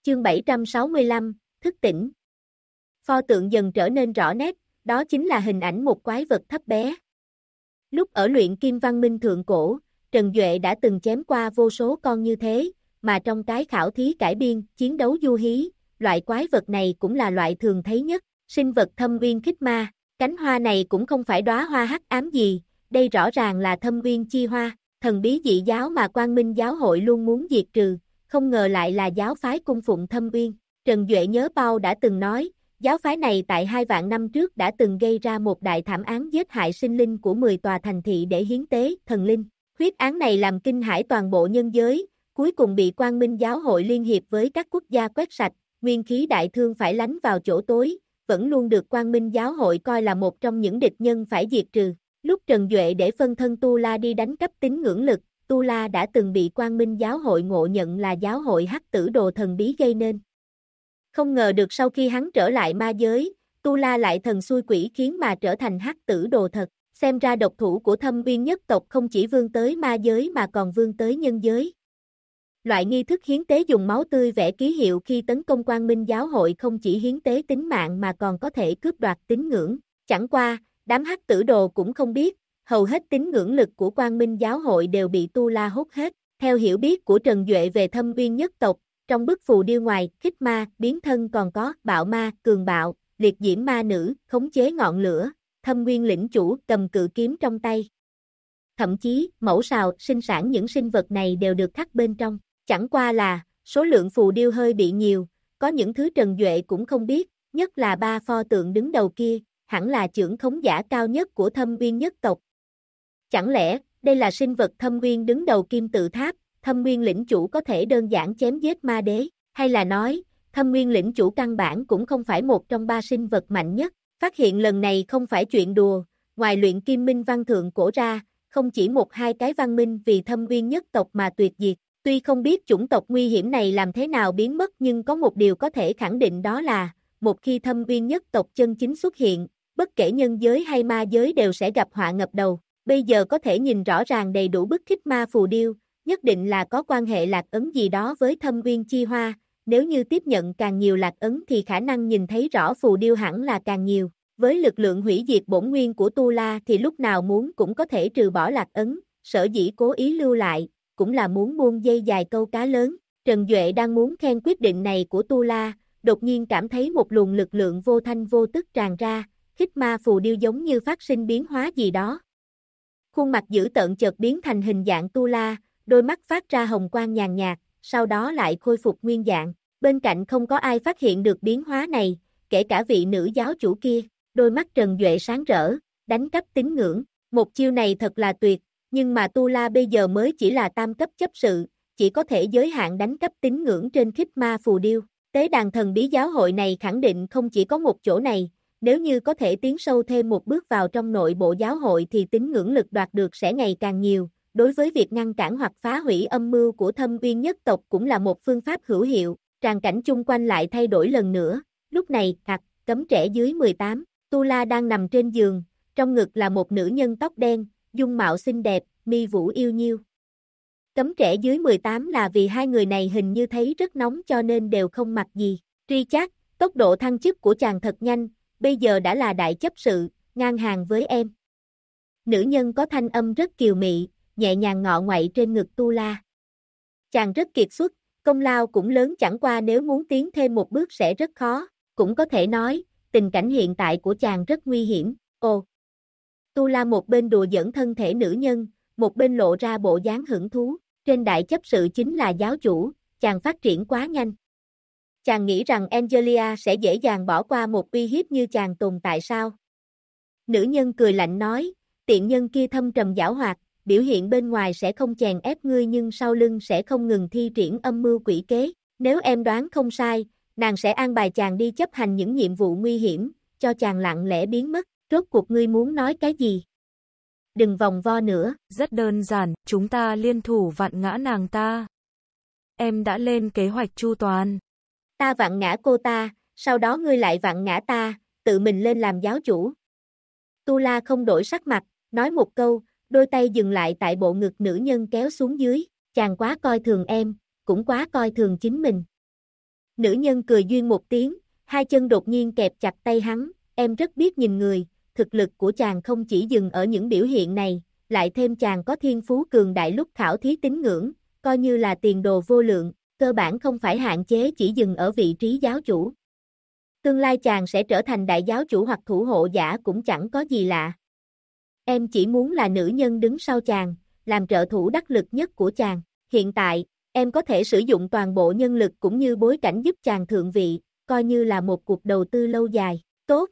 Chương 765, thức tỉnh. Pho tượng dần trở nên rõ nét, đó chính là hình ảnh một quái vật thấp bé. Lúc ở luyện kim văn minh thượng cổ, Trần Duệ đã từng chém qua vô số con như thế, mà trong cái khảo thí cải biên, chiến đấu du hí, loại quái vật này cũng là loại thường thấy nhất, sinh vật thâm uyên khích ma. Cánh hoa này cũng không phải đóa hoa hắc ám gì, đây rõ ràng là thâm uyên chi hoa, thần bí dị giáo mà Quang Minh giáo hội luôn muốn diệt trừ, không ngờ lại là giáo phái cung phụng thâm uyên. Trần Duệ nhớ Bao đã từng nói, giáo phái này tại 2 vạn năm trước đã từng gây ra một đại thảm án giết hại sinh linh của 10 tòa thành thị để hiến tế thần linh. Huyết án này làm kinh hãi toàn bộ nhân giới, cuối cùng bị Quang Minh giáo hội liên hiệp với các quốc gia quét sạch, nguyên khí đại thương phải lánh vào chỗ tối, vẫn luôn được Quang Minh giáo hội coi là một trong những địch nhân phải diệt trừ. Lúc Trần Duệ để phân thân Tu La đi đánh cắp tín ngưỡng lực, Tu La đã từng bị Quang Minh giáo hội ngộ nhận là giáo hội hắc tử đồ thần bí gây nên. Không ngờ được sau khi hắn trở lại ma giới, Tu La lại thần xui quỷ khiến mà trở thành hắc tử đồ thật, xem ra độc thủ của Thâm Uyên nhất tộc không chỉ vươn tới ma giới mà còn vươn tới nhân giới. Loại nghi thức hiến tế dùng máu tươi vẽ ký hiệu khi tấn công Quang Minh giáo hội không chỉ hiến tế tính mạng mà còn có thể cướp đoạt tín ngưỡng. Chẳng qua, đám hắc tử đồ cũng không biết, hầu hết tín ngưỡng lực của Quang Minh giáo hội đều bị Tu La hút hết. Theo hiểu biết của Trần Duệ về Thâm Uyên nhất tộc, trong bức phù điêu ngoài khích ma, biến thân còn có bạo ma, cường bạo, liệt diễm ma nữ, khống chế ngọn lửa, Thâm Nguyên lĩnh chủ cầm cự kiếm trong tay. Thậm chí, mẫu sào, sinh sản những sinh vật này đều được khắc bên trong. Chẳng qua là, số lượng phù điêu hơi bị nhiều, có những thứ Trần Duệ cũng không biết, nhất là 3 pho tượng đứng đầu kia, hẳn là chưởng khống giả cao nhất của Thâm Uyên nhất tộc. Chẳng lẽ, đây là sinh vật Thâm Uyên đứng đầu kim tự tháp, Thâm Nguyên lĩnh chủ có thể đơn giản chém giết ma đế, hay là nói, Thâm Nguyên lĩnh chủ căn bản cũng không phải một trong 3 sinh vật mạnh nhất. Phát hiện lần này không phải chuyện đùa, ngoài luyện kim minh văn thượng cổ ra, không chỉ 1-2 cái văn minh vì Thâm Uyên nhất tộc mà tuyệt diệt. Tuy không biết chủng tộc nguy hiểm này làm thế nào biến mất nhưng có một điều có thể khẳng định đó là, một khi Thâm Uyên nhất tộc chân chính xuất hiện, bất kể nhân giới hay ma giới đều sẽ gặp họa ngập đầu. Bây giờ có thể nhìn rõ ràng đầy đủ bức khích ma phù điêu, nhất định là có quan hệ lạc ấn gì đó với Thâm Uyên chi hoa, nếu như tiếp nhận càng nhiều lạc ấn thì khả năng nhìn thấy rõ phù điêu hẳn là càng nhiều. Với lực lượng hủy diệt bổn nguyên của Tu La thì lúc nào muốn cũng có thể trừ bỏ lạc ấn, sở dĩ cố ý lưu lại, cũng là muốn buông dây dài câu cá lớn. Trần Duệ đang muốn khen quyết định này của Tu La, đột nhiên cảm thấy một luồng lực lượng vô thanh vô tức tràn ra, khích ma phù điêu giống như phát sinh biến hóa gì đó. Khuôn mặt dữ tợn chợt biến thành hình dạng Tu La, đôi mắt phát ra hồng quang nhàn nhạt, sau đó lại khôi phục nguyên dạng. Bên cạnh không có ai phát hiện được biến hóa này, kể cả vị nữ giáo chủ kia. Đôi mắt Trần Duệ sáng rỡ, đánh cắp tín ngưỡng. Một chiêu này thật là tuyệt, nhưng mà Tu La bây giờ mới chỉ là tam cấp chấp sự, chỉ có thể giới hạn đánh cắp tín ngưỡng trên khích ma phù điêu. Tế đàn thần bí giáo hội này khẳng định không chỉ có một chỗ này, nếu như có thể tiến sâu thêm một bước vào trong nội bộ giáo hội thì tín ngưỡng lực đoạt được sẽ ngày càng nhiều. Đối với việc ngăn cản hoặc phá hủy âm mưu của Thâm Uyên nhất tộc cũng là một phương pháp hữu hiệu. Tràng cảnh chung quanh lại thay đổi lần nữa, lúc này, cấm trẻ dưới 18. Tu La đang nằm trên giường, trong ngực là một nữ nhân tóc đen, dung mạo xinh đẹp, mi vũ yêu nhiêu. Cấm trẻ dưới 18 là vì hai người này hình như thấy rất nóng cho nên đều không mặc gì. Richard, tốc độ thăng chức của chàng thật nhanh, bây giờ đã là đại chấp sự, ngang hàng với em. Nữ nhân có thanh âm rất kiều mị, nhẹ nhàng ngọ ngoậy trên ngực Tu La. Chàng rất kiệt xuất, công lao cũng lớn chẳng qua nếu muốn tiến thêm một bước sẽ rất khó, cũng có thể nói, tình cảnh hiện tại của chàng rất nguy hiểm. Ồ! Tu La một bên đùa giỡn thân thể nữ nhân, một bên lộ ra bộ dáng hưởng thú, trên đại chấp sự chính là giáo chủ, chàng phát triển quá nhanh. Chàng nghĩ rằng Angelia sẽ dễ dàng bỏ qua một uy hiếp như chàng tồn tại sao? Nữ nhân cười lạnh nói, tiện nhân kia thâm trầm giảo hoạt, biểu hiện bên ngoài sẽ không chèn ép ngươi nhưng sau lưng sẽ không ngừng thi triển âm mưu quỷ kế. Nếu em đoán không sai, nàng sẽ an bài chàng đi chấp hành những nhiệm vụ nguy hiểm, cho chàng lặng lẽ biến mất. Rốt cuộc ngươi muốn nói cái gì? Đừng vòng vo nữa. Rất đơn giản, chúng ta liên thủ vặn ngã nàng ta. Em đã lên kế hoạch chu toàn. Ta vặn ngã cô ta, sau đó ngươi lại vặn ngã ta, tự mình lên làm giáo chủ. Tu La không đổi sắc mặt, nói một câu, đôi tay dừng lại tại bộ ngực nữ nhân kéo xuống dưới. Chàng quá coi thường em, cũng quá coi thường chính mình. Nữ nhân cười duyên một tiếng, hai chân đột nhiên kẹp chặt tay hắn, em rất biết nhìn người, thực lực của chàng không chỉ dừng ở những biểu hiện này, lại thêm chàng có thiên phú cường đại lúc khảo thí tín ngưỡng, coi như là tiền đồ vô lượng, cơ bản không phải hạn chế chỉ dừng ở vị trí giáo chủ. Tương lai chàng sẽ trở thành đại giáo chủ hoặc thủ hộ giả cũng chẳng có gì lạ. Em chỉ muốn là nữ nhân đứng sau chàng, làm trợ thủ đắc lực nhất của chàng. Hiện tại, em có thể sử dụng toàn bộ nhân lực cũng như bối cảnh giúp chàng thượng vị, coi như là một cuộc đầu tư lâu dài. Tốt.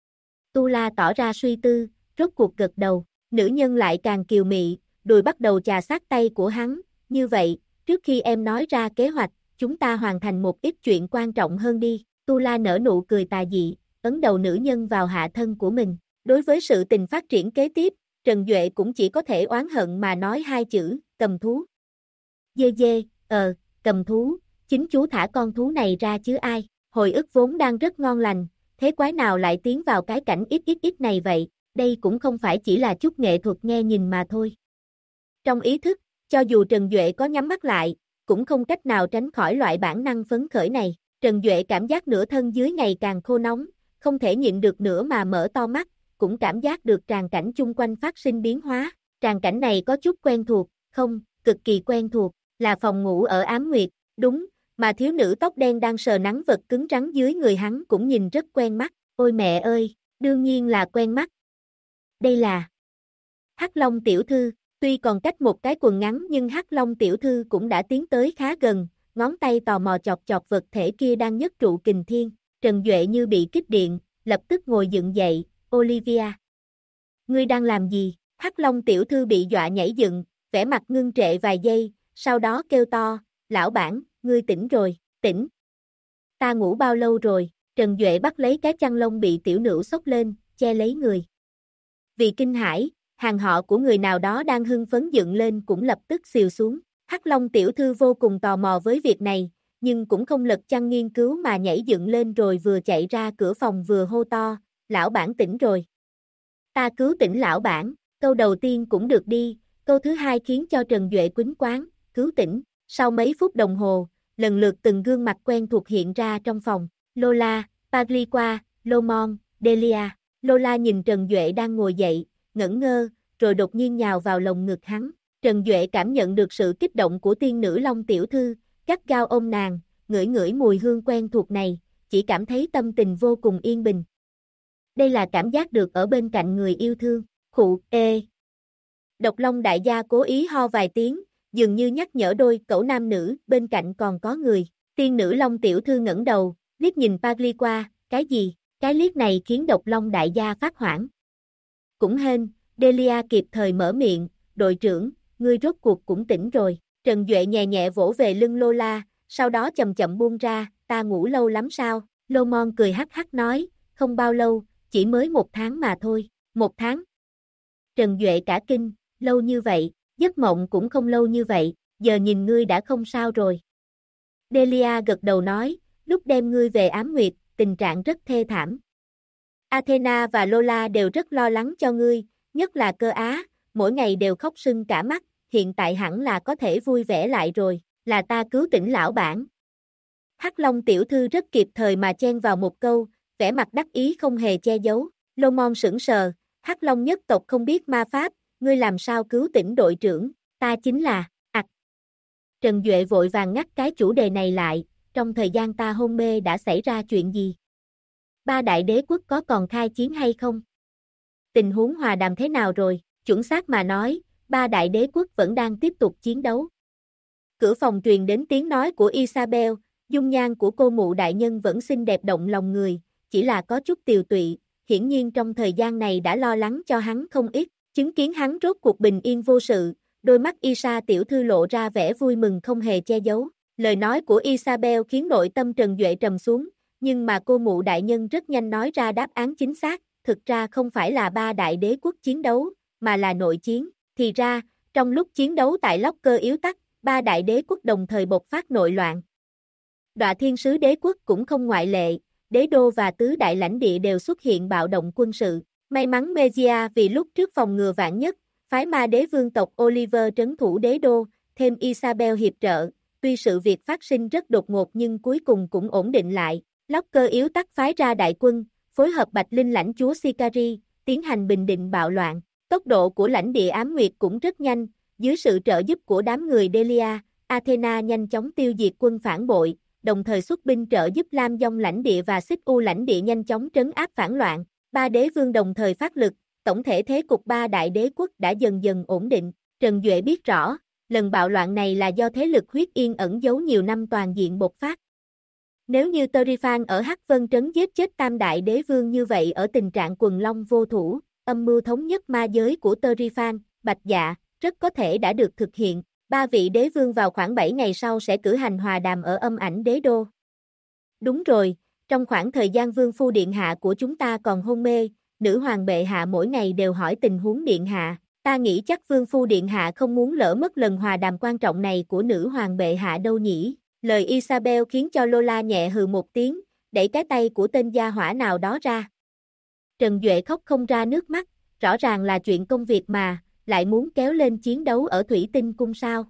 Tu La tỏ ra suy tư, rốt cuộc gật đầu, nữ nhân lại càng kiều mị, đùi bắt đầu chà sát tay của hắn, như vậy, trước khi em nói ra kế hoạch, chúng ta hoàn thành một ít chuyện quan trọng hơn đi. Tu La nở nụ cười tà dị, ấn đầu nữ nhân vào hạ thân của mình. Đối với sự tình phát triển kế tiếp, Trần Duệ cũng chỉ có thể oán hận mà nói hai chữ, cầm thú. Dê dê, cầm thú, chính chú thả con thú này ra chứ ai, hồi ức vốn đang rất ngon lành, thế quái nào lại tiến vào cái cảnh ít này vậy, đây cũng không phải chỉ là chút nghệ thuật nghe nhìn mà thôi. Trong ý thức, cho dù Trần Duệ có nhắm mắt lại, cũng không cách nào tránh khỏi loại bản năng phấn khởi này. Trần Duệ cảm giác nửa thân dưới ngày càng khô nóng, không thể nhịn được nữa mà mở to mắt, cũng cảm giác được tràng cảnh chung quanh phát sinh biến hóa. Tràng cảnh này có chút quen thuộc, không, cực kỳ quen thuộc, là phòng ngủ ở Ám Nguyệt, đúng, mà thiếu nữ tóc đen đang sờ nắng vật cứng rắn dưới người hắn cũng nhìn rất quen mắt. Ôi mẹ ơi, đương nhiên là quen mắt. Đây là Hắc Long tiểu thư, tuy còn cách một cái quần ngắn nhưng Hắc Long tiểu thư cũng đã tiến tới khá gần, ngón tay tò mò chọc chọc vật thể kia đang nhất trụ kình thiên. Trần Duệ như bị kích điện, lập tức ngồi dựng dậy, Olivia. Ngươi đang làm gì? Hắc Long tiểu thư bị dọa nhảy dựng, vẻ mặt ngưng trệ vài giây, sau đó kêu to, lão bản, ngươi tỉnh rồi, tỉnh. Ta ngủ bao lâu rồi? Trần Duệ bắt lấy cái chăn lông bị tiểu nữ xốc lên, che lấy người. Vì kinh hãi, hàng họ của người nào đó đang hưng phấn dựng lên cũng lập tức xìu xuống. Hắc Long tiểu thư vô cùng tò mò với việc này, nhưng cũng không lật chăn nghiên cứu mà nhảy dựng lên rồi vừa chạy ra cửa phòng vừa hô to, lão bản tỉnh rồi. Ta cứu tỉnh lão bản, câu đầu tiên cũng được đi, câu thứ hai khiến cho Trần Duệ quýnh quáng, cứu tỉnh. Sau mấy phút đồng hồ, lần lượt từng gương mặt quen thuộc hiện ra trong phòng, Lola, Pagliqua, Lomon, Delia. Lola nhìn Trần Duệ đang ngồi dậy, ngẩn ngơ, rồi đột nhiên nhào vào lồng ngực hắn. Trần Duệ cảm nhận được sự kích động của tiên nữ Long tiểu thư, gắt gao ôm nàng, ngửi ngửi mùi hương quen thuộc này, chỉ cảm thấy tâm tình vô cùng yên bình. Đây là cảm giác được ở bên cạnh người yêu thương. Khụ, ê. Độc Long đại gia cố ý ho vài tiếng, dường như nhắc nhở đôi cẩu nam nữ, bên cạnh còn có người. Tiên nữ Long tiểu thư ngẩng đầu, liếc nhìn Pagliqua, cái gì? Cái liếc này khiến Độc Long đại gia phát hoảng. Cũng hên, Delia kịp thời mở miệng, đội trưởng, ngươi rốt cuộc cũng tỉnh rồi. Trần Duệ nhẹ nhẹ vỗ về lưng Lola, sau đó chậm chậm buông ra, ta ngủ lâu lắm sao? Lomon cười hắc hắc nói, không bao lâu, chỉ mới 1 tháng mà thôi. 1 tháng. Trần Duệ cả kinh, lâu như vậy, giấc mộng cũng không lâu như vậy, giờ nhìn ngươi đã không sao rồi. Delia gật đầu nói, lúc đem ngươi về Ám Nguyệt, tình trạng rất thê thảm. Athena và Lola đều rất lo lắng cho ngươi, nhất là Cơ Á, mỗi ngày đều khóc sưng cả mắt, hiện tại hẳn là có thể vui vẻ lại rồi, là ta cứu tỉnh lão bản. Hắc Long tiểu thư rất kịp thời mà chen vào một câu, vẻ mặt đắc ý không hề che giấu. Lomon sững sờ, Hắc Long nhất tộc không biết ma pháp, ngươi làm sao cứu tỉnh đội trưởng, ta chính là, Trần Duệ vội vàng ngắt cái chủ đề này lại, trong thời gian ta hôn mê đã xảy ra chuyện gì? 3 đại đế quốc có còn khai chiến hay không? Tình huống hòa đàm thế nào rồi? Chuẩn xác mà nói, 3 đại đế quốc vẫn đang tiếp tục chiến đấu. Cửa phòng truyền đến tiếng nói của Isabel, dung nhan của cô mụ đại nhân vẫn xinh đẹp động lòng người, chỉ là có chút tiều tụy, hiển nhiên trong thời gian này đã lo lắng cho hắn không ít, chứng kiến hắn rốt cuộc bình yên vô sự, đôi mắt Isa tiểu thư lộ ra vẻ vui mừng không hề che giấu. Lời nói của Isabel khiến nội tâm Trần Duệ trầm xuống, nhưng mà cô mụ đại nhân rất nhanh nói ra đáp án chính xác, thực ra không phải là 3 đại đế quốc chiến đấu, mà là nội chiến. Thì ra, trong lúc chiến đấu tại Locker yếu tắc, 3 đại đế quốc đồng thời bộc phát nội loạn. Đoạ Thiên sứ đế quốc cũng không ngoại lệ, đế đô và tứ đại lãnh địa đều xuất hiện bạo động quân sự. May mắn Megia vì lúc trước phòng ngừa vạn nhất, phái ma đế vương tộc Oliver trấn thủ đế đô, thêm Isabel hiệp trợ, tuy sự việc phát sinh rất đột ngột nhưng cuối cùng cũng ổn định lại. Locker yếu tắc phái ra đại quân, phối hợp Bạch Linh lãnh chúa Sikari, tiến hành bình định bạo loạn. Tốc độ của lãnh địa Ám Nguyệt cũng rất nhanh, dưới sự trợ giúp của đám người Delia, Athena nhanh chóng tiêu diệt quân phản bội, đồng thời xuất binh trợ giúp Lam Dông lãnh địa và Xích U lãnh địa nhanh chóng trấn áp phản loạn. Ba đế vương đồng thời phát lực, tổng thể thế cục ba đại đế quốc đã dần dần ổn định. Trần Duệ biết rõ, lần bạo loạn này là do thế lực Huyết Yên ẩn giấu nhiều năm toàn diện bộc phát. Nếu như Terifan ở Hắc Vân Trấn giết chết tam đại đế vương như vậy ở tình trạng quần long vô thủ, âm mưu thống nhất ma giới của Terifan, Bạch Dạ, rất có thể đã được thực hiện. Ba vị đế vương vào khoảng 7 ngày sau sẽ cử hành hòa đàm ở Âm Ảnh Đế Đô. Đúng rồi, trong khoảng thời gian vương phu điện hạ của chúng ta còn hôn mê, nữ hoàng bệ hạ mỗi ngày đều hỏi tình huống điện hạ. Ta nghĩ chắc vương phu điện hạ không muốn lỡ mất lần hòa đàm quan trọng này của nữ hoàng bệ hạ đâu nhỉ. Lời Isabel khiến cho Lola nhẹ hừ một tiếng, đẩy cái tay của tên gia hỏa nào đó ra. Trần Duệ khóc không ra nước mắt, rõ ràng là chuyện công việc mà, lại muốn kéo lên chiến đấu ở Thủy Tinh Cung sao.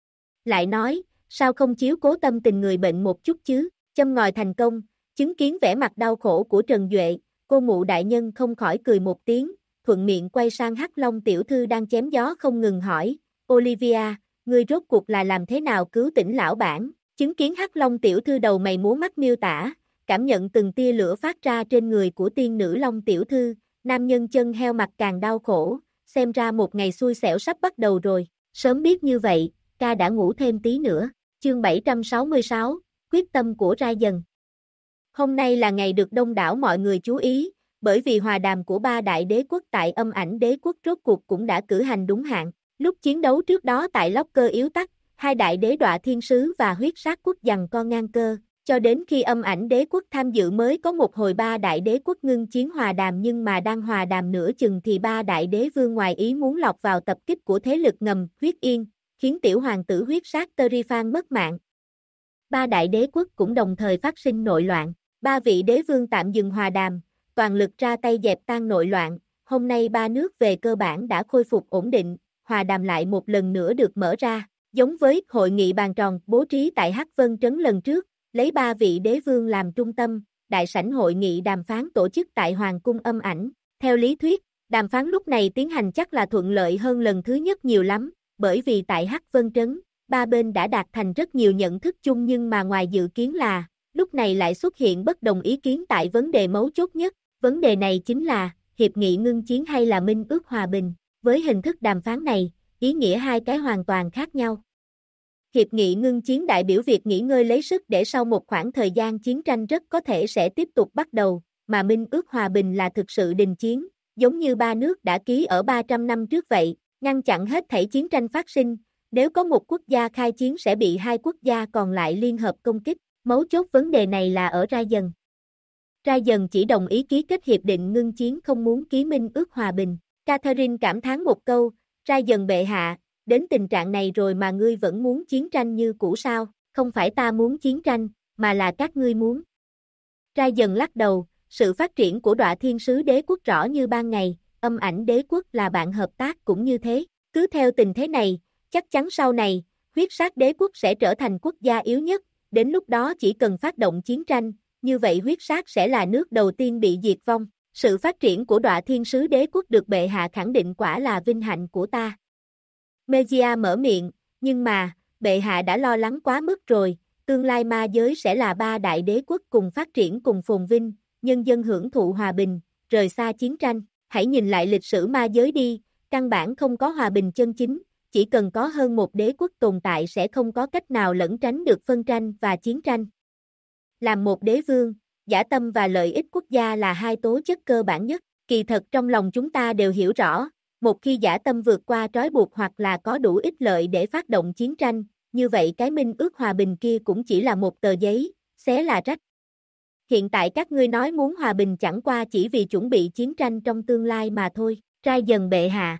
Lại nói, sao không chiếu cố tâm tình người bệnh một chút chứ, châm ngòi thành công, chứng kiến vẻ mặt đau khổ của Trần Duệ, cô mụ đại nhân không khỏi cười một tiếng, thuận miệng quay sang Hắc Long tiểu thư đang chém gió không ngừng hỏi, Olivia, ngươi rốt cuộc là làm thế nào cứu tỉnh lão bản? Chứng kiến Hắc Long tiểu thư đầu mày múa mắt miêu tả, cảm nhận từng tia lửa phát ra trên người của tiên nữ Long tiểu thư, nam nhân chân heo mặt càng đau khổ, xem ra một ngày xui xẻo sắp bắt đầu rồi, sớm biết như vậy, ca đã ngủ thêm tí nữa. Chương 766, quyết tâm của Ra Dần. Hôm nay là ngày được đông đảo mọi người chú ý, bởi vì hòa đàm của ba đại đế quốc tại Âm Ảnh Đế quốc rốt cuộc cũng đã cử hành đúng hạn. Lúc chiến đấu trước đó tại Locker yếu tắc, hai đại đế Đọa Thiên Sứ và Huyết Sát quốc giằng co ngang cơ, cho đến khi Âm Ảnh Đế quốc tham dự mới có một hồi ba đại đế quốc ngưng chiến hòa đàm, nhưng mà đang hòa đàm nửa chừng thì ba đại đế vương ngoài ý muốn lọt vào tập kích của thế lực ngầm Huyết Yên, khiến tiểu hoàng tử Huyết Sát Terifan mất mạng. Ba đại đế quốc cũng đồng thời phát sinh nội loạn, ba vị đế vương tạm dừng hòa đàm, toàn lực ra tay dẹp tan nội loạn. Hôm nay ba nước về cơ bản đã khôi phục ổn định, hòa đàm lại một lần nữa được mở ra, giống với hội nghị bàn tròn bố trí tại Hắc Vân Trấn lần trước, lấy ba vị đế vương làm trung tâm, đại sảnh hội nghị đàm phán tổ chức tại Hoàng cung Âm Ảnh. Theo lý thuyết, đàm phán lúc này tiến hành chắc là thuận lợi hơn lần thứ nhất nhiều lắm, bởi vì tại Hắc Vân Trấn, ba bên đã đạt thành rất nhiều nhận thức chung, nhưng mà ngoài dự kiến là, lúc này lại xuất hiện bất đồng ý kiến tại vấn đề mấu chốt nhất. Vấn đề này chính là, hiệp nghị ngưng chiến hay là minh ước hòa bình. Với hình thức đàm phán này, ý nghĩa hai cái hoàn toàn khác nhau. Hiệp nghị ngưng chiến đại biểu việc nghỉ ngơi lấy sức để sau một khoảng thời gian chiến tranh rất có thể sẽ tiếp tục bắt đầu, mà minh ước hòa bình là thực sự đình chiến, giống như ba nước đã ký ở 300 năm trước vậy, ngăn chặn hết thảy chiến tranh phát sinh. Nếu có một quốc gia khai chiến sẽ bị hai quốc gia còn lại liên hợp công kích. Mấu chốt vấn đề này là ở Ra Dần. Ra Dần chỉ đồng ý ký kết hiệp định ngưng chiến, không muốn ký minh ước hòa bình. Catherine cảm thán một câu, Ra Dần bệ hạ, đến tình trạng này rồi mà ngươi vẫn muốn chiến tranh như cũ sao? Không phải ta muốn chiến tranh, mà là các ngươi muốn. Ra Dần lắc đầu, sự phát triển của Đọa Thiên Sứ Đế quốc rõ như ban ngày, Âm Ảnh Đế quốc là bạn hợp tác cũng như thế. Cứ theo tình thế này, chắc chắn sau này, Huyết Sát Đế quốc sẽ trở thành quốc gia yếu nhất, đến lúc đó chỉ cần phát động chiến tranh, như vậy Huyết Sát sẽ là nước đầu tiên bị diệt vong. Sự phát triển của Đọa Thiên Sứ Đế quốc được bệ hạ khẳng định quả là vinh hạnh của ta. Mejia mở miệng, nhưng mà, bệ hạ đã lo lắng quá mức rồi, tương lai ma giới sẽ là ba đại đế quốc cùng phát triển cùng phồn vinh, nhân dân hưởng thụ hòa bình, rời xa chiến tranh. Hãy nhìn lại lịch sử ma giới đi, căn bản không có hòa bình chân chính, chỉ cần có hơn một đế quốc tồn tại sẽ không có cách nào lẩn tránh được phân tranh và chiến tranh. Làm một đế vương, dã tâm và lợi ích quốc gia là hai tố chất cơ bản nhất. Kỳ thật trong lòng chúng ta đều hiểu rõ, một khi dã tâm vượt qua trói buộc hoặc là có đủ ích lợi để phát động chiến tranh, như vậy cái minh ước hòa bình kia cũng chỉ là một tờ giấy, xé là rách. Hiện tại các ngươi nói muốn hòa bình chẳng qua chỉ vì chuẩn bị chiến tranh trong tương lai mà thôi. Ra Dần bệ hạ.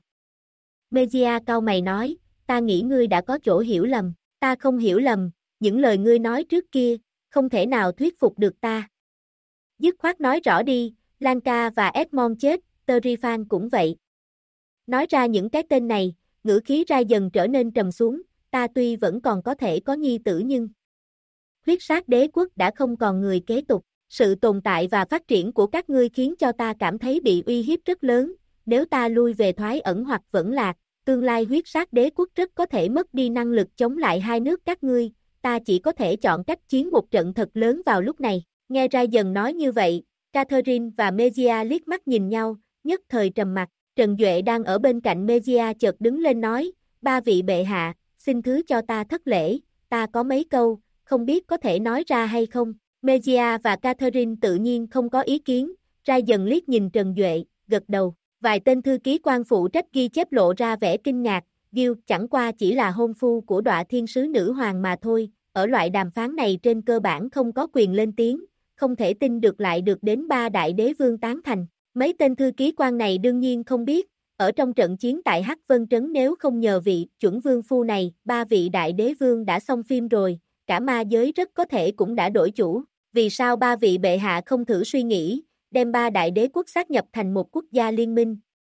Mejia cau mày nói, ta nghĩ ngươi đã có chỗ hiểu lầm. Ta không hiểu lầm, những lời ngươi nói trước kia, không thể nào thuyết phục được ta. Dứt khoát nói rõ đi, Lanka và Edmond chết, Terifan cũng vậy. Nói ra những cái tên này, ngữ khí Ra Dần trở nên trầm xuống, ta tuy vẫn còn có thể có nhi tử nhưng huyết sát đế quốc đã không còn người kế tục. Sự tồn tại và phát triển của các ngươi khiến cho ta cảm thấy bị uy hiếp rất lớn, nếu ta lui về thoái ẩn hoặc vẫn lạc, tương lai huyết sát đế quốc rất có thể mất đi năng lực chống lại hai nước các ngươi, ta chỉ có thể chọn cách chiến một trận thật lớn vào lúc này. Nghe Ryan nói như vậy, Catherine và Mejia liếc mắt nhìn nhau, nhất thời trầm mặc. Trần Duệ đang ở bên cạnh Mejia chợt đứng lên nói, ba vị bệ hạ, xin thứ cho ta thất lễ, ta có mấy câu, không biết có thể nói ra hay không. Mejia và Catherine tự nhiên không có ý kiến, Ryan liếc nhìn Trần Duệ, gật đầu. Vài tên thư ký quan phụ trách ghi chép lộ ra vẻ kinh ngạc, Gil chẳng qua chỉ là hôn phu của Đọa Thiên Sứ Nữ Hoàng mà thôi, ở loại đàm phán này trên cơ bản không có quyền lên tiếng, không thể tin được lại được đến ba đại đế vương tán thành. Mấy tên thư ký quan này đương nhiên không biết, ở trong trận chiến tại Hắc Vân Trấn nếu không nhờ vị chuẩn vương phu này, ba vị đại đế vương đã xong phim rồi, cả ma giới rất có thể cũng đã đổi chủ. Vì sao ba vị bệ hạ không thử suy nghĩ, đem ba đại đế quốc sát nhập thành một quốc gia liên minh?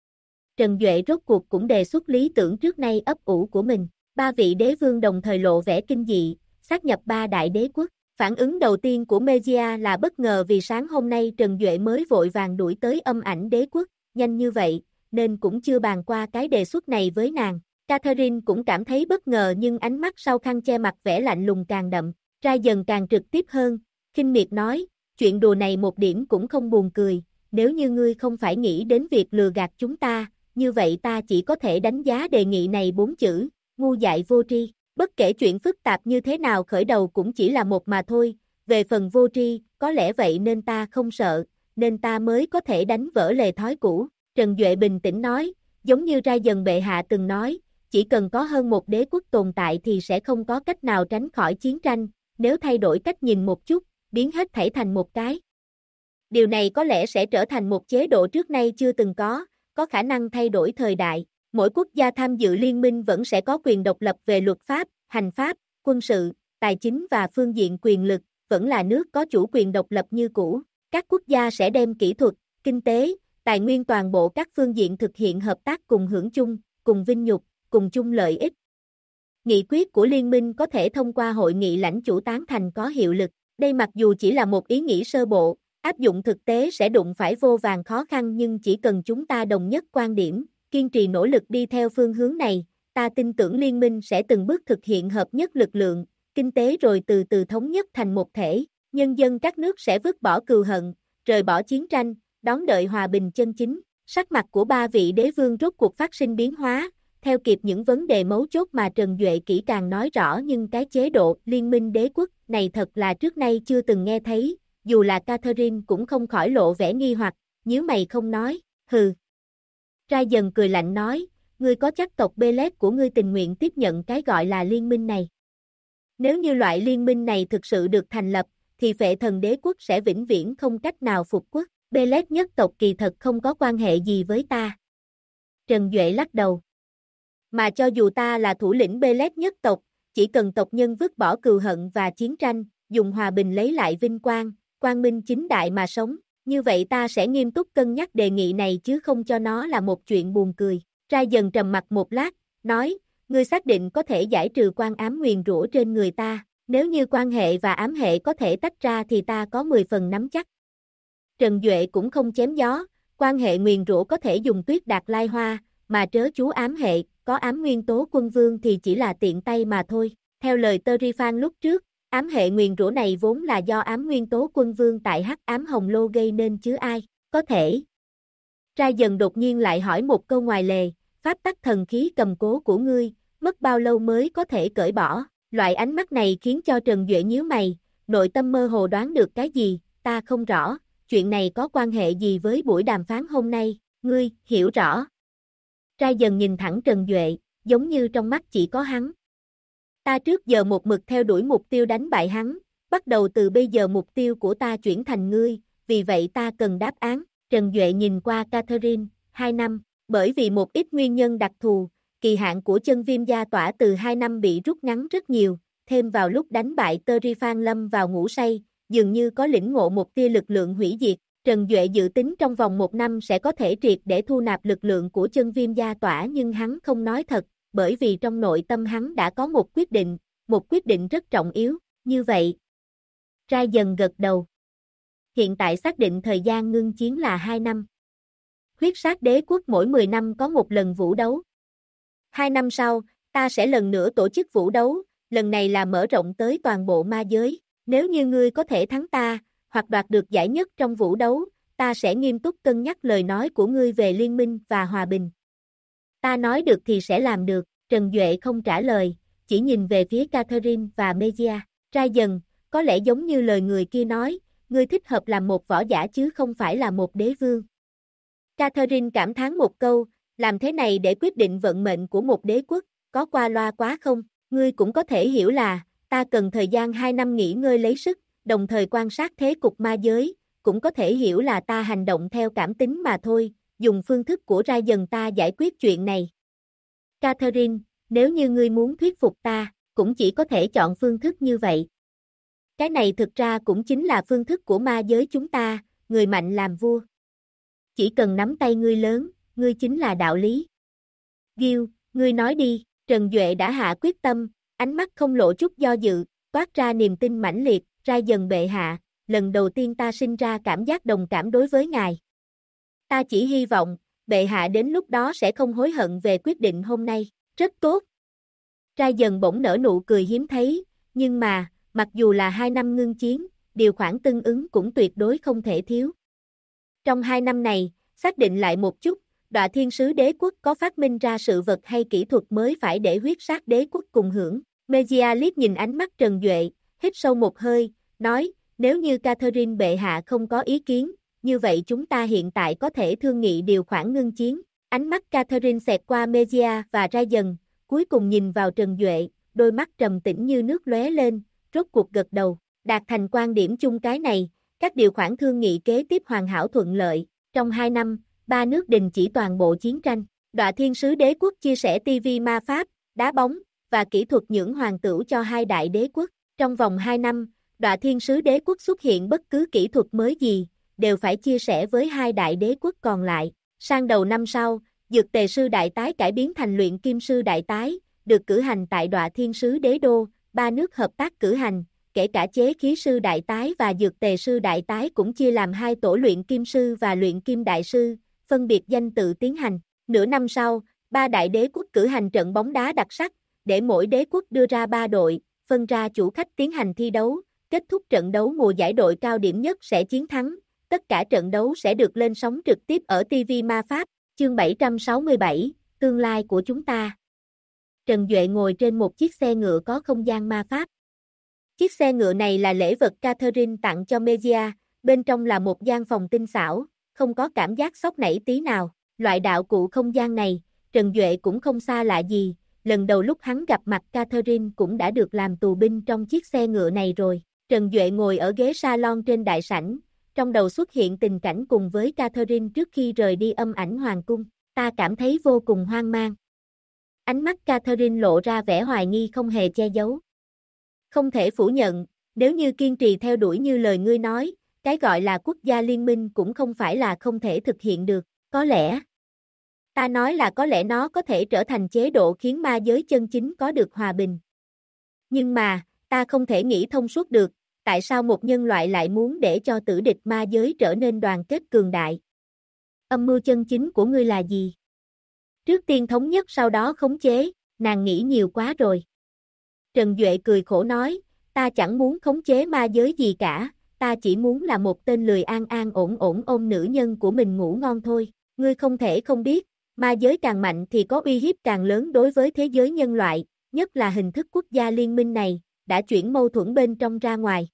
Trần Duệ rốt cuộc cũng đề xuất lý tưởng trước nay ấp ủ của mình. Ba vị đế vương đồng thời lộ vẻ kinh dị, sát nhập ba đại đế quốc. Phản ứng đầu tiên của Mejia là bất ngờ vì sáng hôm nay Trần Duệ mới vội vàng đuổi tới Âm Ảnh Đế quốc, nhanh như vậy, nên cũng chưa bàn qua cái đề xuất này với nàng. Catherine cũng cảm thấy bất ngờ nhưng ánh mắt sau khăn che mặt vẻ lạnh lùng càng đậm, ra dần càng trực tiếp hơn, khinh miệt nói, chuyện đùa này một điểm cũng không buồn cười, nếu như ngươi không phải nghĩ đến việc lừa gạt chúng ta, như vậy ta chỉ có thể đánh giá đề nghị này 4 chữ, ngu dại vô tri. Bất kể chuyện phức tạp như thế nào khởi đầu cũng chỉ là một mà thôi, về phần vô tri, có lẽ vậy nên ta không sợ, nên ta mới có thể đánh vỡ lề thói cũ. Trần Duệ bình tĩnh nói, giống như Ryan bệ hạ từng nói, chỉ cần có hơn một đế quốc tồn tại thì sẽ không có cách nào tránh khỏi chiến tranh, nếu thay đổi cách nhìn một chút, biến hết thảy thành một cái. Điều này có lẽ sẽ trở thành một chế độ trước nay chưa từng có khả năng thay đổi thời đại. Mỗi quốc gia tham dự liên minh vẫn sẽ có quyền độc lập về luật pháp, hành pháp, quân sự, tài chính và phương diện quyền lực, vẫn là nước có chủ quyền độc lập như cũ. Các quốc gia sẽ đem kỹ thuật, kinh tế, tài nguyên toàn bộ các phương diện thực hiện hợp tác cùng hưởng chung, cùng vinh nhục, cùng chung lợi ích. Nghị quyết của liên minh có thể thông qua hội nghị lãnh chủ tán thành có hiệu lực. Đây mặc dù chỉ là một ý nghĩ sơ bộ, áp dụng thực tế sẽ đụng phải vô vàn khó khăn nhưng chỉ cần chúng ta đồng nhất quan điểm, kiên trì nỗ lực đi theo phương hướng này, ta tin tưởng liên minh sẽ từng bước thực hiện hợp nhất lực lượng, kinh tế rồi từ từ thống nhất thành một thể, nhân dân các nước sẽ vứt bỏ cừu hận, rời bỏ chiến tranh, đón đợi hòa bình chân chính. Sắc mặt của ba vị đế vương rốt cuộc phát sinh biến hóa, theo kịp những vấn đề mấu chốt mà Trần Duệ kỹ càng nói rõ nhưng cái chế độ liên minh đế quốc này thật là trước nay chưa từng nghe thấy, dù là Catherine cũng không khỏi lộ vẻ nghi hoặc, nhíu mày không nói, hừ. Ra dần cười lạnh nói, ngươi có chắc tộc Belet của ngươi tình nguyện tiếp nhận cái gọi là liên minh này? Nếu như loại liên minh này thực sự được thành lập, thì Phệ Thần Đế quốc sẽ vĩnh viễn không cách nào phục quốc, Belet nhất tộc kỳ thật không có quan hệ gì với ta. Trần Duệ lắc đầu. Mà cho dù ta là thủ lĩnh Belet nhất tộc, chỉ cần tộc nhân vứt bỏ cừu hận và chiến tranh, dùng hòa bình lấy lại vinh quang, quang minh chính đại mà sống, như vậy ta sẽ nghiêm túc cân nhắc đề nghị này chứ không cho nó là một chuyện buồn cười. Ra dần trầm mặt một lát, nói, ngươi xác định có thể giải trừ quan ám nguyền rủa trên người ta, nếu như quan hệ và ám hệ có thể tách ra thì ta có 10 phần nắm chắc. Trần Duệ cũng không chém gió, quan hệ nguyền rủa có thể dùng tuyết đạt lai hoa, mà trớ chú ám hệ, có ám nguyên tố quân vương thì chỉ là tiện tay mà thôi. Theo lời Terifan lúc trước, ám hệ nguyền rủa này vốn là do ám nguyên tố quân vương tại Hắc Ám Hồng Lô gây nên chứ ai, có thể. Ra dần đột nhiên lại hỏi một câu ngoài lề, pháp tắc thần khí cầm cố của ngươi, mất bao lâu mới có thể cởi bỏ? Loại ánh mắt này khiến cho Trần Duệ nhíu mày, nội tâm mơ hồ đoán được cái gì, ta không rõ, chuyện này có quan hệ gì với buổi đàm phán hôm nay, ngươi, hiểu rõ. Ra dần nhìn thẳng Trần Duệ, giống như trong mắt chỉ có hắn. Ta trước giờ một mực theo đuổi mục tiêu đánh bại hắn, bắt đầu từ bây giờ mục tiêu của ta chuyển thành ngươi, vì vậy ta cần đáp án. Trần Duệ nhìn qua Catherine, 2 năm, bởi vì một ít nguyên nhân đặc thù, kỳ hạn của chân viêm gia tỏa từ 2 năm bị rút ngắn rất nhiều, thêm vào lúc đánh bại Terifan lâm vào ngủ say, dường như có lĩnh ngộ một tia lực lượng hủy diệt. Trần Duệ dự tính trong vòng 1 năm sẽ có thể triệt để thu nạp lực lượng của chân viêm gia tỏa nhưng hắn không nói thật, bởi vì trong nội tâm hắn đã có một quyết định rất trọng yếu, như vậy. Ra dần gật đầu. Hiện tại xác định thời gian ngưng chiến là 2 năm. Huyết sát đế quốc mỗi 10 năm có một lần vũ đấu. 2 năm sau, ta sẽ lần nữa tổ chức vũ đấu, lần này là mở rộng tới toàn bộ ma giới. Nếu như ngươi có thể thắng ta, hoặc đoạt được giải nhất trong vũ đấu, ta sẽ nghiêm túc cân nhắc lời nói của ngươi về liên minh và hòa bình. Ta nói được thì sẽ làm được. Trần Duệ không trả lời, chỉ nhìn về phía Catherine và Mejia. Ra dần, có lẽ giống như lời người kia nói, ngươi thích hợp làm một võ giả chứ không phải là một đế vương. Catherine cảm thán một câu, làm thế này để quyết định vận mệnh của một đế quốc, có qua loa quá không? Ngươi cũng có thể hiểu là, ta cần thời gian 2 năm nghỉ ngơi lấy sức, đồng thời quan sát thế cục ma giới, cũng có thể hiểu là ta hành động theo cảm tính mà thôi, dùng phương thức của ra dần ta giải quyết chuyện này. Catherine, nếu như ngươi muốn thuyết phục ta, cũng chỉ có thể chọn phương thức như vậy. Cái này thực ra cũng chính là phương thức của ma giới chúng ta, người mạnh làm vua. Chỉ cần nắm tay ngươi lớn, ngươi chính là đạo lý. Gil, ngươi nói đi, Trần Duệ đã hạ quyết tâm, ánh mắt không lộ chút do dự, toát ra niềm tin mãnh liệt, ra dần bệ hạ, lần đầu tiên ta sinh ra cảm giác đồng cảm đối với ngài. Ta chỉ hy vọng, bệ hạ đến lúc đó sẽ không hối hận về quyết định hôm nay, rất tốt. Ra dần bỗng nở nụ cười hiếm thấy, nhưng mà, mặc dù là 2 năm ngưng chiến, điều khoản tương ứng cũng tuyệt đối không thể thiếu. Trong 2 năm này, xác định lại một chút, Đọa Thiên Sứ Đế Quốc có phát minh ra sự vật hay kỹ thuật mới phải để huyết sát đế quốc cùng hưởng. Mejia liếc nhìn ánh mắt Trần Duệ, hít sâu một hơi, nói, nếu như Catherine bệ hạ không có ý kiến, như vậy chúng ta hiện tại có thể thương nghị điều khoản ngưng chiến. Ánh mắt Catherine xẹt qua Mejia và ra dần, cuối cùng nhìn vào Trần Duệ, đôi mắt trầm tĩnh như nước lóe lên, rốt cuộc gật đầu, đạt thành quan điểm chung cái này, các điều khoản thương nghị kế tiếp hoàn hảo thuận lợi. Trong 2 năm, 3 nước đình chỉ toàn bộ chiến tranh. Đọa Thiên Sứ Đế Quốc chia sẻ TV ma pháp, đá bóng và kỹ thuật nhưỡng hoàng tửu cho 2 đại đế quốc. Trong vòng 2 năm, Đọa Thiên Sứ Đế Quốc xuất hiện bất cứ kỹ thuật mới gì, đều phải chia sẻ với 2 đại đế quốc còn lại. Sang đầu năm sau, Dược Tề Sư Đại Tái cải biến thành Luyện Kim Sư Đại Tái, được cử hành tại Đọa Thiên Sứ Đế Đô, 3 nước hợp tác cử hành, kể cả Chế Khí Sư Đại Tái và Dược Tề Sư Đại Tái cũng chia làm 2 tổ Luyện Kim Sư và Luyện Kim Đại Sư, phân biệt danh tự tiến hành. Nửa năm sau, 3 đại đế quốc cử hành trận bóng đá đặc sắc, để mỗi đế quốc đưa ra 3 đội, phân ra chủ khách tiến hành thi đấu, kết thúc trận đấu mùa giải đội cao điểm nhất sẽ chiến thắng, tất cả trận đấu sẽ được lên sóng trực tiếp ở TV Ma Pháp, chương 767, tương lai của chúng ta. Trần Duệ ngồi trên một chiếc xe ngựa có không gian ma pháp. Chiếc xe ngựa này là lễ vật Catherine tặng cho Mejia, bên trong là một gian phòng tinh xảo, không có cảm giác sốc nảy tí nào. Loại đạo cụ không gian này, Trần Duệ cũng không xa lạ gì, lần đầu lúc hắn gặp mặt Catherine cũng đã được làm tù binh trong chiếc xe ngựa này rồi. Trần Duệ ngồi ở ghế salon trên đại sảnh, trong đầu xuất hiện tình cảnh cùng với Catherine trước khi rời đi âm ảnh hoàng cung, ta cảm thấy vô cùng hoang mang. Ánh mắt Catherine lộ ra vẻ hoài nghi không hề che giấu. Không thể phủ nhận, nếu như kiên trì theo đuổi như lời ngươi nói, cái gọi là quốc gia liên minh cũng không phải là không thể thực hiện được, có lẽ. Ta nói là có lẽ nó có thể trở thành chế độ khiến ma giới chân chính có được hòa bình. Nhưng mà, ta không thể nghĩ thông suốt được, tại sao một nhân loại lại muốn để cho tử địch ma giới trở nên đoàn kết cường đại? Âm mưu chân chính của ngươi là gì? Trước tiên thống nhất sau đó khống chế, nàng nghĩ nhiều quá rồi. Trần Duệ cười khổ nói, ta chẳng muốn khống chế ma giới gì cả, ta chỉ muốn là một tên lười an an ổn ổn ôm nữ nhân của mình ngủ ngon thôi. Ngươi không thể không biết, ma giới càng mạnh thì có uy hiếp càng lớn đối với thế giới nhân loại, nhất là hình thức quốc gia liên minh này, đã chuyển mâu thuẫn bên trong ra ngoài.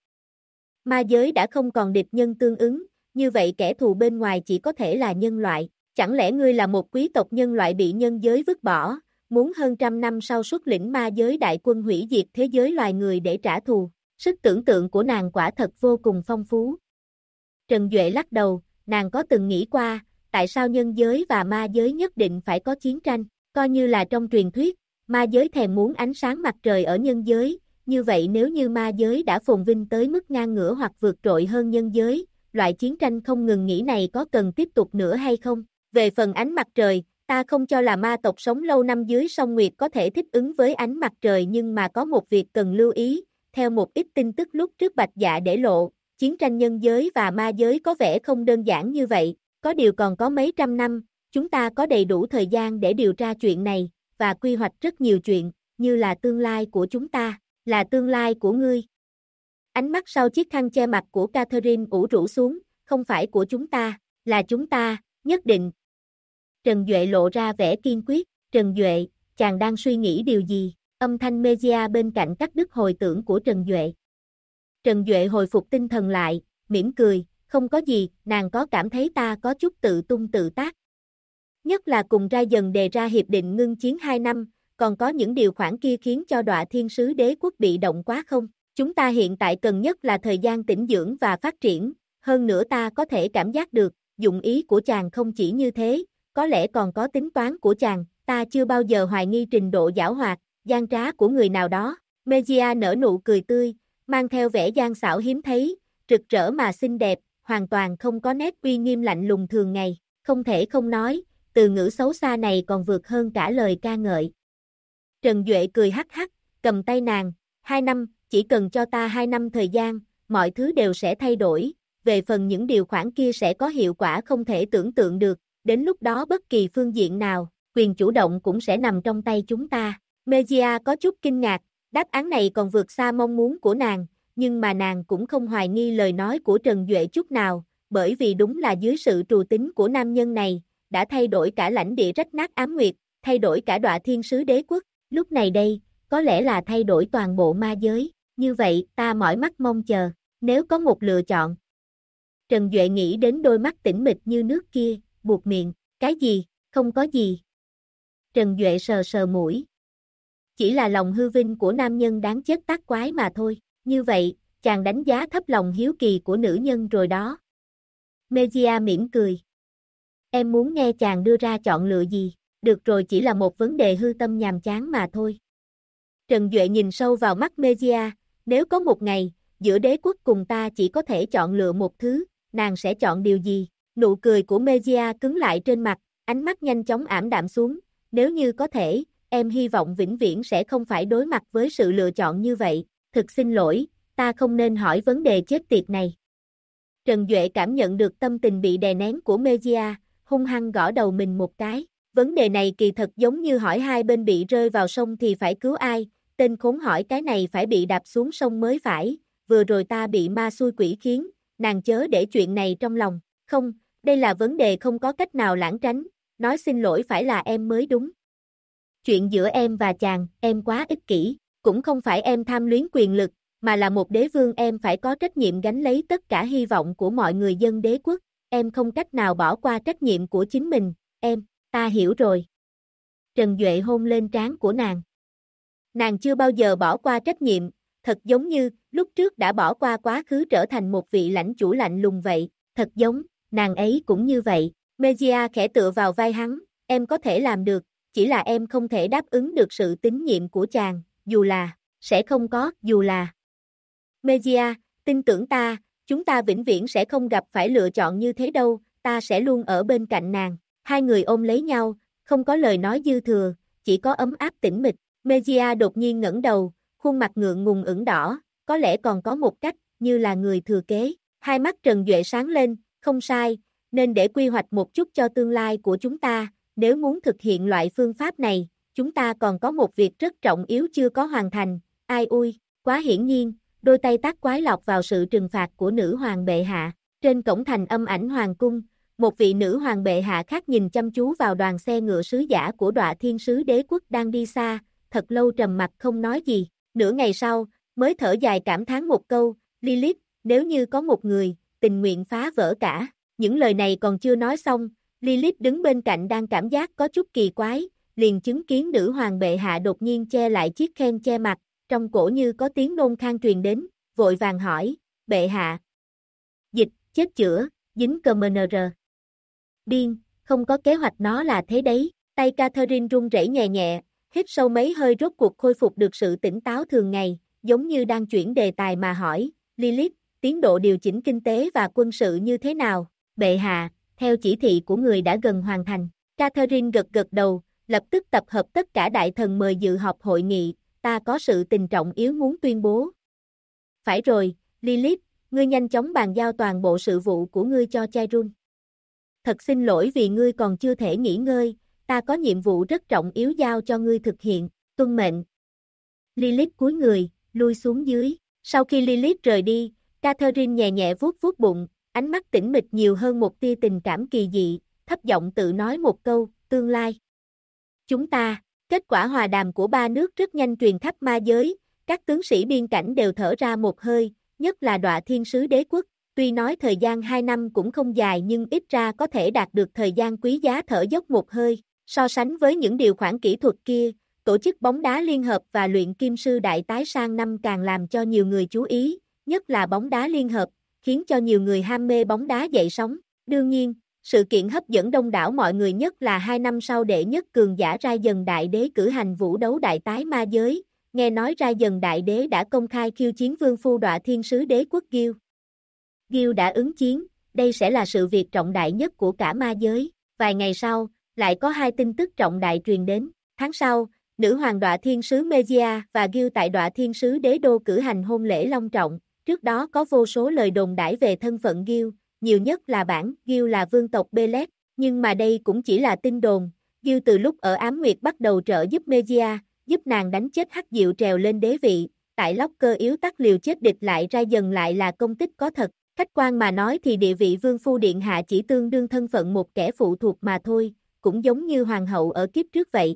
Ma giới đã không còn địch nhân tương ứng, như vậy kẻ thù bên ngoài chỉ có thể là nhân loại. Chẳng lẽ ngươi là một quý tộc nhân loại bị nhân giới vứt bỏ, muốn hơn 100 năm sau xuất lĩnh ma giới đại quân hủy diệt thế giới loài người để trả thù? Sức tưởng tượng của nàng quả thật vô cùng phong phú. Trần Duệ lắc đầu, nàng có từng nghĩ qua, tại sao nhân giới và ma giới nhất định phải có chiến tranh? Coi như là trong truyền thuyết, ma giới thèm muốn ánh sáng mặt trời ở nhân giới, như vậy nếu như ma giới đã phồn vinh tới mức ngang ngửa hoặc vượt trội hơn nhân giới, loại chiến tranh không ngừng nghỉ này có cần tiếp tục nữa hay không? Về phần ánh mặt trời, Ta không cho là ma tộc sống lâu năm dưới sông Nguyệt có thể thích ứng với ánh mặt trời, nhưng mà có một việc cần lưu ý, theo một ít tin tức lúc trước Bạch Dạ để lộ, chiến tranh nhân giới và ma giới có vẻ không đơn giản như vậy, có điều còn có mấy trăm năm, chúng ta có đầy đủ thời gian để điều tra chuyện này, và quy hoạch rất nhiều chuyện, như là tương lai của chúng ta, là tương lai của ngươi. Ánh mắt sau chiếc khăn che mặt của Catherine ủ rũ xuống, không phải của chúng ta, là chúng ta, nhất định. Trần Duệ lộ ra vẻ kiên quyết, Trần Duệ, chàng đang suy nghĩ điều gì? Âm thanh Mejia bên cạnh cắt đứt hồi tưởng của Trần Duệ. Trần Duệ hồi phục tinh thần lại, mỉm cười, không có gì, nàng có cảm thấy ta có chút tự tung tự tác. Nhất là cùng ra dần đề ra hiệp định ngưng chiến 2 năm, còn có những điều khoản kia khiến cho Đọa Thiên Sứ Đế Quốc bị động quá không? Chúng ta hiện tại cần nhất là thời gian tĩnh dưỡng và phát triển, hơn nữa ta có thể cảm giác được, dụng ý của chàng không chỉ như thế, có lẽ còn có tính toán của chàng, ta chưa bao giờ hoài nghi trình độ giảo hoạt, gian trá của người nào đó. Mejia nở nụ cười tươi, mang theo vẻ gian xảo hiếm thấy, rực rỡ mà xinh đẹp, hoàn toàn không có nét uy nghiêm lạnh lùng thường ngày, không thể không nói, từ ngữ xấu xa này còn vượt hơn cả lời ca ngợi. Trần Duệ cười hắc hắc, cầm tay nàng, 2 năm, chỉ cần cho ta 2 năm thời gian, mọi thứ đều sẽ thay đổi, về phần những điều khoản kia sẽ có hiệu quả không thể tưởng tượng được, đến lúc đó bất kỳ phương diện nào, quyền chủ động cũng sẽ nằm trong tay chúng ta. Mejia có chút kinh ngạc, đáp án này còn vượt xa mong muốn của nàng, nhưng mà nàng cũng không hoài nghi lời nói của Trần Duệ chút nào, bởi vì đúng là dưới sự trù tính của nam nhân này, đã thay đổi cả lãnh địa rách nát ám nguyệt, thay đổi cả Đọa Thiên Sứ Đế Quốc, lúc này đây, có lẽ là thay đổi toàn bộ ma giới, như vậy ta mỏi mắt mong chờ, nếu có một lựa chọn. Trần Duệ nghĩ đến đôi mắt tĩnh mịch như nước kia, buột miệng, cái gì, không có gì. Trần Duệ sờ sờ mũi. Chỉ là lòng hư vinh của nam nhân đáng chết tác quái mà thôi, như vậy, chàng đánh giá thấp lòng hiếu kỳ của nữ nhân rồi đó. Mejia mỉm cười. Em muốn nghe chàng đưa ra chọn lựa gì, được rồi, chỉ là một vấn đề hư tâm nhàm chán mà thôi. Trần Duệ nhìn sâu vào mắt Mejia, nếu có một ngày, giữa đế quốc cùng ta chỉ có thể chọn lựa một thứ, nàng sẽ chọn điều gì? Nụ cười của Mejia cứng lại trên mặt, ánh mắt nhanh chóng ảm đạm xuống, nếu như có thể, em hy vọng vĩnh viễn sẽ không phải đối mặt với sự lựa chọn như vậy, thực xin lỗi, ta không nên hỏi vấn đề chết tiệt này. Trần Duệ cảm nhận được tâm tình bị đè nén của Mejia, hung hăng gõ đầu mình một cái, vấn đề này kỳ thật giống như hỏi hai bên bị rơi vào sông thì phải cứu ai, tên khốn hỏi cái này phải bị đạp xuống sông mới phải, vừa rồi ta bị ma xui quỷ khiến, nàng chớ để chuyện này trong lòng, không, đây là vấn đề không có cách nào lảng tránh, nói xin lỗi phải là em mới đúng. Chuyện giữa em và chàng, em quá ích kỷ, cũng không phải em tham luyến quyền lực, mà là một đế vương em phải có trách nhiệm gánh lấy tất cả hy vọng của mọi người dân đế quốc, em không cách nào bỏ qua trách nhiệm của chính mình, ta hiểu rồi. Trần Duệ hôn lên trán của nàng. Nàng chưa bao giờ bỏ qua trách nhiệm, thật giống như, lúc trước đã bỏ qua quá khứ trở thành một vị lãnh chủ lạnh lùng vậy, thật giống, nàng ấy cũng như vậy. Mejia khẽ tựa vào vai hắn, em có thể làm được, chỉ là em không thể đáp ứng được sự tín nhiệm của chàng, dù là, sẽ không có, dù là. Mejia, tin tưởng ta, chúng ta vĩnh viễn sẽ không gặp phải lựa chọn như thế đâu, ta sẽ luôn ở bên cạnh nàng. Hai người ôm lấy nhau, không có lời nói dư thừa, chỉ có ấm áp tĩnh mịch. Mejia đột nhiên ngẩng đầu, khuôn mặt ngượng ngùng ửng đỏ, có lẽ còn có một cách, như là người thừa kế. Hai mắt Trần Duệ sáng lên, không sai, nên để quy hoạch một chút cho tương lai của chúng ta, nếu muốn thực hiện loại phương pháp này, chúng ta còn có một việc rất trọng yếu chưa có hoàn thành, ai ui, quá hiển nhiên, đôi tay tác quái lọt vào sự trừng phạt của nữ hoàng bệ hạ. Trên cổng thành âm ảnh hoàng cung, một vị nữ hoàng bệ hạ khác nhìn chăm chú vào đoàn xe ngựa sứ giả của Đọa Thiên Sứ Đế Quốc đang đi xa, thật lâu trầm mặc không nói gì, nửa ngày sau, mới thở dài cảm thán một câu, Lilith, nếu như có một người, tình nguyện phá vỡ cả, những lời này còn chưa nói xong, Lilith đứng bên cạnh đang cảm giác có chút kỳ quái, liền chứng kiến nữ hoàng bệ hạ đột nhiên che lại chiếc khen che mặt, trong cổ như có tiếng nôn khan truyền đến, vội vàng hỏi, bệ hạ. Dịch, chết chữa, dính CMNR. Điên, không có kế hoạch nó là thế đấy, tay Catherine run rẩy nhẹ nhẹ, hít sâu mấy hơi rốt cuộc khôi phục được sự tỉnh táo thường ngày, giống như đang chuyển đề tài mà hỏi, Lilith, tiến độ điều chỉnh kinh tế và quân sự như thế nào, bệ hạ, theo chỉ thị của người đã gần hoàn thành, Catherine gật gật đầu, lập tức tập hợp tất cả đại thần mời dự họp hội nghị, ta có sự tình trọng yếu muốn tuyên bố. Phải rồi, Lilith, ngươi nhanh chóng bàn giao toàn bộ sự vụ của ngươi cho Chairun. Thật xin lỗi vì ngươi còn chưa thể nghỉ ngơi, ta có nhiệm vụ rất trọng yếu giao cho ngươi thực hiện, tuân mệnh. Lilith cúi người, lui xuống dưới. Sau khi Lilith rời đi, Catherine nhẹ nhẹ vuốt vuốt bụng, ánh mắt tĩnh mịch nhiều hơn một tia tình cảm kỳ dị, thấp giọng tự nói một câu, tương lai. Chúng ta, kết quả hòa đàm của ba nước rất nhanh truyền khắp ma giới, các tướng sĩ biên cảnh đều thở ra một hơi, nhất là Đọa Thiên Sứ Đế Quốc, tuy nói thời gian 2 năm cũng không dài nhưng ít ra có thể đạt được thời gian quý giá thở dốc một hơi, so sánh với những điều khoản kỹ thuật kia, tổ chức bóng đá liên hợp và luyện kim sư đại tái sang năm càng làm cho nhiều người chú ý, nhất là bóng đá liên hợp, khiến cho nhiều người ham mê bóng đá dậy sóng. Đương nhiên, sự kiện hấp dẫn đông đảo mọi người nhất là 2 năm sau đệ nhất cường giả Ra Dần Đại Đế cử hành vũ đấu đại tái ma giới, nghe nói Ra Dần Đại Đế đã công khai khiêu chiến vương phu Đọa Thiên Sứ Đế Quốc Gil. Gil đã ứng chiến, đây sẽ là sự việc trọng đại nhất của cả ma giới. Vài ngày sau, lại có 2 tin tức trọng đại truyền đến. Tháng sau, nữ hoàng Đọa Thiên Sứ Megia và Gil tại Đọa Thiên Sứ Đế Đô cử hành hôn lễ long trọng. Trước đó có vô số lời đồn đãi về thân phận Gil, nhiều nhất là bản Gil là vương tộc Belet, nhưng mà đây cũng chỉ là tin đồn. Gil từ lúc ở Ám Nguyệt bắt đầu trợ giúp Megia, giúp nàng đánh chết Hắc Diệu trèo lên đế vị, tại Locker yếu tắc liều chết địch lại Ra Dần lại là công tích có thật. Khách quan mà nói thì địa vị vương phu điện hạ chỉ tương đương thân phận một kẻ phụ thuộc mà thôi, cũng giống như hoàng hậu ở kiếp trước vậy.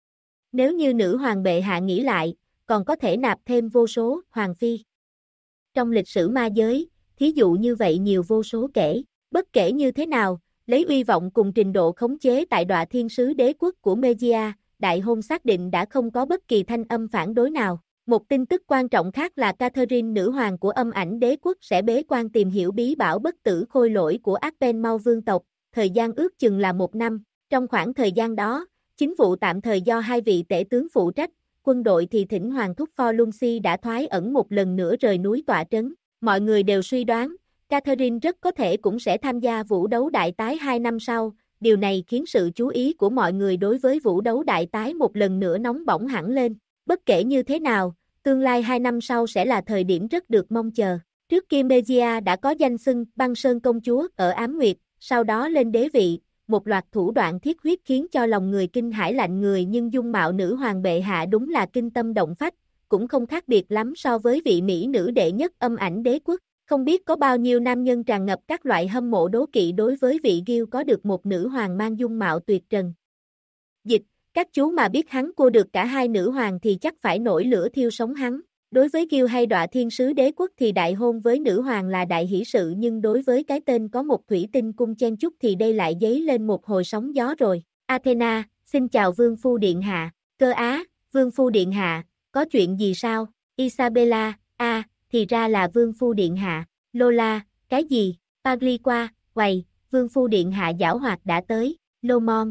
Nếu như nữ hoàng bệ hạ nghĩ lại, còn có thể nạp thêm vô số hoàng phi. Trong lịch sử ma giới, thí dụ như vậy nhiều vô số kể, bất kể như thế nào, lấy uy vọng cùng trình độ khống chế tại Đọa Thiên Sứ Đế Quốc của Megia, đại hôn xác định đã không có bất kỳ thanh âm phản đối nào. Một tin tức quan trọng khác là Catherine nữ hoàng của Âm Ảnh Đế Quốc sẽ bế quan tìm hiểu bí bảo bất tử khôi lỗi của Arpenmau vương tộc, thời gian ước chừng là 1 năm. Trong khoảng thời gian đó, chính vụ tạm thời do 2 vị tể tướng phụ trách, quân đội thì thỉnh Hoàng thúc Forlunsi đã thoái ẩn một lần nữa rời núi tọa trấn. Mọi người đều suy đoán, Catherine rất có thể cũng sẽ tham gia vũ đấu đại tái 2 năm sau, điều này khiến sự chú ý của mọi người đối với vũ đấu đại tái một lần nữa nóng bỏng hẳn lên. Bất kể như thế nào, tương lai 2 năm sau sẽ là thời điểm rất được mong chờ. Trước kia Megia đã có danh xưng Băng Sơn Công Chúa ở Ám Nguyệt, sau đó lên đế vị, một loạt thủ đoạn thiết huyết khiến cho lòng người kinh hãi lạnh người nhưng dung mạo nữ hoàng bệ hạ đúng là kinh tâm động phách, cũng không khác biệt lắm so với vị mỹ nữ đệ nhất Âm Ảnh Đế Quốc. Không biết có bao nhiêu nam nhân tràn ngập các loại hâm mộ đố kỵ đối với vị Gil có được một nữ hoàng mang dung mạo tuyệt trần. Dịch, các chú mà biết hắn cua được cả 2 nữ hoàng thì chắc phải nổi lửa thiêu sống hắn. Đối với Gil hay Đọa Thiên Sứ Đế Quốc thì đại hôn với nữ hoàng là đại hỷ sự nhưng đối với cái tên có một thủy tinh cung chen chúc thì đây lại dấy lên một hồi sóng gió rồi. Athena, xin chào Vương Phu Điện Hạ. Cơ Á, Vương Phu Điện Hạ, có chuyện gì sao? Isabella, thì ra là Vương Phu Điện Hạ. Lola, cái gì? Pagliqua, quầy, Vương Phu Điện Hạ giảo hoạt đã tới. Lomon,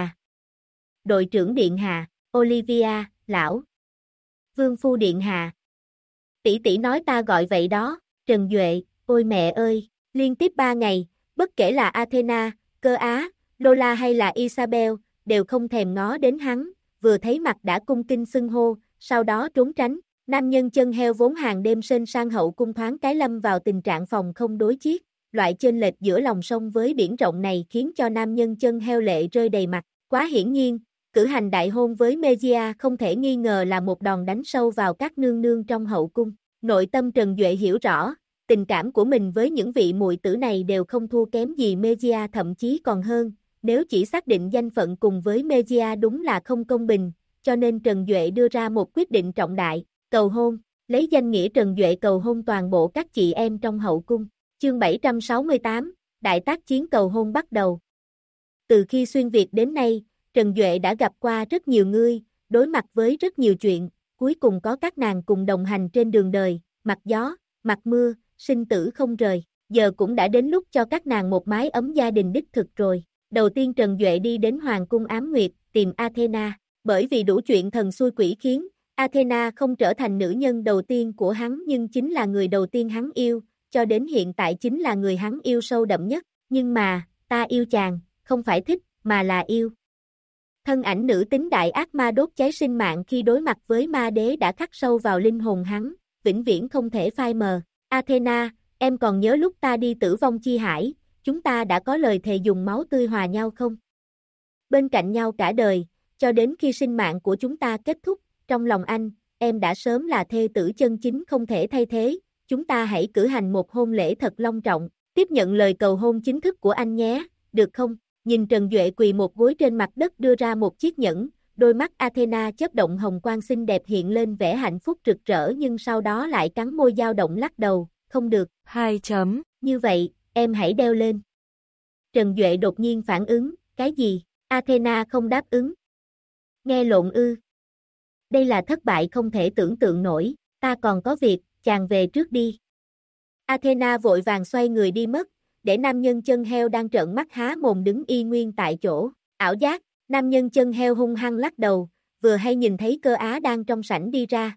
đội trưởng Điện Hạ. Olivia, lão. Vương Phu Điện Hạ. Tỷ tỷ nói ta gọi vậy đó. Trần Duệ, ôi mẹ ơi, liên tiếp 3 ngày, bất kể là Athena, Cơ Á, Lola hay là Isabel, đều không thèm ngó đến hắn, vừa thấy mặt đã cung kinh xưng hô, sau đó trốn tránh. Nam nhân chân heo vốn hàng đêm sên sang hậu cung thoáng cái lâm vào tình trạng phòng không đối chiết, loại chênh lệch giữa lòng sông với biển rộng này khiến cho nam nhân chân heo lệ rơi đầy mặt. Quá hiển nhiên, cử hành đại hôn với Megia không thể nghi ngờ là một đòn đánh sâu vào các nương nương trong hậu cung. Nội tâm Trần Duệ hiểu rõ, tình cảm của mình với những vị muội tử này đều không thua kém gì Megia, thậm chí còn hơn, nếu chỉ xác định danh phận cùng với Megia đúng là không công bình, cho nên Trần Duệ đưa ra một quyết định trọng đại, cầu hôn, lấy danh nghĩa Trần Duệ cầu hôn toàn bộ các chị em trong hậu cung. Chương 768, Đại tác chiến cầu hôn bắt đầu. Từ khi xuyên Việt đến nay, Trần Duệ đã gặp qua rất nhiều người, đối mặt với rất nhiều chuyện, cuối cùng có các nàng cùng đồng hành trên đường đời, mặt gió, mặt mưa, sinh tử không rời. Giờ cũng đã đến lúc cho các nàng một mái ấm gia đình đích thực rồi. Đầu tiên Trần Duệ đi đến Hoàng cung Ám Nguyệt, tìm Athena, bởi vì đủ chuyện thần xui quỷ khiến, Athena không trở thành nữ nhân đầu tiên của hắn nhưng chính là người đầu tiên hắn yêu, cho đến hiện tại chính là người hắn yêu sâu đậm nhất. Nhưng mà, ta yêu chàng, không phải thích, mà là yêu. Thân ảnh nữ tính đại ác ma đốt cháy sinh mạng khi đối mặt với ma đế đã khắc sâu vào linh hồn hắn, vĩnh viễn không thể phai mờ. Athena, em còn nhớ lúc ta đi Tử Vong Chi Hải, chúng ta đã có lời thề dùng máu tươi hòa nhau không? Bên cạnh nhau cả đời, cho đến khi sinh mạng của chúng ta kết thúc, trong lòng anh, em đã sớm là thê tử chân chính không thể thay thế, chúng ta hãy cử hành một hôn lễ thật long trọng, tiếp nhận lời cầu hôn chính thức của anh nhé, được không? Nhìn Trần Duệ quỳ một gối trên mặt đất đưa ra một chiếc nhẫn, đôi mắt Athena chớp động hồng quang xinh đẹp hiện lên vẻ hạnh phúc rực rỡ nhưng sau đó lại cắn môi dao động lắc đầu, không được. 2 chấm. Như vậy, em hãy đeo lên. Trần Duệ đột nhiên phản ứng, cái gì? Athena không đáp ứng. Nghe lộn ư? Đây là thất bại không thể tưởng tượng nổi, ta còn có việc, chàng về trước đi. Athena vội vàng xoay người đi mất, để nam nhân chân heo đang trợn mắt há mồm đứng y nguyên tại chỗ. Ảo giác, nam nhân chân heo hung hăng lắc đầu, vừa hay nhìn thấy Cơ Á đang trong sảnh đi ra.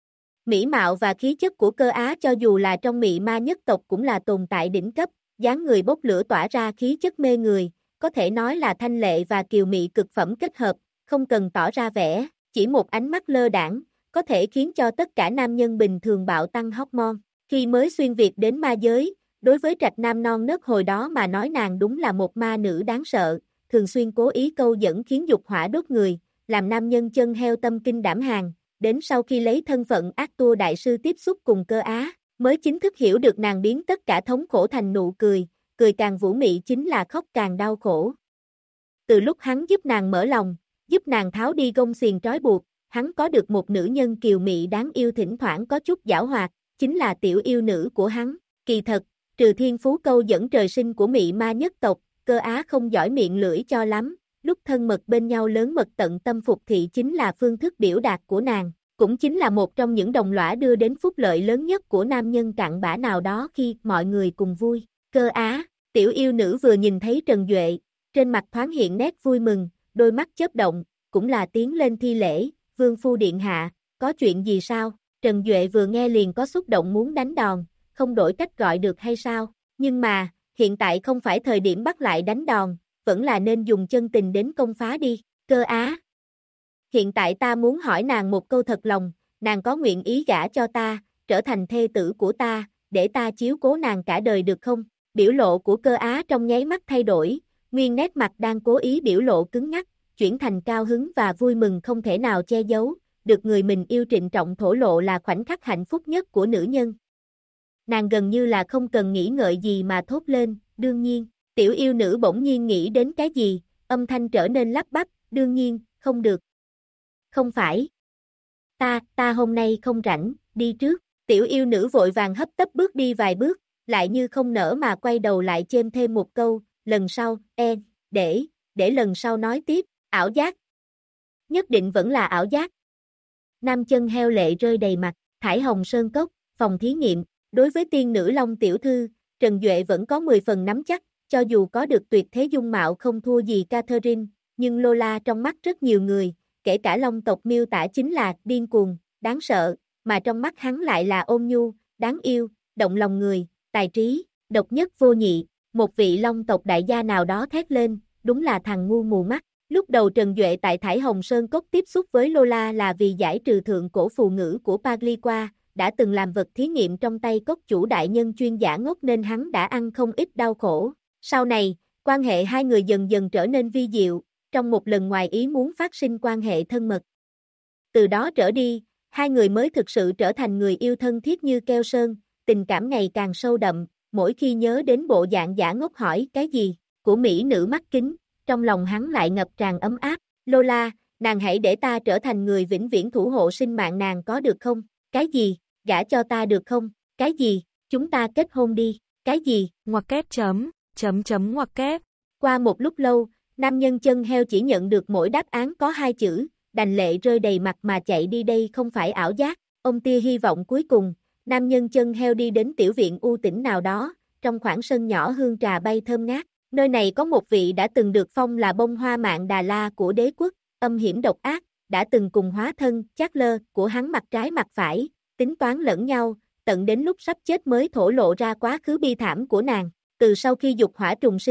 Mỹ mạo và khí chất của Cơ Á cho dù là trong mị ma nhất tộc cũng là tồn tại đỉnh cấp, dáng người bốc lửa tỏa ra khí chất mê người, có thể nói là thanh lệ và kiều mị cực phẩm kết hợp, không cần tỏ ra vẻ, chỉ một ánh mắt lơ đãng có thể khiến cho tất cả nam nhân bình thường bạo tăng hormone. Khi mới xuyên việt đến ma giới, đối với trạch nam non nớt hồi đó mà nói nàng đúng là một ma nữ đáng sợ, thường xuyên cố ý câu dẫn khiến dục hỏa đốt người, làm nam nhân chân heo tâm kinh đảm hàng, đến sau khi lấy thân phận ác tua đại sư tiếp xúc cùng Cơ Á, mới chính thức hiểu được nàng biến tất cả thống khổ thành nụ cười, cười càng vũ mị chính là khóc càng đau khổ. Từ lúc hắn giúp nàng mở lòng, giúp nàng tháo đi gông xiềng trói buộc, hắn có được một nữ nhân kiều mị đáng yêu thỉnh thoảng có chút giảo hoạt, chính là tiểu yêu nữ của hắn. Kỳ thật, trừ thiên phú câu dẫn trời sinh của mị ma nhất tộc, Cơ Á không giỏi miệng lưỡi cho lắm, lúc thân mật bên nhau lớn mật tận tâm phục thị chính là phương thức biểu đạt của nàng, cũng chính là một trong những đồng lõa đưa đến phúc lợi lớn nhất của nam nhân cặn bã nào đó khi mọi người cùng vui. Cơ Á, tiểu yêu nữ vừa nhìn thấy Trần Duệ, trên mặt thoáng hiện nét vui mừng, đôi mắt chớp động, cũng là tiến lên thi lễ, vương phu điện hạ, có chuyện gì sao? Trần Duệ vừa nghe liền có xúc động muốn đánh đòn, không đổi cách gọi được hay sao? Nhưng mà, hiện tại không phải thời điểm bắt lại đánh đòn, vẫn là nên dùng chân tình đến công phá đi. Cơ Á, hiện tại ta muốn hỏi nàng một câu thật lòng, nàng có nguyện ý gả cho ta, trở thành thê tử của ta, để ta chiếu cố nàng cả đời được không? Biểu lộ của Cơ Á trong nháy mắt thay đổi, nguyên nét mặt đang cố ý biểu lộ cứng ngắc, chuyển thành cao hứng và vui mừng không thể nào che giấu, được người mình yêu trịnh trọng thổ lộ là khoảnh khắc hạnh phúc nhất của nữ nhân. Nàng gần như là không cần nghĩ ngợi gì mà thốt lên, đương nhiên, tiểu yêu nữ bỗng nhiên nghĩ đến cái gì, âm thanh trở nên lắp bắp, đương nhiên, không được. Không phải. Ta hôm nay không rảnh, đi trước, tiểu yêu nữ vội vàng hấp tấp bước đi vài bước, lại như không nỡ mà quay đầu lại chêm thêm một câu, lần sau, để lần sau nói tiếp, ảo giác. Nhất định vẫn là ảo giác. Nam chân heo lệ rơi đầy mặt, Thải Hồng Sơn Cốc, phòng thí nghiệm, đối với tiên nữ Long tiểu thư, Trần Duệ vẫn có 10 phần nắm chắc, cho dù có được tuyệt thế dung mạo không thua gì Catherine, nhưng Lola trong mắt rất nhiều người, kể cả Long tộc miêu tả chính là điên cuồng, đáng sợ, mà trong mắt hắn lại là ôn nhu, đáng yêu, động lòng người, tài trí, độc nhất vô nhị, một vị Long tộc đại gia nào đó thét lên, đúng là thằng ngu mù mắt. Lúc đầu Trần Duệ tại Thải Hồng Sơn Cốc tiếp xúc với Lola là vì giải trừ thượng cổ phù ngữ của Pagliqua, đã từng làm vật thí nghiệm trong tay cốc chủ đại nhân chuyên giả ngốc nên hắn đã ăn không ít đau khổ. Sau này, quan hệ hai người dần dần trở nên vi diệu, trong một lần ngoài ý muốn phát sinh quan hệ thân mật. Từ đó trở đi, hai người mới thực sự trở thành người yêu thân thiết như keo sơn, tình cảm ngày càng sâu đậm, mỗi khi nhớ đến bộ dạng giả ngốc hỏi cái gì, của mỹ nữ mắt kính, trong lòng hắn lại ngập tràn ấm áp. Lola, nàng hãy để ta trở thành người vĩnh viễn thủ hộ sinh mạng nàng có được không? Cái gì? Gả cho ta được không? Cái gì? Chúng ta kết hôn đi. Cái gì? Ngoặc kép ngoặc kép. Qua một lúc lâu, nam nhân chân heo chỉ nhận được mỗi đáp án có 2 chữ, đành lệ rơi đầy mặt mà chạy đi đây không phải ảo giác. Ông tia hy vọng cuối cùng, nam nhân chân heo đi đến tiểu viện u tĩnh nào đó, trong khoảng sân nhỏ hương trà bay thơm ngát. Nơi này có một vị đã từng được phong là bông hoa mạng Đà La của đế quốc, âm hiểm độc ác, đã từng cùng hóa thân, chát lơ, của hắn mặt trái mặt phải, tính toán lẫn nhau, tận đến lúc sắp chết mới thổ lộ ra quá khứ bi thảm của nàng. Từ sau khi dục hỏa trùng sinh,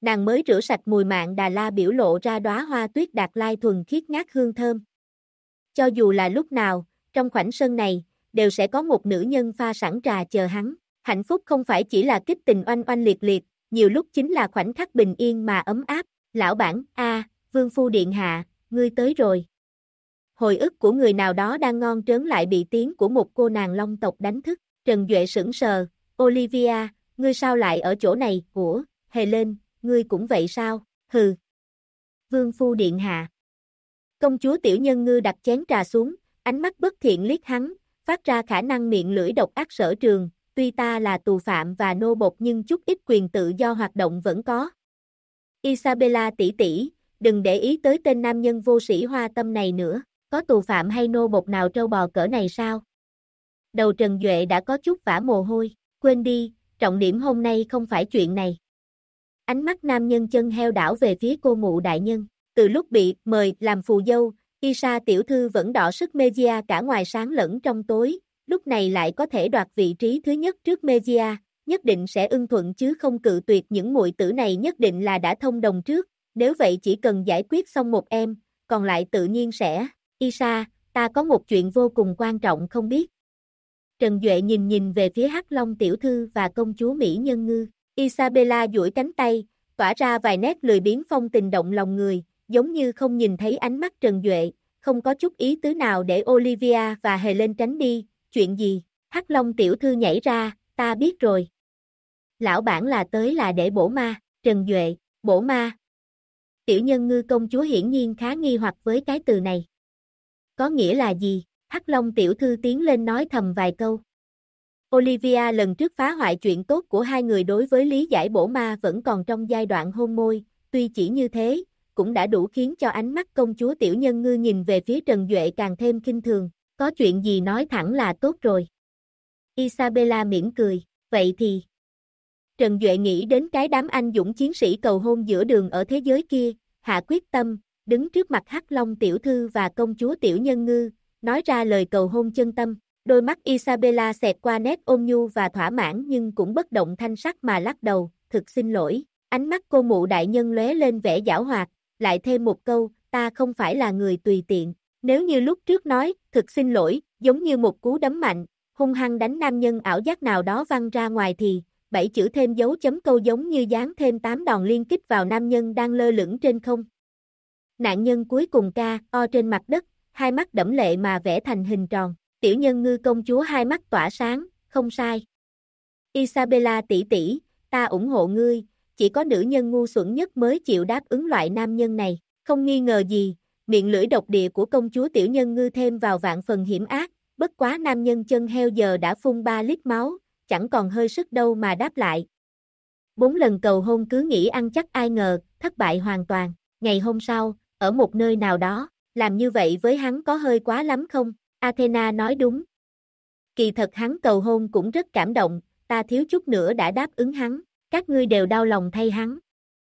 nàng mới rửa sạch mùi mạn đà la biểu lộ ra đóa hoa tuyết đạt lai thuần khiết ngát hương thơm. Cho dù là lúc nào, trong khoảnh sân này, đều sẽ có một nữ nhân pha sẵn trà chờ hắn. Hạnh phúc không phải chỉ là kích tình oanh oanh liệt liệt, nhiều lúc chính là khoảnh khắc bình yên mà ấm áp. Lão bản, Vương phu điện hạ, ngươi tới rồi. Hồi ức của người nào đó đang ngon trớn lại bị tiếng của một cô nàng Long tộc đánh thức. Trần Duệ sững sờ, Olivia, ngươi sao lại ở chỗ này, Helen, ngươi cũng vậy sao, hừ. Vương phu điện hạ. Công chúa Tiểu Nhân Ngư đặt chén trà xuống, ánh mắt bất thiện liếc hắn, phát ra khả năng miệng lưỡi độc ác sở trường, tuy ta là tù phạm và nô bộc nhưng chút ít quyền tự do hoạt động vẫn có. Isabella tỷ tỷ, đừng để ý tới tên nam nhân vô sĩ hoa tâm này nữa, có tù phạm hay nô bộc nào trâu bò cỡ này sao? Đầu Trần Duệ đã có chút vã mồ hôi, quên đi, trọng điểm hôm nay không phải chuyện này. Ánh mắt nam nhân chân heo đảo về phía cô mụ đại nhân, từ lúc bị mời làm phù dâu, Isa tiểu thư vẫn đọ sức Megia cả ngoài sáng lẫn trong tối, lúc này lại có thể đoạt vị trí thứ nhất trước Megia, nhất định sẽ ưng thuận chứ không cự tuyệt, những muội tử này nhất định là đã thông đồng trước, nếu vậy chỉ cần giải quyết xong một em, còn lại tự nhiên sẽ. Isa, ta có một chuyện vô cùng quan trọng không biết. Trần Duệ nhìn về phía Hắc Long tiểu thư và công chúa Mỹ Nhân Ngư. Isabella duỗi cánh tay, tỏa ra vài nét lười biếng phong tình động lòng người, giống như không nhìn thấy ánh mắt Trần Duệ, không có chút ý tứ nào để Olivia và Helen tránh đi. Chuyện gì? Hắc Long tiểu thư nhảy ra, ta biết rồi. Lão bản là tới là để bổ ma. Trần Duệ, bổ ma. Tiểu Nhân Ngư công chúa hiển nhiên khá nghi hoặc với cái từ này. Có nghĩa là gì? Hắc Long tiểu thư tiến lên nói thầm vài câu. Olivia lần trước phá hoại chuyện tốt của hai người đối với lý giải bổ ma vẫn còn trong giai đoạn hôn môi, tuy chỉ như thế, cũng đã đủ khiến cho ánh mắt công chúa Tiểu Nhân Ngư nhìn về phía Trần Duệ càng thêm khinh thường, có chuyện gì nói thẳng là tốt rồi. Isabella mỉm cười, vậy thì. Trần Duệ nghĩ đến cái đám anh dũng chiến sĩ cầu hôn giữa đường ở thế giới kia, hạ quyết tâm, đứng trước mặt Hắc Long tiểu thư và công chúa Tiểu Nhân Ngư, nói ra lời cầu hôn chân tâm. Đôi mắt Isabella xẹt qua nét ôn nhu và thỏa mãn nhưng cũng bất động thanh sắc mà lắc đầu, thực xin lỗi. Ánh mắt cô mụ đại nhân lóe lên vẻ giảo hoạt, lại thêm một câu, ta không phải là người tùy tiện. Nếu như lúc trước nói, thực xin lỗi, giống như một cú đấm mạnh, hung hăng đánh nam nhân ảo giác nào đó văng ra ngoài thì, 7 chữ thêm dấu chấm câu giống như dán thêm 8 đòn liên kích vào nam nhân đang lơ lửng trên không. Nạn nhân cuối cùng o trên mặt đất, hai mắt đẫm lệ mà vẽ thành hình tròn. Tiểu Nhân Ngư công chúa hai mắt tỏa sáng, không sai. Isabella tỷ tỷ, ta ủng hộ ngươi, chỉ có nữ nhân ngu xuẩn nhất mới chịu đáp ứng loại nam nhân này, không nghi ngờ gì, miệng lưỡi độc địa của công chúa Tiểu Nhân Ngư thêm vào vạn phần hiểm ác, bất quá nam nhân chân heo giờ đã phun 3 lít máu, chẳng còn hơi sức đâu mà đáp lại. 4 lần cầu hôn cứ nghĩ ăn chắc ai ngờ, thất bại hoàn toàn, ngày hôm sau, ở một nơi nào đó, làm như vậy với hắn có hơi quá lắm không? Athena nói đúng. Kỳ thật hắn cầu hôn cũng rất cảm động, ta thiếu chút nữa đã đáp ứng hắn, các ngươi đều đau lòng thay hắn.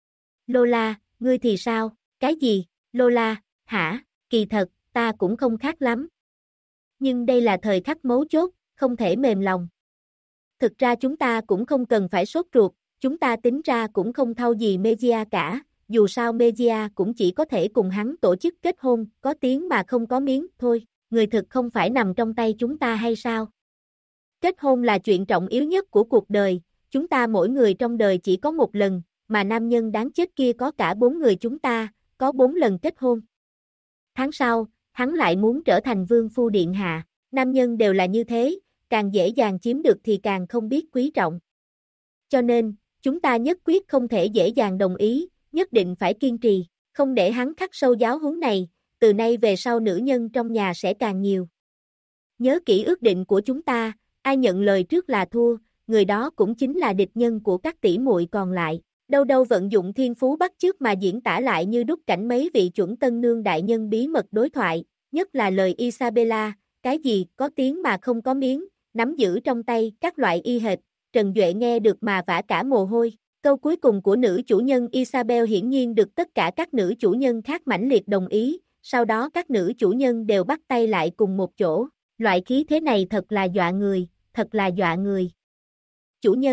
Lola, ngươi thì sao? Cái gì? Lola, hả? Kỳ thật, ta cũng không khác lắm. Nhưng đây là thời khắc mấu chốt, không thể mềm lòng. Thực ra chúng ta cũng không cần phải sốt ruột, chúng ta tính ra cũng không thau gì Megia cả, dù sao Megia cũng chỉ có thể cùng hắn tổ chức kết hôn, có tiếng mà không có miếng, thôi. Người thực không phải nằm trong tay chúng ta hay sao? Kết hôn là chuyện trọng yếu nhất của cuộc đời, chúng ta mỗi người trong đời chỉ có một lần, mà nam nhân đáng chết kia có cả 4 người chúng ta, có 4 lần kết hôn. Tháng sau, hắn lại muốn trở thành vương phu điện hạ, nam nhân đều là như thế, càng dễ dàng chiếm được thì càng không biết quý trọng. Cho nên, chúng ta nhất quyết không thể dễ dàng đồng ý, nhất định phải kiên trì, không để hắn khắc sâu giáo huấn này. Từ nay về sau nữ nhân trong nhà sẽ càng nhiều. Nhớ kỹ ước định của chúng ta, ai nhận lời trước là thua, người đó cũng chính là địch nhân của các tỷ muội còn lại. Đâu đâu vận dụng thiên phú bắt chước mà diễn tả lại như đúc cảnh mấy vị chuẩn tân nương đại nhân bí mật đối thoại, nhất là lời Isabella, cái gì có tiếng mà không có miếng, nắm giữ trong tay các loại y hệt, Trần Duệ nghe được mà vã cả mồ hôi. Câu cuối cùng của nữ chủ nhân Isabel hiển nhiên được tất cả các nữ chủ nhân khác mãnh liệt đồng ý. Sau đó các nữ chủ nhân đều bắt tay lại cùng một chỗ, loại khí thế này thật là dọa người, thật là dọa người. Chủ nhân,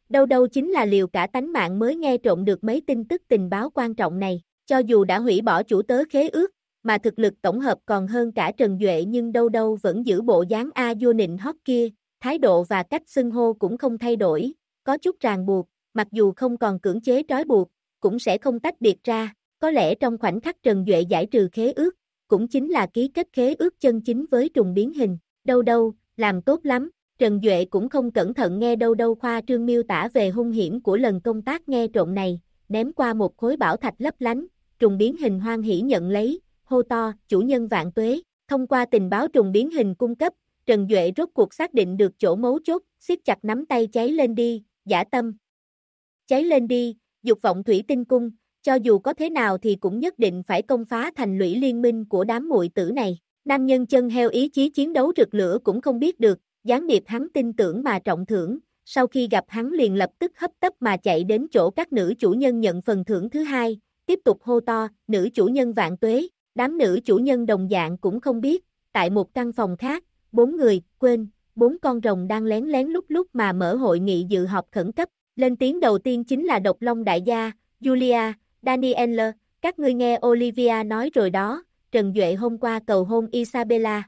Đâu đâu chính là liều cả tánh mạng mới nghe trộm được mấy tin tức tình báo quan trọng này, cho dù đã hủy bỏ chủ tớ khế ước, mà thực lực tổng hợp còn hơn cả Trần Duệ nhưng đâu đâu vẫn giữ bộ dáng A vua nịnh hót kia, thái độ và cách xưng hô cũng không thay đổi, có chút ràng buộc, mặc dù không còn cưỡng chế trói buộc, cũng sẽ không tách biệt ra, có lẽ trong khoảnh khắc Trần Duệ giải trừ khế ước, cũng chính là ký kết khế ước chân chính với trùng biến hình, đâu đâu, làm tốt lắm. Trần Duệ cũng không cẩn thận nghe đâu đâu khoa trương miêu tả về hung hiểm của lần công tác nghe trộm này, ném qua một khối bảo thạch lấp lánh, trùng biến hình hoan hỉ nhận lấy, hô to, chủ nhân vạn tuế, thông qua tình báo trùng biến hình cung cấp, Trần Duệ rốt cuộc xác định được chỗ mấu chốt, siết chặt nắm tay cháy lên đi, dã tâm. Cháy lên đi, dục vọng thủy tinh cung, cho dù có thế nào thì cũng nhất định phải công phá thành lũy liên minh của đám muội tử này. Nam nhân chân heo ý chí chiến đấu rực lửa cũng không biết được, gián điệp hắn tin tưởng mà trọng thưởng, sau khi gặp hắn liền lập tức hấp tấp mà chạy đến chỗ các nữ chủ nhân nhận phần thưởng thứ hai, tiếp tục hô to, nữ chủ nhân vạn tuế, đám nữ chủ nhân đồng dạng cũng không biết, tại một căn phòng khác, 4 người, quên, 4 con rồng đang lén lén lúc lúc mà mở hội nghị dự họp khẩn cấp, lên tiếng đầu tiên chính là Độc Long đại gia, Julia, Danielle, các ngươi nghe Olivia nói rồi đó, Trần Duệ hôm qua cầu hôn Isabella.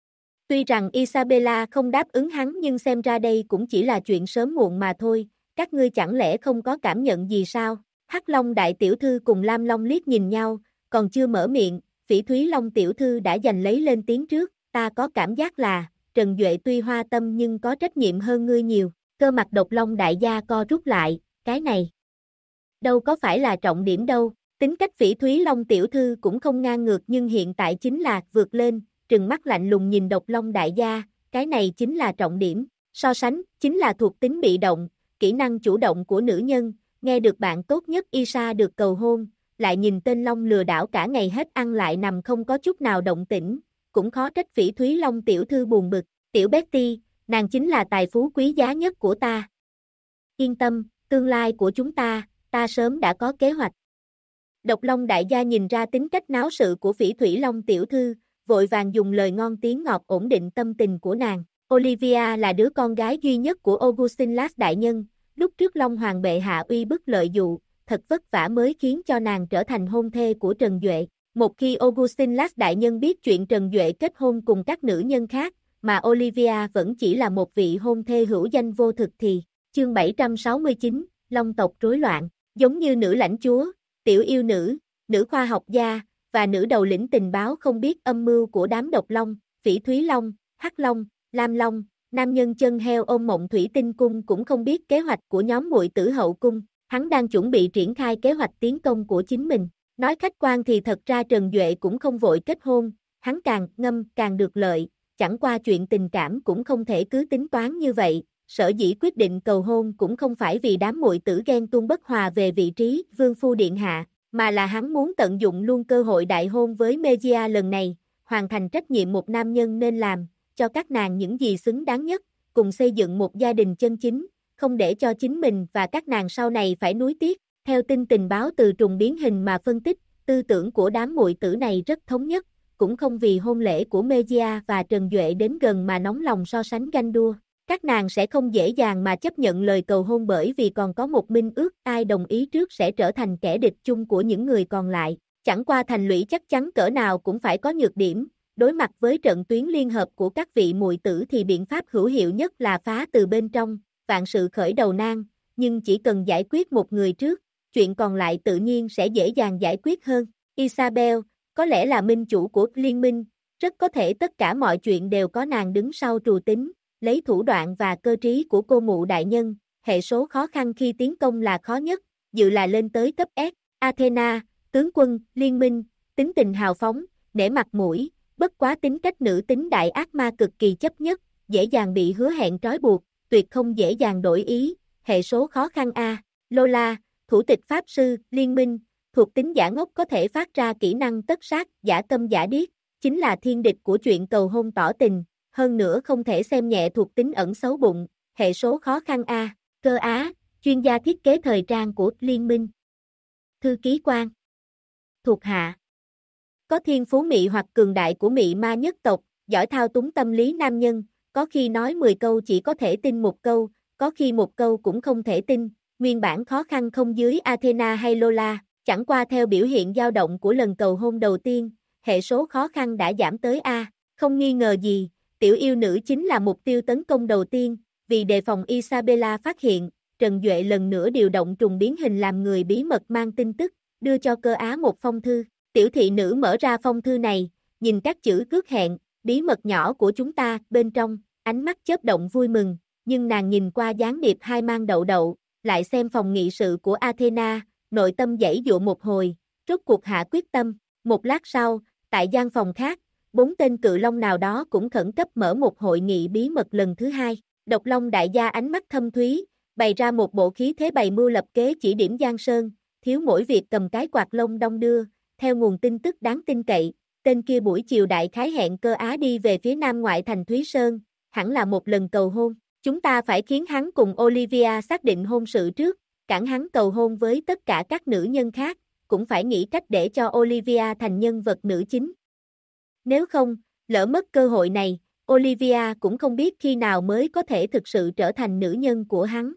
Tuy rằng Isabella không đáp ứng hắn nhưng xem ra đây cũng chỉ là chuyện sớm muộn mà thôi, các ngươi chẳng lẽ không có cảm nhận gì sao? Hắc Long đại tiểu thư cùng Lam Long liếc nhìn nhau, còn chưa mở miệng, Phỉ Thúy Long tiểu thư đã giành lấy lên tiếng trước, ta có cảm giác là, Trần Duệ tuy hoa tâm nhưng có trách nhiệm hơn ngươi nhiều, cơ mặt Độc Long đại gia co rút lại, cái này đâu có phải là trọng điểm đâu, tính cách Phỉ Thúy Long tiểu thư cũng không ngang ngược nhưng hiện tại chính là vượt lên, trừng mắt lạnh lùng nhìn Độc Long đại gia, cái này chính là trọng điểm, so sánh, chính là thuộc tính bị động, kỹ năng chủ động của nữ nhân, nghe được bạn tốt nhất Isa được cầu hôn, lại nhìn tên Long lừa đảo cả ngày hết ăn lại nằm không có chút nào động tĩnh, cũng khó trách Phỉ Thúy Long tiểu thư buồn bực, tiểu Betty, nàng chính là tài phú quý giá nhất của ta. Yên tâm, tương lai của chúng ta sớm đã có kế hoạch. Độc Long đại gia nhìn ra tính cách náo sự của Phỉ Thúy Long tiểu thư, vội vàng dùng lời ngon tiếng ngọt ổn định tâm tình của nàng. Olivia là đứa con gái duy nhất của Augustinus đại nhân, lúc trước Long Hoàng bệ hạ uy bức lợi dụ, thật vất vả mới khiến cho nàng trở thành hôn thê của Trần Duệ. Một khi Augustinus đại nhân biết chuyện Trần Duệ kết hôn cùng các nữ nhân khác, mà Olivia vẫn chỉ là một vị hôn thê hữu danh vô thực thì, chương 769, Long tộc rối loạn, giống như nữ lãnh chúa, tiểu yêu nữ, nữ khoa học gia, và nữ đầu lĩnh tình báo không biết âm mưu của đám Độc Long, Phỉ Thúy Long, Hắc Long, Lam Long, nam nhân chân heo ôm mộng thủy tinh cung cũng không biết kế hoạch của nhóm muội tử hậu cung, hắn đang chuẩn bị triển khai kế hoạch tiến công của chính mình. Nói khách quan thì thật ra Trần Duệ cũng không vội kết hôn, hắn càng ngâm càng được lợi, chẳng qua chuyện tình cảm cũng không thể cứ tính toán như vậy, sở dĩ quyết định cầu hôn cũng không phải vì đám muội tử ghen tuông bất hòa về vị trí vương phu điện hạ, mà là hắn muốn tận dụng luôn cơ hội đại hôn với Megia lần này, hoàn thành trách nhiệm một nam nhân nên làm, cho các nàng những gì xứng đáng nhất, cùng xây dựng một gia đình chân chính, không để cho chính mình và các nàng sau này phải nuối tiếc. Theo tin tình báo từ trùng biến hình mà phân tích, tư tưởng của đám muội tử này rất thống nhất, cũng không vì hôn lễ của Megia và Trần Duệ đến gần mà nóng lòng so sánh ganh đua. Các nàng sẽ không dễ dàng mà chấp nhận lời cầu hôn bởi vì còn có một minh ước ai đồng ý trước sẽ trở thành kẻ địch chung của những người còn lại. Chẳng qua thành lũy chắc chắn cỡ nào cũng phải có nhược điểm, đối mặt với trận tuyến liên hợp của các vị muội tử thì biện pháp hữu hiệu nhất là phá từ bên trong, vạn sự khởi đầu nan, nhưng chỉ cần giải quyết một người trước, chuyện còn lại tự nhiên sẽ dễ dàng giải quyết hơn. Isabel, có lẽ là minh chủ của liên minh, rất có thể tất cả mọi chuyện đều có nàng đứng sau trù tính, lấy thủ đoạn và cơ trí của cô mụ đại nhân, hệ số khó khăn khi tiến công là khó nhất, dự là lên tới cấp S. Athena, tướng quân, liên minh, tính tình hào phóng, nể mặt mũi, bất quá tính cách nữ tính đại ác ma cực kỳ chấp nhất, dễ dàng bị hứa hẹn trói buộc, tuyệt không dễ dàng đổi ý, hệ số khó khăn A. Lola, thủ tịch pháp sư, liên minh, thuộc tính giả ngốc có thể phát ra kỹ năng tất sát, giả tâm giả điếc, chính là thiên địch của chuyện cầu hôn tỏ tình, hơn nữa không thể xem nhẹ thuộc tính ẩn xấu bụng, hệ số khó khăn A. Cơ Á, chuyên gia thiết kế thời trang của liên minh. Thư ký quan. Thuộc hạ. Có thiên phú mị hoặc cường đại của mị ma nhất tộc, giỏi thao túng tâm lý nam nhân, có khi nói 10 câu chỉ có thể tin một câu, có khi một câu cũng không thể tin, nguyên bản khó khăn không dưới Athena hay Lola, chẳng qua theo biểu hiện dao động của lần cầu hôn đầu tiên, hệ số khó khăn đã giảm tới A, không nghi ngờ gì, tiểu yêu nữ chính là mục tiêu tấn công đầu tiên, vì đề phòng Isabella phát hiện, Trần Duệ lần nữa điều động trùng biến hình làm người bí mật mang tin tức, đưa cho Cơ Á một phong thư, tiểu thị nữ mở ra phong thư này, nhìn các chữ cước hẹn, bí mật nhỏ của chúng ta, bên trong, ánh mắt chớp động vui mừng, nhưng nàng nhìn qua gián điệp hai mang đậu đậu, lại xem phòng nghị sự của Athena, nội tâm giãy giụa một hồi, rốt cuộc hạ quyết tâm, một lát sau, tại gian phòng khác, 4 tên cự long nào đó cũng khẩn cấp mở một hội nghị bí mật lần thứ hai, Độc Long đại gia ánh mắt thâm thúy, bày ra một bộ khí thế bày mưu lập kế chỉ điểm Giang Sơn, thiếu mỗi việc cầm cái quạt lông đong đưa, theo nguồn tin tức đáng tin cậy, tên kia buổi chiều đại khái hẹn Cơ Á đi về phía nam ngoại thành Thúy Sơn, hẳn là một lần cầu hôn, chúng ta phải khiến hắn cùng Olivia xác định hôn sự trước, cản hắn cầu hôn với tất cả các nữ nhân khác, cũng phải nghĩ cách để cho Olivia thành nhân vật nữ chính. Nếu không, lỡ mất cơ hội này, Olivia cũng không biết khi nào mới có thể thực sự trở thành nữ nhân của hắn.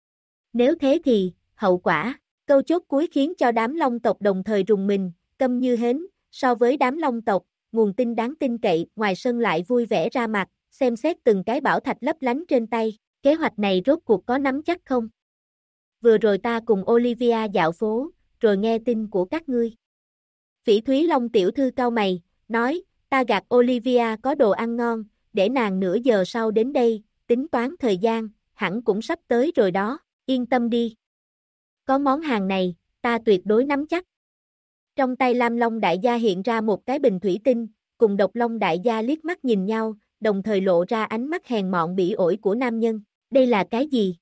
Nếu thế thì, hậu quả, câu chốt cuối khiến cho đám long tộc đồng thời rùng mình, câm như hến, so với đám long tộc, nguồn tin đáng tin cậy, ngoài sân lại vui vẻ ra mặt, xem xét từng cái bảo thạch lấp lánh trên tay, kế hoạch này rốt cuộc có nắm chắc không? Vừa rồi ta cùng Olivia dạo phố, rồi nghe tin của các ngươi. Phỉ Thúy Long tiểu thư cau mày, nói, ta gạt Olivia có đồ ăn ngon, để nàng nửa giờ sau đến đây, tính toán thời gian, hẳn cũng sắp tới rồi đó, yên tâm đi. Có món hàng này, ta tuyệt đối nắm chắc. Trong tay Lam Long đại gia hiện ra một cái bình thủy tinh, cùng Độc Long đại gia liếc mắt nhìn nhau, đồng thời lộ ra ánh mắt hèn mọn bỉ ổi của nam nhân. Đây là cái gì?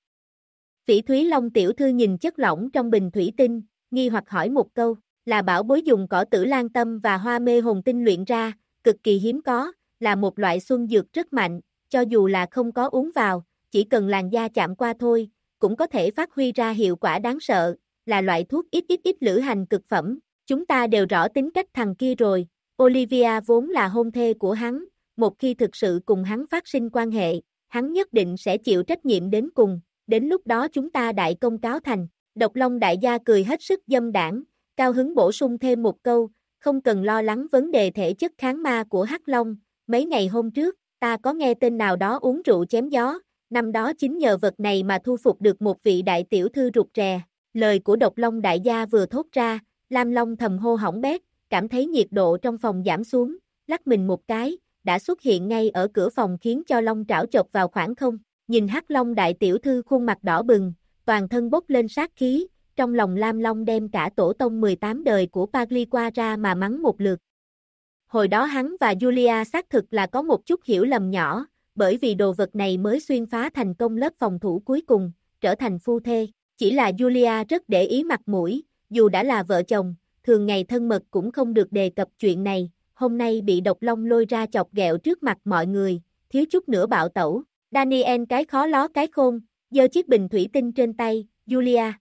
Phỉ Thúy Long tiểu thư nhìn chất lỏng trong bình thủy tinh, nghi hoặc hỏi một câu, là bảo bối dùng cỏ tử lan tâm và hoa mê hồn tinh luyện ra, cực kỳ hiếm có, là một loại xuân dược rất mạnh, cho dù là không có uống vào, chỉ cần làn da chạm qua thôi, cũng có thể phát huy ra hiệu quả đáng sợ, là loại thuốc ít lữ hành cực phẩm, chúng ta đều rõ tính cách thằng kia rồi, Olivia vốn là hôn thê của hắn, một khi thực sự cùng hắn phát sinh quan hệ, hắn nhất định sẽ chịu trách nhiệm đến cùng, đến lúc đó chúng ta đại công cáo thành, Độc Long đại gia cười hết sức dâm đảng, cao hứng bổ sung thêm một câu, không cần lo lắng vấn đề thể chất kháng ma của Hắc Long, mấy ngày hôm trước, ta có nghe tên nào đó uống rượu chém gió, năm đó chính nhờ vật này mà thu phục được một vị đại tiểu thư rụt rè, lời của Độc Long đại gia vừa thốt ra, Lam Long thầm hô hỏng bét, cảm thấy nhiệt độ trong phòng giảm xuống, lắc mình một cái, đã xuất hiện ngay ở cửa phòng khiến cho Long trảo chộp vào khoảng không, nhìn Hắc Long đại tiểu thư khuôn mặt đỏ bừng, toàn thân bốc lên sát khí, trong lòng Lam Long đem cả tổ tông 18 đời của Pagliqua ra mà mắng một lượt. Hồi đó hắn và Julia xác thực là có một chút hiểu lầm nhỏ, bởi vì đồ vật này mới xuyên phá thành công lớp phòng thủ cuối cùng, trở thành phu thê, chỉ là Julia rất để ý mặt mũi, dù đã là vợ chồng, thường ngày thân mật cũng không được đề cập chuyện này, hôm nay bị Độc Long lôi ra chọc ghẹo trước mặt mọi người, thiếu chút nữa bạo tẩu, Daniel cái khó ló cái khôn, giơ chiếc bình thủy tinh trên tay, Julia.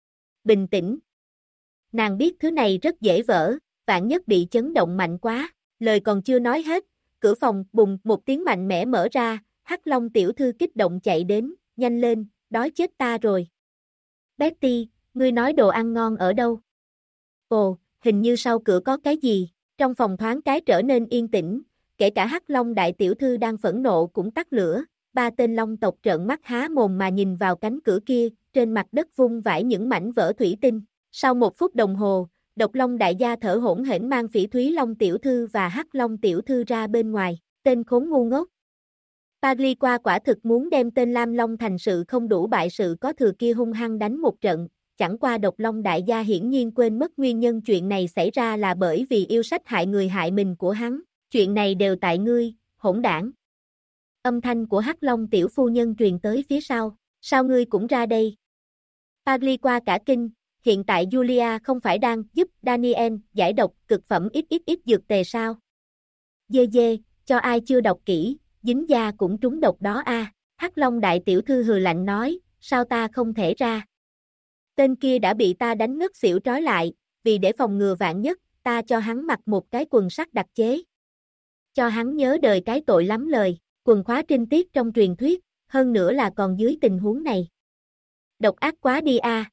Bình tĩnh. Nàng biết thứ này rất dễ vỡ, vạn nhất bị chấn động mạnh quá, lời còn chưa nói hết, cửa phòng bùng một tiếng mạnh mẽ mở ra, Hắc Long tiểu thư kích động chạy đến, nhanh lên, đói chết ta rồi. Betty, ngươi nói đồ ăn ngon ở đâu? Ồ, hình như sau cửa có cái gì, trong phòng thoáng cái trở nên yên tĩnh, kể cả Hắc Long đại tiểu thư đang phẫn nộ cũng tắt lửa, ba tên long tộc trợn mắt há mồm mà nhìn vào cánh cửa kia, trên mặt đất vung vãi những mảnh vỡ thủy tinh. Sau 1 phút đồng hồ, Độc Long đại gia thở hổn hển mang Phỉ Thúy Long tiểu thư và Hắc Long tiểu thư ra bên ngoài, tên khốn ngu ngốc. Pagliqua quả thực muốn đem tên Lam Long thành sự không đủ bại sự có thừa kia hung hăng đánh một trận, chẳng qua Độc Long đại gia hiển nhiên quên mất nguyên nhân chuyện này xảy ra là bởi vì yêu sách hại người hại mình của hắn, chuyện này đều tại ngươi, hỗn đảng. Âm thanh của Hắc Long tiểu phu nhân truyền tới phía sau, sao ngươi cũng ra đây? Pagliqua cả kinh, hiện tại Julia không phải đang giúp Daniel giải độc cực phẩm ít dược tề sao? Dê dê, cho ai chưa đọc kỹ, dính da cũng trúng độc đó a. Hắc Long đại tiểu thư hừ lạnh nói, sao ta không thể ra? Tên kia đã bị ta đánh ngất xỉu trói lại, vì để phòng ngừa vạn nhất, ta cho hắn mặc một cái quần sắt đặc chế. Cho hắn nhớ đời cái tội lắm lời, quần khóa trinh tiết trong truyền thuyết, hơn nữa là còn dưới tình huống này. Độc ác quá đi a.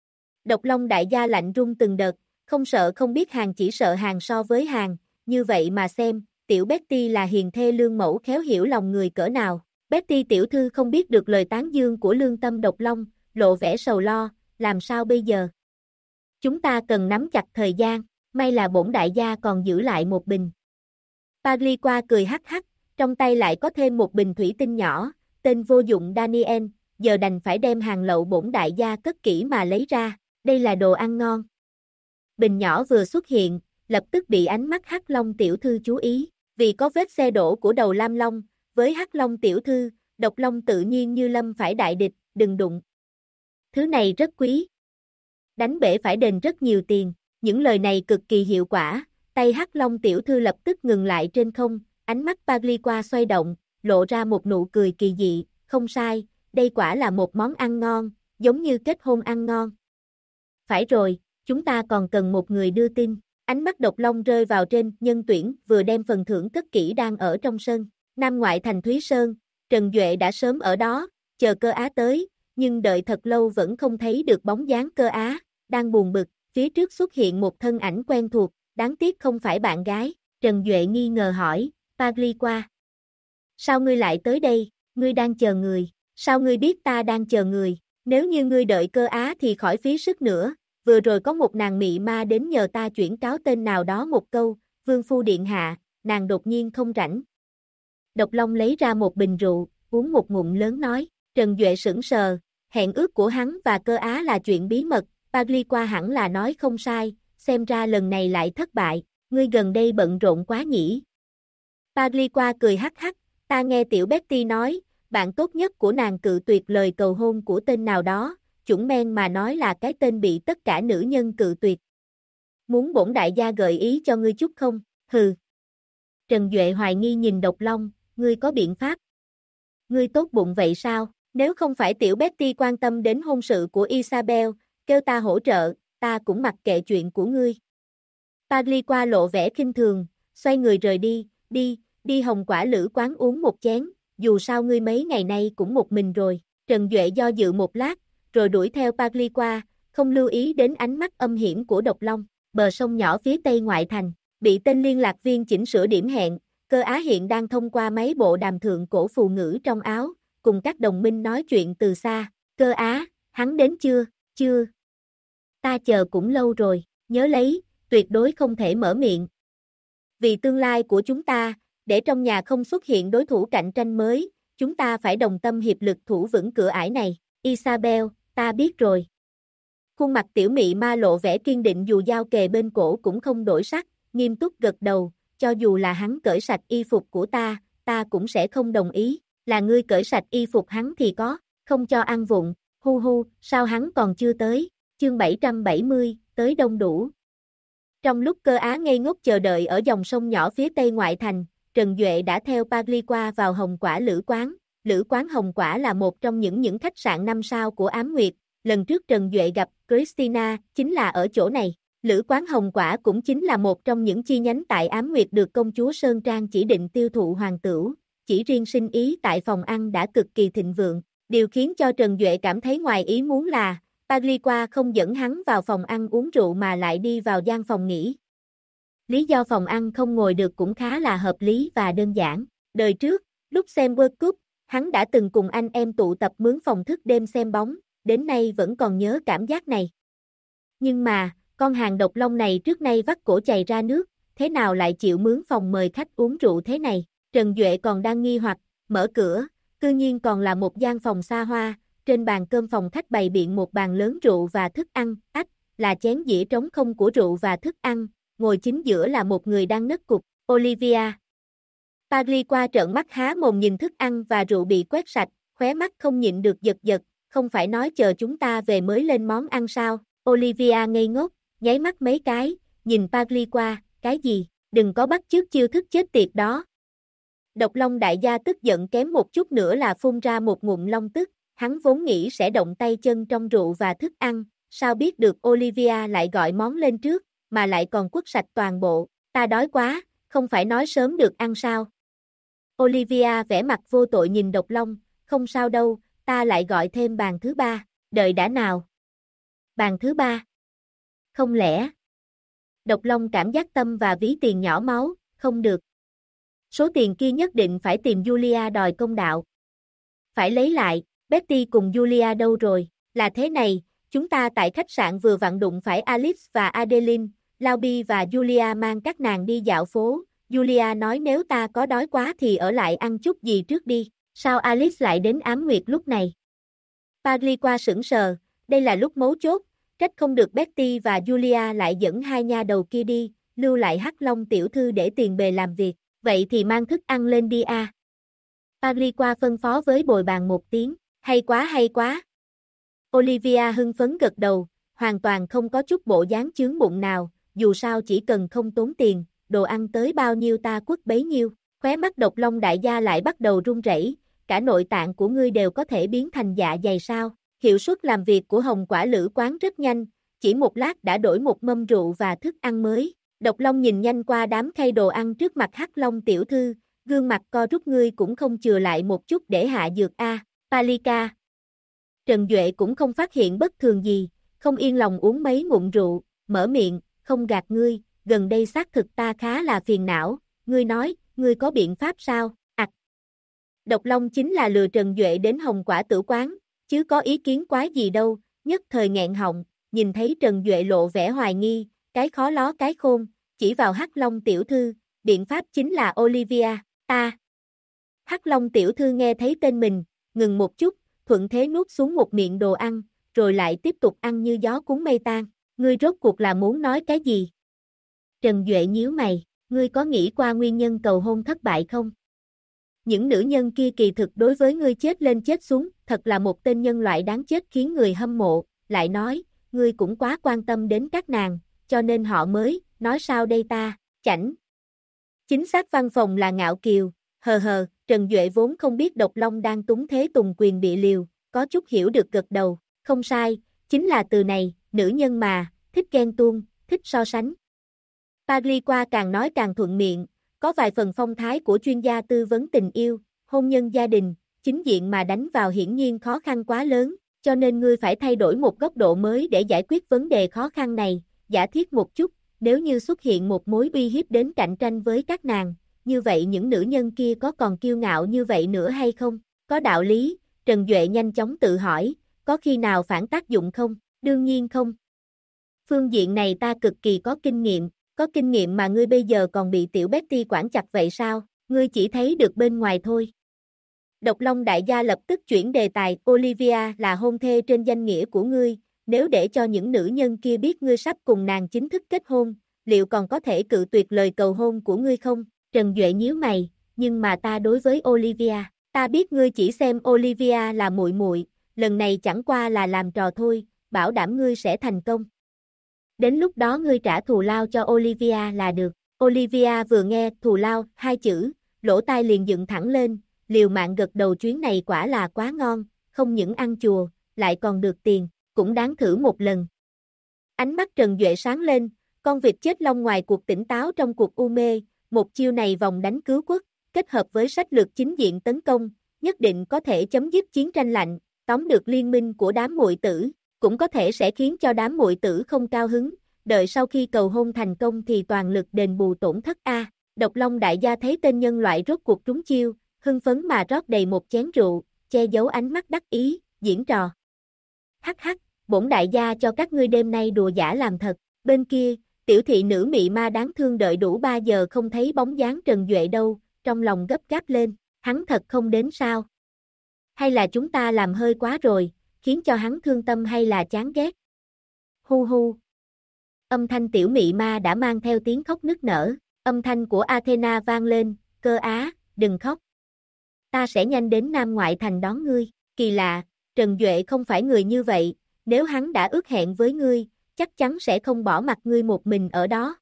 Độc Long đại gia lạnh run từng đợt, không sợ không biết hàng chỉ sợ hàng so với hàng, như vậy mà xem, tiểu Betty là hiền thê lương mẫu khéo hiểu lòng người cỡ nào. Betty tiểu thư không biết được lời tán dương của lương tâm Độc Long, lộ vẻ sầu lo, làm sao bây giờ? Chúng ta cần nắm chặt thời gian, may là bổn đại gia còn giữ lại một bình. Pagliqua cười hắc hắc, trong tay lại có thêm một bình thủy tinh nhỏ, tên vô dụng Daniel, giờ đành phải đem hàng lậu bổn đại gia cất kỹ mà lấy ra, đây là đồ ăn ngon. Bình nhỏ vừa xuất hiện, lập tức bị ánh mắt Hắc Long tiểu thư chú ý, vì có vết xe đổ của đầu Lam Long, với Hắc Long tiểu thư, Độc Long tự nhiên như lâm phải đại địch, đừng đụng. Thứ này rất quý. Đánh bể phải đền rất nhiều tiền, những lời này cực kỳ hiệu quả, tay Hắc Long tiểu thư lập tức ngừng lại trên không, ánh mắt Pagliqua xoay động, lộ ra một nụ cười kỳ dị, không sai, đây quả là một món ăn ngon, giống như kết hôn ăn ngon. Phải rồi, chúng ta còn cần một người đưa tin. Ánh mắt Độc Long rơi vào trên Nhân Tuyển vừa đem phần thưởng cất kỹ đang ở trong sân. Nam ngoại thành Thúy Sơn, Trần Duệ đã sớm ở đó, chờ Cơ Á tới, nhưng đợi thật lâu vẫn không thấy được bóng dáng Cơ Á, đang buồn bực, phía trước xuất hiện một thân ảnh quen thuộc, đáng tiếc không phải bạn gái. Trần Duệ nghi ngờ hỏi, Pagliqua. Sao ngươi lại tới đây, ngươi đang chờ người, sao ngươi biết ta đang chờ người, nếu như ngươi đợi Cơ Á thì khỏi phí sức nữa. Vừa rồi có một nàng mị ma đến nhờ ta chuyển cáo tên nào đó một câu, Vương phu điện hạ, nàng đột nhiên không rảnh. Độc Long lấy ra một bình rượu, uống một ngụm lớn nói, Trần Duệ sững sờ, hẹn ước của hắn và Cơ Á là chuyện bí mật, Pagliqua hẳn là nói không sai, xem ra lần này lại thất bại, ngươi gần đây bận rộn quá nhỉ. Pagliqua cười hắc hắc, ta nghe tiểu Betty nói, bạn tốt nhất của nàng cự tuyệt lời cầu hôn của tên nào đó. Chuẩn men mà nói là cái tên bị tất cả nữ nhân cự tuyệt. Muốn bổn đại gia gợi ý cho ngươi chút không? Hừ. Trần Duệ hoài nghi nhìn Độc Long, ngươi có biện pháp? Ngươi tốt bụng vậy sao? Nếu không phải tiểu Betty quan tâm đến hôn sự của Isabel, kêu ta hỗ trợ, ta cũng mặc kệ chuyện của ngươi. Pagliqua lộ vẻ khinh thường, xoay người rời đi, đi Hồng Quả Lữ quán uống một chén, dù sao ngươi mấy ngày nay cũng một mình rồi. Trần Duệ do dự một lát, rồi đuổi theo Pagliqua, không lưu ý đến ánh mắt âm hiểm của Độc Long. Bờ sông nhỏ phía tây ngoại thành, bị tên liên lạc viên chỉnh sửa điểm hẹn, Cơ Á hiện đang thông qua mấy bộ đàm thượng cổ phù ngữ trong áo, cùng các đồng minh nói chuyện từ xa. Cơ Á, hắn đến chưa? Chưa. Ta chờ cũng lâu rồi, nhớ lấy, tuyệt đối không thể mở miệng. Vì tương lai của chúng ta, để trong nhà không xuất hiện đối thủ cạnh tranh mới, chúng ta phải đồng tâm hiệp lực thủ vững cửa ải này. Isabel, ta biết rồi. Khuôn mặt tiểu mị ma lộ vẻ kiên định dù dao kề bên cổ cũng không đổi sắc, nghiêm túc gật đầu, cho dù là hắn cởi sạch y phục của ta cũng sẽ không đồng ý, là ngươi cởi sạch y phục hắn thì có, không cho ăn vụng, hu hu, sao hắn còn chưa tới, chương 770, tới đông đủ. Trong lúc Cơ Á ngây ngốc chờ đợi ở dòng sông nhỏ phía tây ngoại thành, Trần Duệ đã theo Pagliqua vào Hồng Quả Lữ quán. Lữ quán Hồng Quả là một trong những khách sạn 5 sao của Ám Nguyệt, lần trước Trần Duệ gặp Christina chính là ở chỗ này. Lữ quán Hồng Quả cũng chính là một trong những chi nhánh tại Ám Nguyệt được công chúa Sơn Trang chỉ định tiêu thụ hoàng tửu, chỉ riêng sinh ý tại phòng ăn đã cực kỳ thịnh vượng. Điều khiến cho Trần Duệ cảm thấy ngoài ý muốn là, Pagliqua không dẫn hắn vào phòng ăn uống rượu mà lại đi vào gian phòng nghỉ. Lý do phòng ăn không ngồi được cũng khá là hợp lý và đơn giản. Đời trước, lúc xem World Cup, hắn đã từng cùng anh em tụ tập mướn phòng thức đêm xem bóng, đến nay vẫn còn nhớ cảm giác này. Nhưng mà, con hàng Độc Long này trước nay vắt cổ chày ra nước, thế nào lại chịu mướn phòng mời khách uống rượu thế này? Trần Duệ còn đang nghi hoặc, mở cửa, cư nhiên còn là một gian phòng xa hoa, trên bàn cơm phòng khách bày biện một bàn lớn rượu và thức ăn, là chén dĩa trống không của rượu và thức ăn, ngồi chính giữa là một người đang nấc cục, Olivia. Pagliqua trợn mắt há mồm nhìn thức ăn và rượu bị quét sạch, khóe mắt không nhịn được giật giật, không phải nói chờ chúng ta về mới lên món ăn sao? Olivia ngây ngốc, nháy mắt mấy cái, nhìn Pagliqua, cái gì, đừng có bắt chước chiêu thức chết tiệt đó. Độc Long đại gia tức giận kém một chút nữa là phun ra một ngụm long tức, hắn vốn nghĩ sẽ động tay chân trong rượu và thức ăn, sao biết được Olivia lại gọi món lên trước, mà lại còn quất sạch toàn bộ, ta đói quá, không phải nói sớm được ăn sao? Olivia vẻ mặt vô tội nhìn Độc Long, không sao đâu, ta lại gọi thêm bàn thứ ba, đợi đã nào. Bàn thứ ba. Không lẽ? Độc Long cảm giác tâm và ví tiền nhỏ máu, không được. Số tiền kia nhất định phải tìm Julia đòi công đạo. Phải lấy lại, Betty cùng Julia đâu rồi? Là thế này, chúng ta tại khách sạn vừa vặn đụng phải Alice và Adeline, Lauby và Julia mang các nàng đi dạo phố. Julia nói nếu ta có đói quá thì ở lại ăn chút gì trước đi. Sao Alice lại đến ám nguyệt lúc này? Pagliqua sững sờ, đây là lúc mấu chốt, trách không được Betty và Julia lại dẫn hai nha đầu kia đi, lưu lại Hắc Long tiểu thư để tiền bề làm việc, vậy thì mang thức ăn lên đi a. Pagliqua phân phó với bồi bàn một tiếng, hay quá hay quá. Olivia hưng phấn gật đầu, hoàn toàn không có chút bộ dáng chướng bụng nào, dù sao chỉ cần không tốn tiền, đồ ăn tới bao nhiêu ta quất bấy nhiêu. Khóe mắt Độc Long đại gia lại bắt đầu run rẩy, cả nội tạng của ngươi đều có thể biến thành dạ dày sao? Hiệu suất làm việc của Hồng Quả Lữ quán rất nhanh, chỉ một lát đã đổi một mâm rượu và thức ăn mới. Độc Long nhìn nhanh qua đám khay đồ ăn trước mặt Hắc Long tiểu thư, gương mặt co rút ngươi cũng không chừa lại một chút để hạ dược a. Palika. Trần Duệ cũng không phát hiện bất thường gì, không yên lòng uống mấy ngụm rượu, mở miệng, không gạt ngươi, gần đây xác thực ta khá là phiền não, ngươi nói, ngươi có biện pháp sao? Độc Long chính là lừa Trần Duệ đến Hồng Quả Tử quán, chứ có ý kiến quái gì đâu, nhất thời nghẹn họng, nhìn thấy Trần Duệ lộ vẻ hoài nghi, cái khó ló cái khôn, chỉ vào Hắc Long tiểu thư, biện pháp chính là Olivia, ta. Hắc Long tiểu thư nghe thấy tên mình, ngừng một chút, thuận thế nuốt xuống một miệng đồ ăn, rồi lại tiếp tục ăn như gió cuốn mây tan, ngươi rốt cuộc là muốn nói cái gì? Trần Duệ nhíu mày, ngươi có nghĩ qua nguyên nhân cầu hôn thất bại không? Những nữ nhân kia kỳ thực đối với ngươi chết lên chết xuống, thật là một tên nhân loại đáng chết khiến người hâm mộ, lại nói, ngươi cũng quá quan tâm đến các nàng, cho nên họ mới, nói sao đây ta, chảnh. Chính xác văn phòng là Ngạo Kiều, hờ, Trần Duệ vốn không biết Độc Long đang túng thế tùng quyền bị liều, có chút hiểu được gật đầu, không sai, chính là từ này, nữ nhân mà, thích ghen tuông, thích so sánh. Pagliqua càng nói càng thuận miệng, có vài phần phong thái của chuyên gia tư vấn tình yêu, hôn nhân gia đình, chính diện mà đánh vào hiển nhiên khó khăn quá lớn, cho nên ngươi phải thay đổi một góc độ mới để giải quyết vấn đề khó khăn này, giả thiết một chút, nếu như xuất hiện một mối uy hiếp đến cạnh tranh với các nàng, như vậy những nữ nhân kia có còn kiêu ngạo như vậy nữa hay không? Có đạo lý, Trần Duệ nhanh chóng tự hỏi, có khi nào phản tác dụng không? Đương nhiên không. Phương diện này ta cực kỳ có kinh nghiệm mà ngươi bây giờ còn bị tiểu Betty quản chặt vậy sao, ngươi chỉ thấy được bên ngoài thôi. Độc Long đại gia lập tức chuyển đề tài, Olivia là hôn thê trên danh nghĩa của ngươi, nếu để cho những nữ nhân kia biết ngươi sắp cùng nàng chính thức kết hôn, liệu còn có thể cự tuyệt lời cầu hôn của ngươi không? Trần Duệ nhíu mày, nhưng mà ta đối với Olivia, ta biết ngươi chỉ xem Olivia là muội muội, lần này chẳng qua là làm trò thôi, bảo đảm ngươi sẽ thành công. Đến lúc đó ngươi trả thù lao cho Olivia là được. Olivia vừa nghe thù lao, hai chữ, lỗ tai liền dựng thẳng lên, liều mạng gật đầu, chuyến này quả là quá ngon, không những ăn chùa, lại còn được tiền, cũng đáng thử một lần. Ánh mắt Trần Duệ sáng lên, con vịt chết long ngoài cuộc tỉnh táo trong cuộc u mê, một chiêu này vòng đánh cứu quốc, kết hợp với sách lược chính diện tấn công, nhất định có thể chấm dứt chiến tranh lạnh, tóm được liên minh của đám muội tử. Cũng có thể sẽ khiến cho đám muội tử không cao hứng, đợi sau khi cầu hôn thành công thì toàn lực đền bù tổn thất a. Độc Long đại gia thấy tên nhân loại rốt cuộc trúng chiêu, hưng phấn mà rót đầy một chén rượu, che giấu ánh mắt đắc ý, diễn trò. Hắc hắc, bổn đại gia cho các ngươi đêm nay đùa giả làm thật. Bên kia, tiểu thị nữ mị ma đáng thương đợi đủ 3 giờ không thấy bóng dáng Trần Duệ đâu, trong lòng gấp gáp lên, hắn thật không đến sao? Hay là chúng ta làm hơi quá rồi, khiến cho hắn thương tâm hay là chán ghét? Hu hu. Âm thanh tiểu mị ma đã mang theo tiếng khóc nức nở, âm thanh của Athena vang lên, Cơ Á, đừng khóc. Ta sẽ nhanh đến Nam Ngoại Thành đón ngươi. Kỳ lạ, Trần Duệ không phải người như vậy, nếu hắn đã ước hẹn với ngươi, chắc chắn sẽ không bỏ mặc ngươi một mình ở đó.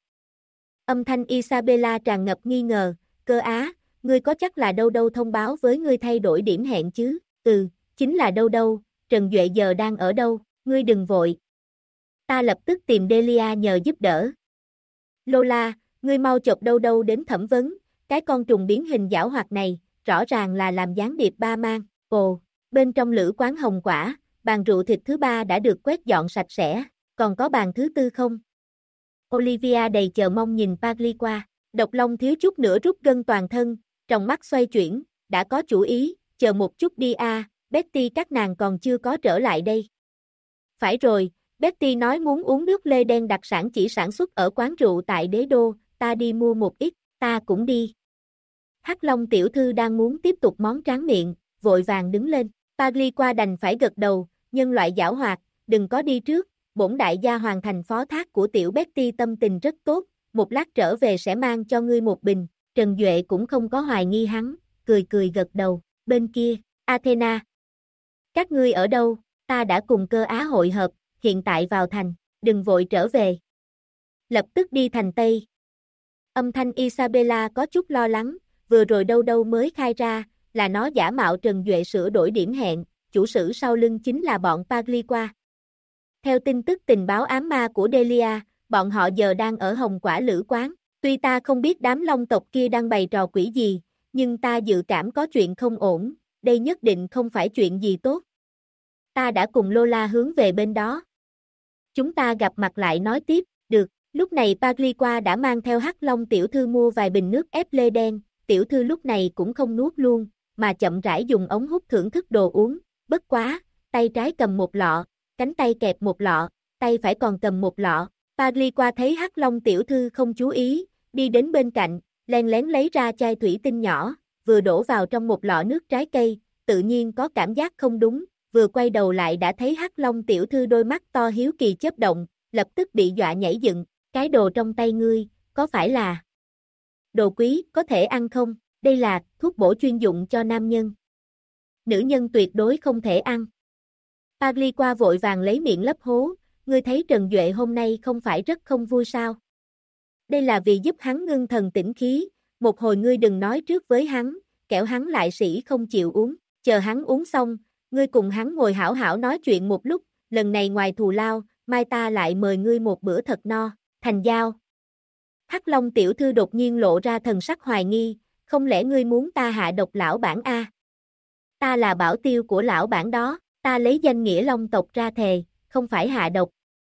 Âm thanh Isabella tràn ngập nghi ngờ, Cơ Á, ngươi có chắc là đâu đâu thông báo với ngươi thay đổi điểm hẹn chứ? Chính là đâu đâu, Trần Duệ giờ đang ở đâu, ngươi đừng vội. Ta lập tức tìm Delia nhờ giúp đỡ. Lola, ngươi mau chộp đâu đâu đến thẩm vấn, cái con trùng biến hình giảo hoạt này, rõ ràng là làm gián điệp ba mang. Ồ, bên trong lữ quán hồng quả, bàn rượu thịt thứ ba đã được quét dọn sạch sẽ, còn có bàn thứ tư không? Olivia đầy chờ mong nhìn Pagliqua, Độc Long thiếu chút nữa rút gân toàn thân, trong mắt xoay chuyển, đã có chủ ý, chờ một chút đi a, Betty các nàng còn chưa có trở lại đây. Phải rồi, Betty nói muốn uống nước lê đen đặc sản chỉ sản xuất ở quán rượu tại Đế Đô, ta đi mua một ít, ta cũng đi. Hắc Long tiểu thư đang muốn tiếp tục món tráng miệng, vội vàng đứng lên, Pagliqua đành phải gật đầu, nhân loại giảo hoạt, đừng có đi trước, bổn đại gia hoàn thành phó thác của tiểu Betty tâm tình rất tốt, một lát trở về sẽ mang cho ngươi một bình, Trần Duệ cũng không có hoài nghi hắn, cười cười gật đầu, bên kia, Athena. Các ngươi ở đâu, ta đã cùng Cơ Á hội hợp, hiện tại vào thành, đừng vội trở về. Lập tức đi thành Tây. Âm thanh Isabella có chút lo lắng, vừa rồi đâu đâu mới khai ra, là nó giả mạo Trần Duệ sửa đổi điểm hẹn, chủ sử sau lưng chính là bọn Pagliqua. Theo tin tức tình báo ám ma của Delia, bọn họ giờ đang ở Hồng Quả Lữ Quán, tuy ta không biết đám long tộc kia đang bày trò quỷ gì, nhưng ta dự cảm có chuyện không ổn, đây nhất định không phải chuyện gì tốt. Ta đã cùng Lola hướng về bên đó. Chúng ta gặp mặt lại nói tiếp, được, lúc này Pagliqua đã mang theo Hắc Long tiểu thư mua vài bình nước ép lê đen, tiểu thư lúc này cũng không nuốt luôn, mà chậm rãi dùng ống hút thưởng thức đồ uống, bất quá, tay trái cầm một lọ, cánh tay kẹp một lọ, tay phải còn cầm một lọ. Pagliqua thấy Hắc Long tiểu thư không chú ý, đi đến bên cạnh, len lén lấy ra chai thủy tinh nhỏ, vừa đổ vào trong một lọ nước trái cây, tự nhiên có cảm giác không đúng, vừa quay đầu lại đã thấy Hắc Long tiểu thư đôi mắt to hiếu kỳ chớp động, lập tức bị dọa nhảy dựng, cái đồ trong tay ngươi, có phải là đồ quý, có thể ăn không? Đây là thuốc bổ chuyên dụng cho nam nhân. Nữ nhân tuyệt đối không thể ăn. Pagliqua vội vàng lấy miệng lấp hố, ngươi thấy Trần Duệ hôm nay không phải rất không vui sao? Đây là vì giúp hắn ngưng thần tĩnh khí, một hồi ngươi đừng nói trước với hắn, kẻo hắn lại sĩ không chịu uống, chờ hắn uống xong, ngươi cùng hắn ngồi hảo hảo nói chuyện một lúc, lần này ngoài thù lao, mai ta lại mời ngươi một bữa thật no, thành giao. Hắc Long tiểu thư đột nhiên lộ ra thần sắc hoài nghi, không lẽ ngươi muốn ta hạ độc lão bản a? Ta là bảo tiêu của lão bản đó, ta lấy danh nghĩa Long tộc ra thề, không phải hạ độc.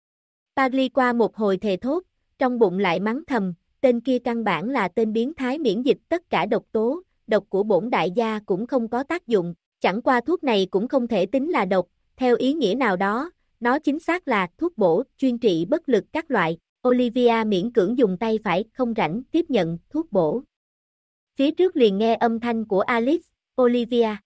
Pagliqua một hồi thề thốt, trong bụng lại mắng thầm, tên kia căn bản là tên biến thái miễn dịch tất cả độc tố, độc của bổn đại gia cũng không có tác dụng, chẳng qua thuốc này cũng không thể tính là độc, theo ý nghĩa nào đó, nó chính xác là thuốc bổ, chuyên trị bất lực các loại. Olivia miễn cưỡng dùng tay phải không rảnh tiếp nhận thuốc bổ. Phía trước liền nghe âm thanh của Alice, Olivia.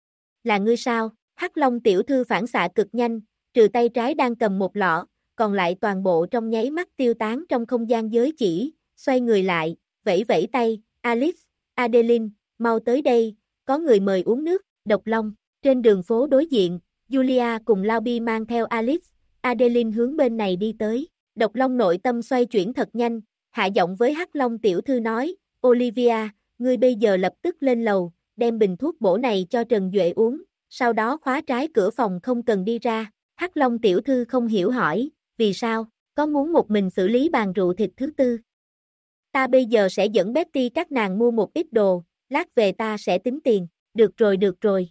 Là ngươi sao? Hắc Long tiểu thư phản xạ cực nhanh, trừ tay trái đang cầm một lọ, còn lại toàn bộ trong nháy mắt tiêu tán trong không gian giới chỉ, xoay người lại, vẫy vẫy tay, Alice, Adeline, mau tới đây, có người mời uống nước, Độc Long. Trên đường phố đối diện, Julia cùng Laubi mang theo Alice, Adeline hướng bên này đi tới. Độc Long nội tâm xoay chuyển thật nhanh, hạ giọng với Hắc Long tiểu thư nói, Olivia, ngươi bây giờ lập tức lên lầu, đem bình thuốc bổ này cho Trần Duệ uống, sau đó khóa trái cửa phòng không cần đi ra. Hắc Long tiểu thư không hiểu hỏi, vì sao, có muốn một mình xử lý bàn rượu thịt thứ tư? Ta bây giờ sẽ dẫn Betty các nàng mua một ít đồ, lát về ta sẽ tính tiền, được rồi được rồi.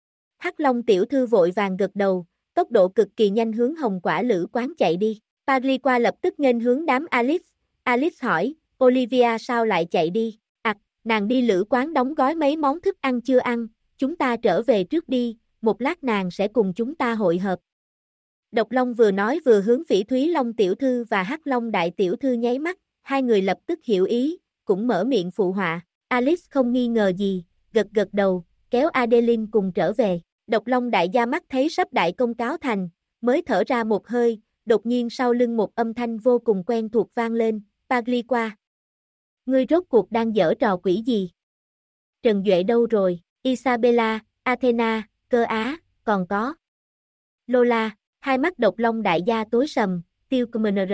Hắc Long tiểu thư vội vàng gật đầu, tốc độ cực kỳ nhanh hướng Hồng Quả Lữ Quán chạy đi. Pagliqua lập tức nghênh hướng đám Alice. Alice hỏi, Olivia sao lại chạy đi? Nàng đi Lữ Quán đóng gói mấy món thức ăn chưa ăn, chúng ta trở về trước đi, một lát nàng sẽ cùng chúng ta hội hợp. Độc Long vừa nói vừa hướng Phỉ Thúy Long tiểu thư và Hắc Long đại tiểu thư nháy mắt, hai người lập tức hiểu ý, cũng mở miệng phụ họa. Alice không nghi ngờ gì, gật gật đầu, kéo Adeline cùng trở về. Độc Long đại gia mắt thấy sắp đại công cáo thành, mới thở ra một hơi, đột nhiên sau lưng một âm thanh vô cùng quen thuộc vang lên, Pagliqua. Ngươi rốt cuộc đang giở trò quỷ gì? Trần Duệ đâu rồi? Isabella, Athena, Cơ Á, còn có Lola, hai mắt Độc Long đại gia tối sầm, Tiêu Commoner.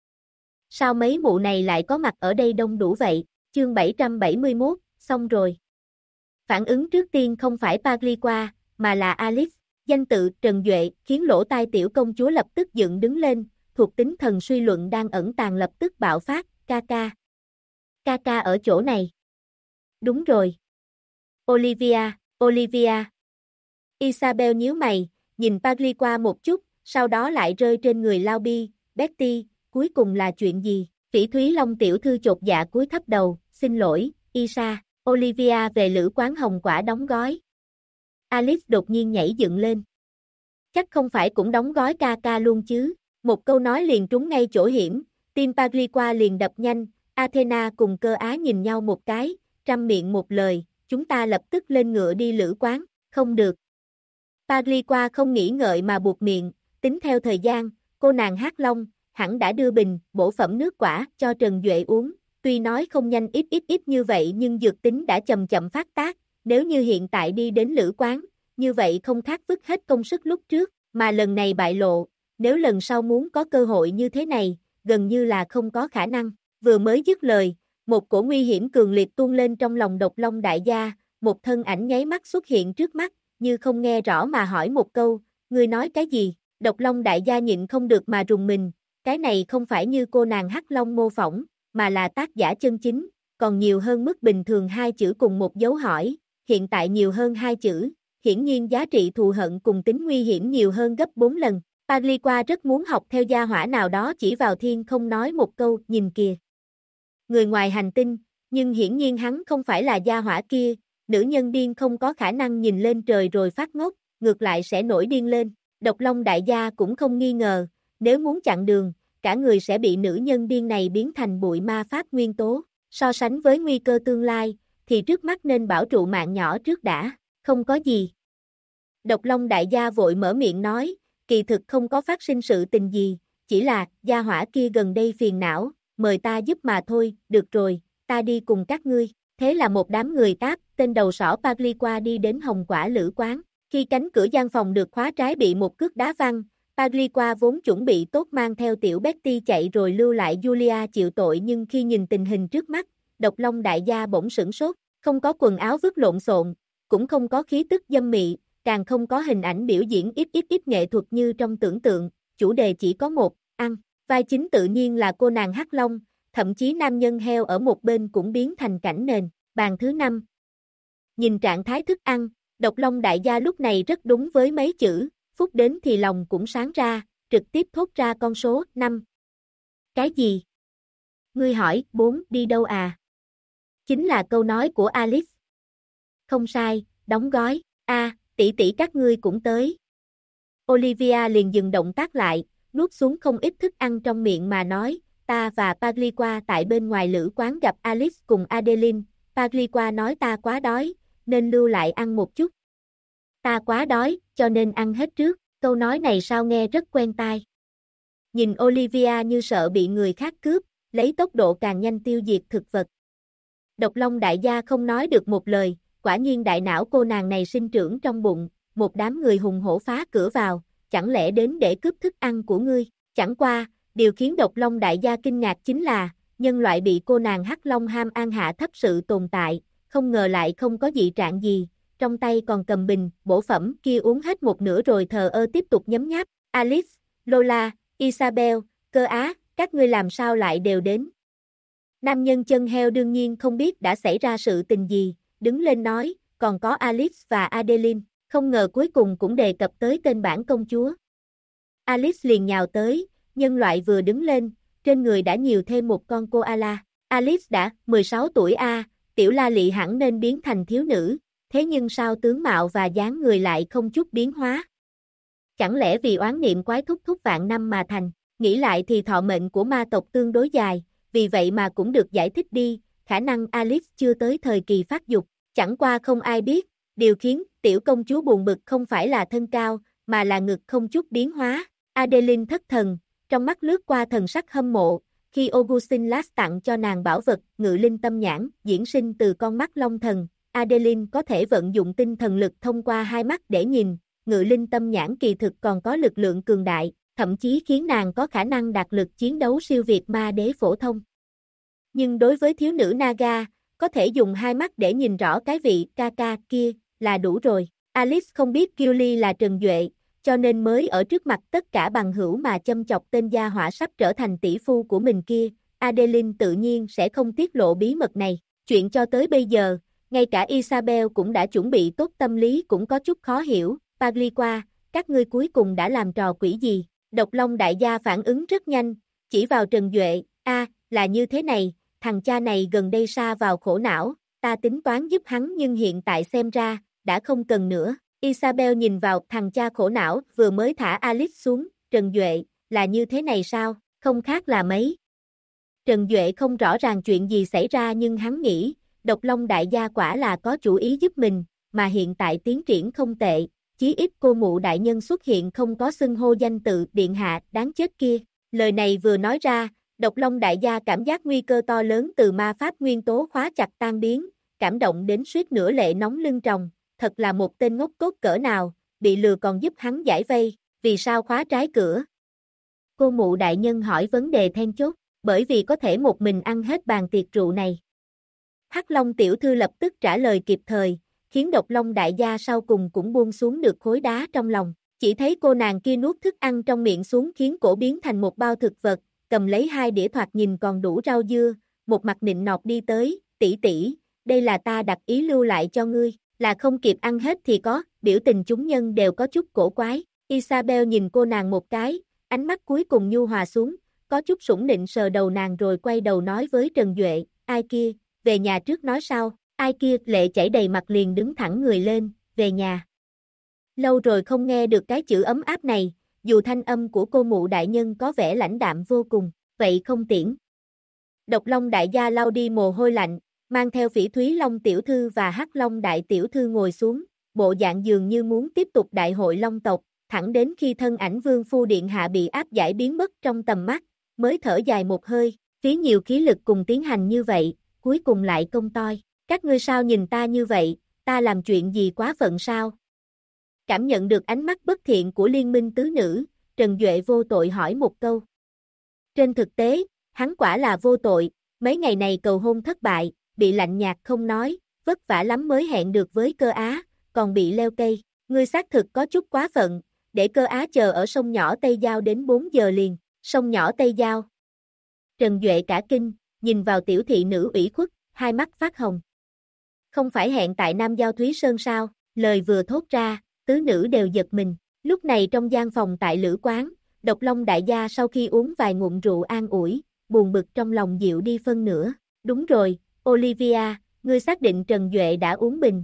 Sao mấy mụ này lại có mặt ở đây đông đủ vậy? Chương 771, xong rồi. Phản ứng trước tiên không phải Pagliqua, mà là Alice. Danh tự Trần Duệ khiến lỗ tai tiểu công chúa lập tức dựng đứng lên, thuộc tính thần suy luận đang ẩn tàng lập tức bạo phát, Kaka. Kaka ở chỗ này. Đúng rồi. Olivia, Olivia. Isabel nhíu mày, nhìn Pagliqua một chút, sau đó lại rơi trên người Laubi, Betty, cuối cùng là chuyện gì? Phỉ Thúy Long tiểu thư chột dạ cúi thấp đầu, xin lỗi, Isa, Olivia về lữ quán hồng quả đóng gói. Alice đột nhiên nhảy dựng lên. Chắc không phải cũng đóng gói ca ca luôn chứ? Một câu nói liền trúng ngay chỗ hiểm, tim Pagliqua liền đập nhanh, Athena cùng Cơ Á nhìn nhau một cái, trăm miệng một lời, chúng ta lập tức lên ngựa đi lữ quán, không được. Pagliqua không nghĩ ngợi mà buộc miệng, tính theo thời gian, cô nàng Hắc Long, hẳn đã đưa bình, bổ phẩm nước quả, cho Trần Duệ uống, tuy nói không nhanh ít như vậy nhưng dược tính đã chậm chậm phát tác, nếu như hiện tại đi đến lữ quán, như vậy không khác vứt hết công sức lúc trước, mà lần này bại lộ, nếu lần sau muốn có cơ hội như thế này, gần như là không có khả năng, vừa mới dứt lời, một cổ nguy hiểm cường liệt tuôn lên trong lòng Độc Long đại gia, một thân ảnh nháy mắt xuất hiện trước mắt, như không nghe rõ mà hỏi một câu, ngươi nói cái gì? Độc Long đại gia nhịn không được mà rùng mình, cái này không phải như cô nàng Hắc Long mô phỏng, mà là tác giả chân chính, còn nhiều hơn mức bình thường hai chữ cùng một dấu hỏi, hiện tại nhiều hơn hai chữ, hiển nhiên giá trị thù hận cùng tính nguy hiểm nhiều hơn gấp 4 lần. Pagliqua rất muốn học theo gia hỏa nào đó chỉ vào thiên không nói một câu, nhìn kìa. Người ngoài hành tinh, nhưng hiển nhiên hắn không phải là gia hỏa kia, nữ nhân điên không có khả năng nhìn lên trời rồi phát ngốc, ngược lại sẽ nổi điên lên. Độc Long đại gia cũng không nghi ngờ, nếu muốn chặn đường, cả người sẽ bị nữ nhân điên này biến thành bụi ma pháp nguyên tố. So sánh với nguy cơ tương lai, thì trước mắt nên bảo trụ mạng nhỏ trước đã, không có gì. Độc Long đại gia vội mở miệng nói, kỳ thực không có phát sinh sự tình gì, chỉ là gia hỏa kia gần đây phiền não, mời ta giúp mà thôi, được rồi, ta đi cùng các ngươi. Thế là một đám người Táp, tên đầu sỏ Pagliqua đi đến Hồng Quả lữ quán. Khi cánh cửa gian phòng được khóa trái bị một cước đá văng, Pagliqua vốn chuẩn bị tốt mang theo tiểu Betty chạy rồi lưu lại Julia chịu tội, nhưng khi nhìn tình hình trước mắt, Độc Long đại gia bỗng sửng sốt, không có quần áo vứt lộn xộn, cũng không có khí tức dâm mị, càng không có hình ảnh biểu diễn ít nghệ thuật như trong tưởng tượng, chủ đề chỉ có một, ăn. Vai chính tự nhiên là cô nàng Hắc Long, thậm chí nam nhân heo ở một bên cũng biến thành cảnh nền. Bàn thứ 5. Nhìn trạng thái thức ăn, Độc Long đại gia lúc này rất đúng với mấy chữ, phút đến thì lòng cũng sáng ra, trực tiếp thốt ra con số 5. Cái gì? Ngươi hỏi, 4 đi đâu à? Chính là câu nói của Alice. Không sai, đóng gói, tỷ tỷ các ngươi cũng tới. Olivia liền dừng động tác lại, nuốt xuống không ít thức ăn trong miệng mà nói, ta và Pagliqua tại bên ngoài lữ quán gặp Alice cùng Adeline, Pagliqua nói ta quá đói, nên lưu lại ăn một chút. Ta quá đói, cho nên ăn hết trước, câu nói này sao nghe rất quen tai. Nhìn Olivia như sợ bị người khác cướp, lấy tốc độ càng nhanh tiêu diệt thực vật. Độc Long đại gia không nói được một lời, quả nhiên đại não cô nàng này sinh trưởng trong bụng, một đám người hùng hổ phá cửa vào, chẳng lẽ đến để cướp thức ăn của ngươi? Chẳng qua, điều khiến Độc Long đại gia kinh ngạc chính là, nhân loại bị cô nàng Hắc Long ham ăn hạ thấp sự tồn tại, không ngờ lại không có dị trạng gì, trong tay còn cầm bình, bổ phẩm kia uống hết một nửa rồi thờ ơ tiếp tục nhấm nháp. Alice, Lola, Isabel, Cơ Á, các ngươi làm sao lại đều đến? Nam nhân chân heo đương nhiên không biết đã xảy ra sự tình gì, đứng lên nói, còn có Alice và Adeline, không ngờ cuối cùng cũng đề cập tới tên bản công chúa. Alice liền nhào tới, nhân loại vừa đứng lên, trên người đã nhiều thêm một con koala. Alice đã 16 tuổi tiểu La Lị hẳn nên biến thành thiếu nữ, thế nhưng sao tướng mạo và dáng người lại không chút biến hóa? Chẳng lẽ vì oán niệm quái thúc thúc vạn năm mà thành, nghĩ lại thì thọ mệnh của ma tộc tương đối dài, vì vậy mà cũng được giải thích đi, khả năng Alice chưa tới thời kỳ phát dục, chẳng qua không ai biết, điều khiến tiểu công chúa buồn bực không phải là thân cao, mà là ngực không chút biến hóa. Adeline thất thần, trong mắt lướt qua thần sắc hâm mộ, khi Augustin Lass tặng cho nàng bảo vật ngự linh tâm nhãn, diễn sinh từ con mắt long thần, Adeline có thể vận dụng tinh thần lực thông qua hai mắt để nhìn, ngự linh tâm nhãn kỳ thực còn có lực lượng cường đại, thậm chí khiến nàng có khả năng đạt lực chiến đấu siêu việt ma đế phổ thông. Nhưng đối với thiếu nữ Naga, có thể dùng hai mắt để nhìn rõ cái vị ca kia là đủ rồi. Alice không biết Gilly là Trần Duệ, cho nên mới ở trước mặt tất cả bằng hữu mà châm chọc tên gia hỏa sắp trở thành tỷ phu của mình kia. Adeline tự nhiên sẽ không tiết lộ bí mật này. Chuyện cho tới bây giờ, ngay cả Isabel cũng đã chuẩn bị tốt tâm lý cũng có chút khó hiểu. Pagliqua, các ngươi cuối cùng đã làm trò quỷ gì? Độc Long đại gia phản ứng rất nhanh, chỉ vào Trần Duệ, là như thế này, thằng cha này gần đây sa vào khổ não, ta tính toán giúp hắn nhưng hiện tại xem ra, đã không cần nữa. Isabel nhìn vào thằng cha khổ não vừa mới thả Alice xuống, Trần Duệ, là như thế này sao, không khác là mấy. Trần Duệ không rõ ràng chuyện gì xảy ra nhưng hắn nghĩ, Độc Long đại gia quả là có chủ ý giúp mình, mà hiện tại tiến triển không tệ, chí ít cô mụ đại nhân xuất hiện không có xưng hô danh tự điện hạ đáng chết kia. Lời này vừa nói ra, Độc Long đại gia cảm giác nguy cơ to lớn từ ma pháp nguyên tố khóa chặt tan biến, cảm động đến suýt nửa lệ nóng lưng tròng, thật là một tên ngốc cốt cỡ nào, bị lừa còn giúp hắn giải vây, vì sao khóa trái cửa? Cô mụ đại nhân hỏi vấn đề then chốt, bởi vì có thể một mình ăn hết bàn tiệc rượu này. Hắc Long tiểu thư lập tức trả lời kịp thời, khiến Độc Long đại gia sau cùng cũng buông xuống được khối đá trong lòng. Chỉ thấy cô nàng kia nuốt thức ăn trong miệng xuống khiến cổ biến thành một bao thực vật, cầm lấy 2 đĩa thoạt nhìn còn đủ rau dưa, một mặt nịnh nọt đi tới, tỷ tỷ, đây là ta đặc ý lưu lại cho ngươi, là không kịp ăn hết thì có, biểu tình chúng nhân đều có chút cổ quái. Isabel nhìn cô nàng một cái, ánh mắt cuối cùng nhu hòa xuống, có chút sủng nịnh sờ đầu nàng rồi quay đầu nói với Trần Duệ, ai kia, về nhà trước nói sau, ai kia lệ chảy đầy mặt liền đứng thẳng người lên, về nhà. Lâu rồi không nghe được cái chữ ấm áp này, dù thanh âm của cô mụ đại nhân có vẻ lãnh đạm vô cùng, vậy không tiễn. Độc Long đại gia lau đi mồ hôi lạnh, mang theo Phỉ Thúy Long tiểu thư và Hắc Long đại tiểu thư ngồi xuống, bộ dạng dường như muốn tiếp tục đại hội Long tộc, thẳng đến khi thân ảnh Vương phu điện hạ bị áp giải biến mất trong tầm mắt, mới thở dài một hơi, phí nhiều khí lực cùng tiến hành như vậy, cuối cùng lại công toi. Các ngươi sao nhìn ta như vậy, ta làm chuyện gì quá phận sao? Cảm nhận được ánh mắt bất thiện của liên minh tứ nữ, Trần Duệ vô tội hỏi một câu. Trên thực tế, hắn quả là vô tội, mấy ngày này cầu hôn thất bại, bị lạnh nhạt không nói, vất vả lắm mới hẹn được với Cơ Á, còn bị leo cây, ngươi xác thực có chút quá phận, để Cơ Á chờ ở sông nhỏ Tây Giao đến 4 giờ liền, sông nhỏ Tây Giao. Trần Duệ cả kinh, nhìn vào tiểu thị nữ ủy khuất, hai mắt phát hồng. Không phải hẹn tại Nam Giao Thúy Sơn sao, lời vừa thốt ra, tứ nữ đều giật mình, lúc này trong gian phòng tại lữ quán, Độc Long đại gia sau khi uống vài ngụm rượu an ủi, buồn bực trong lòng dịu đi phân nửa, đúng rồi, Olivia, ngươi xác định Trần Duệ đã uống bình.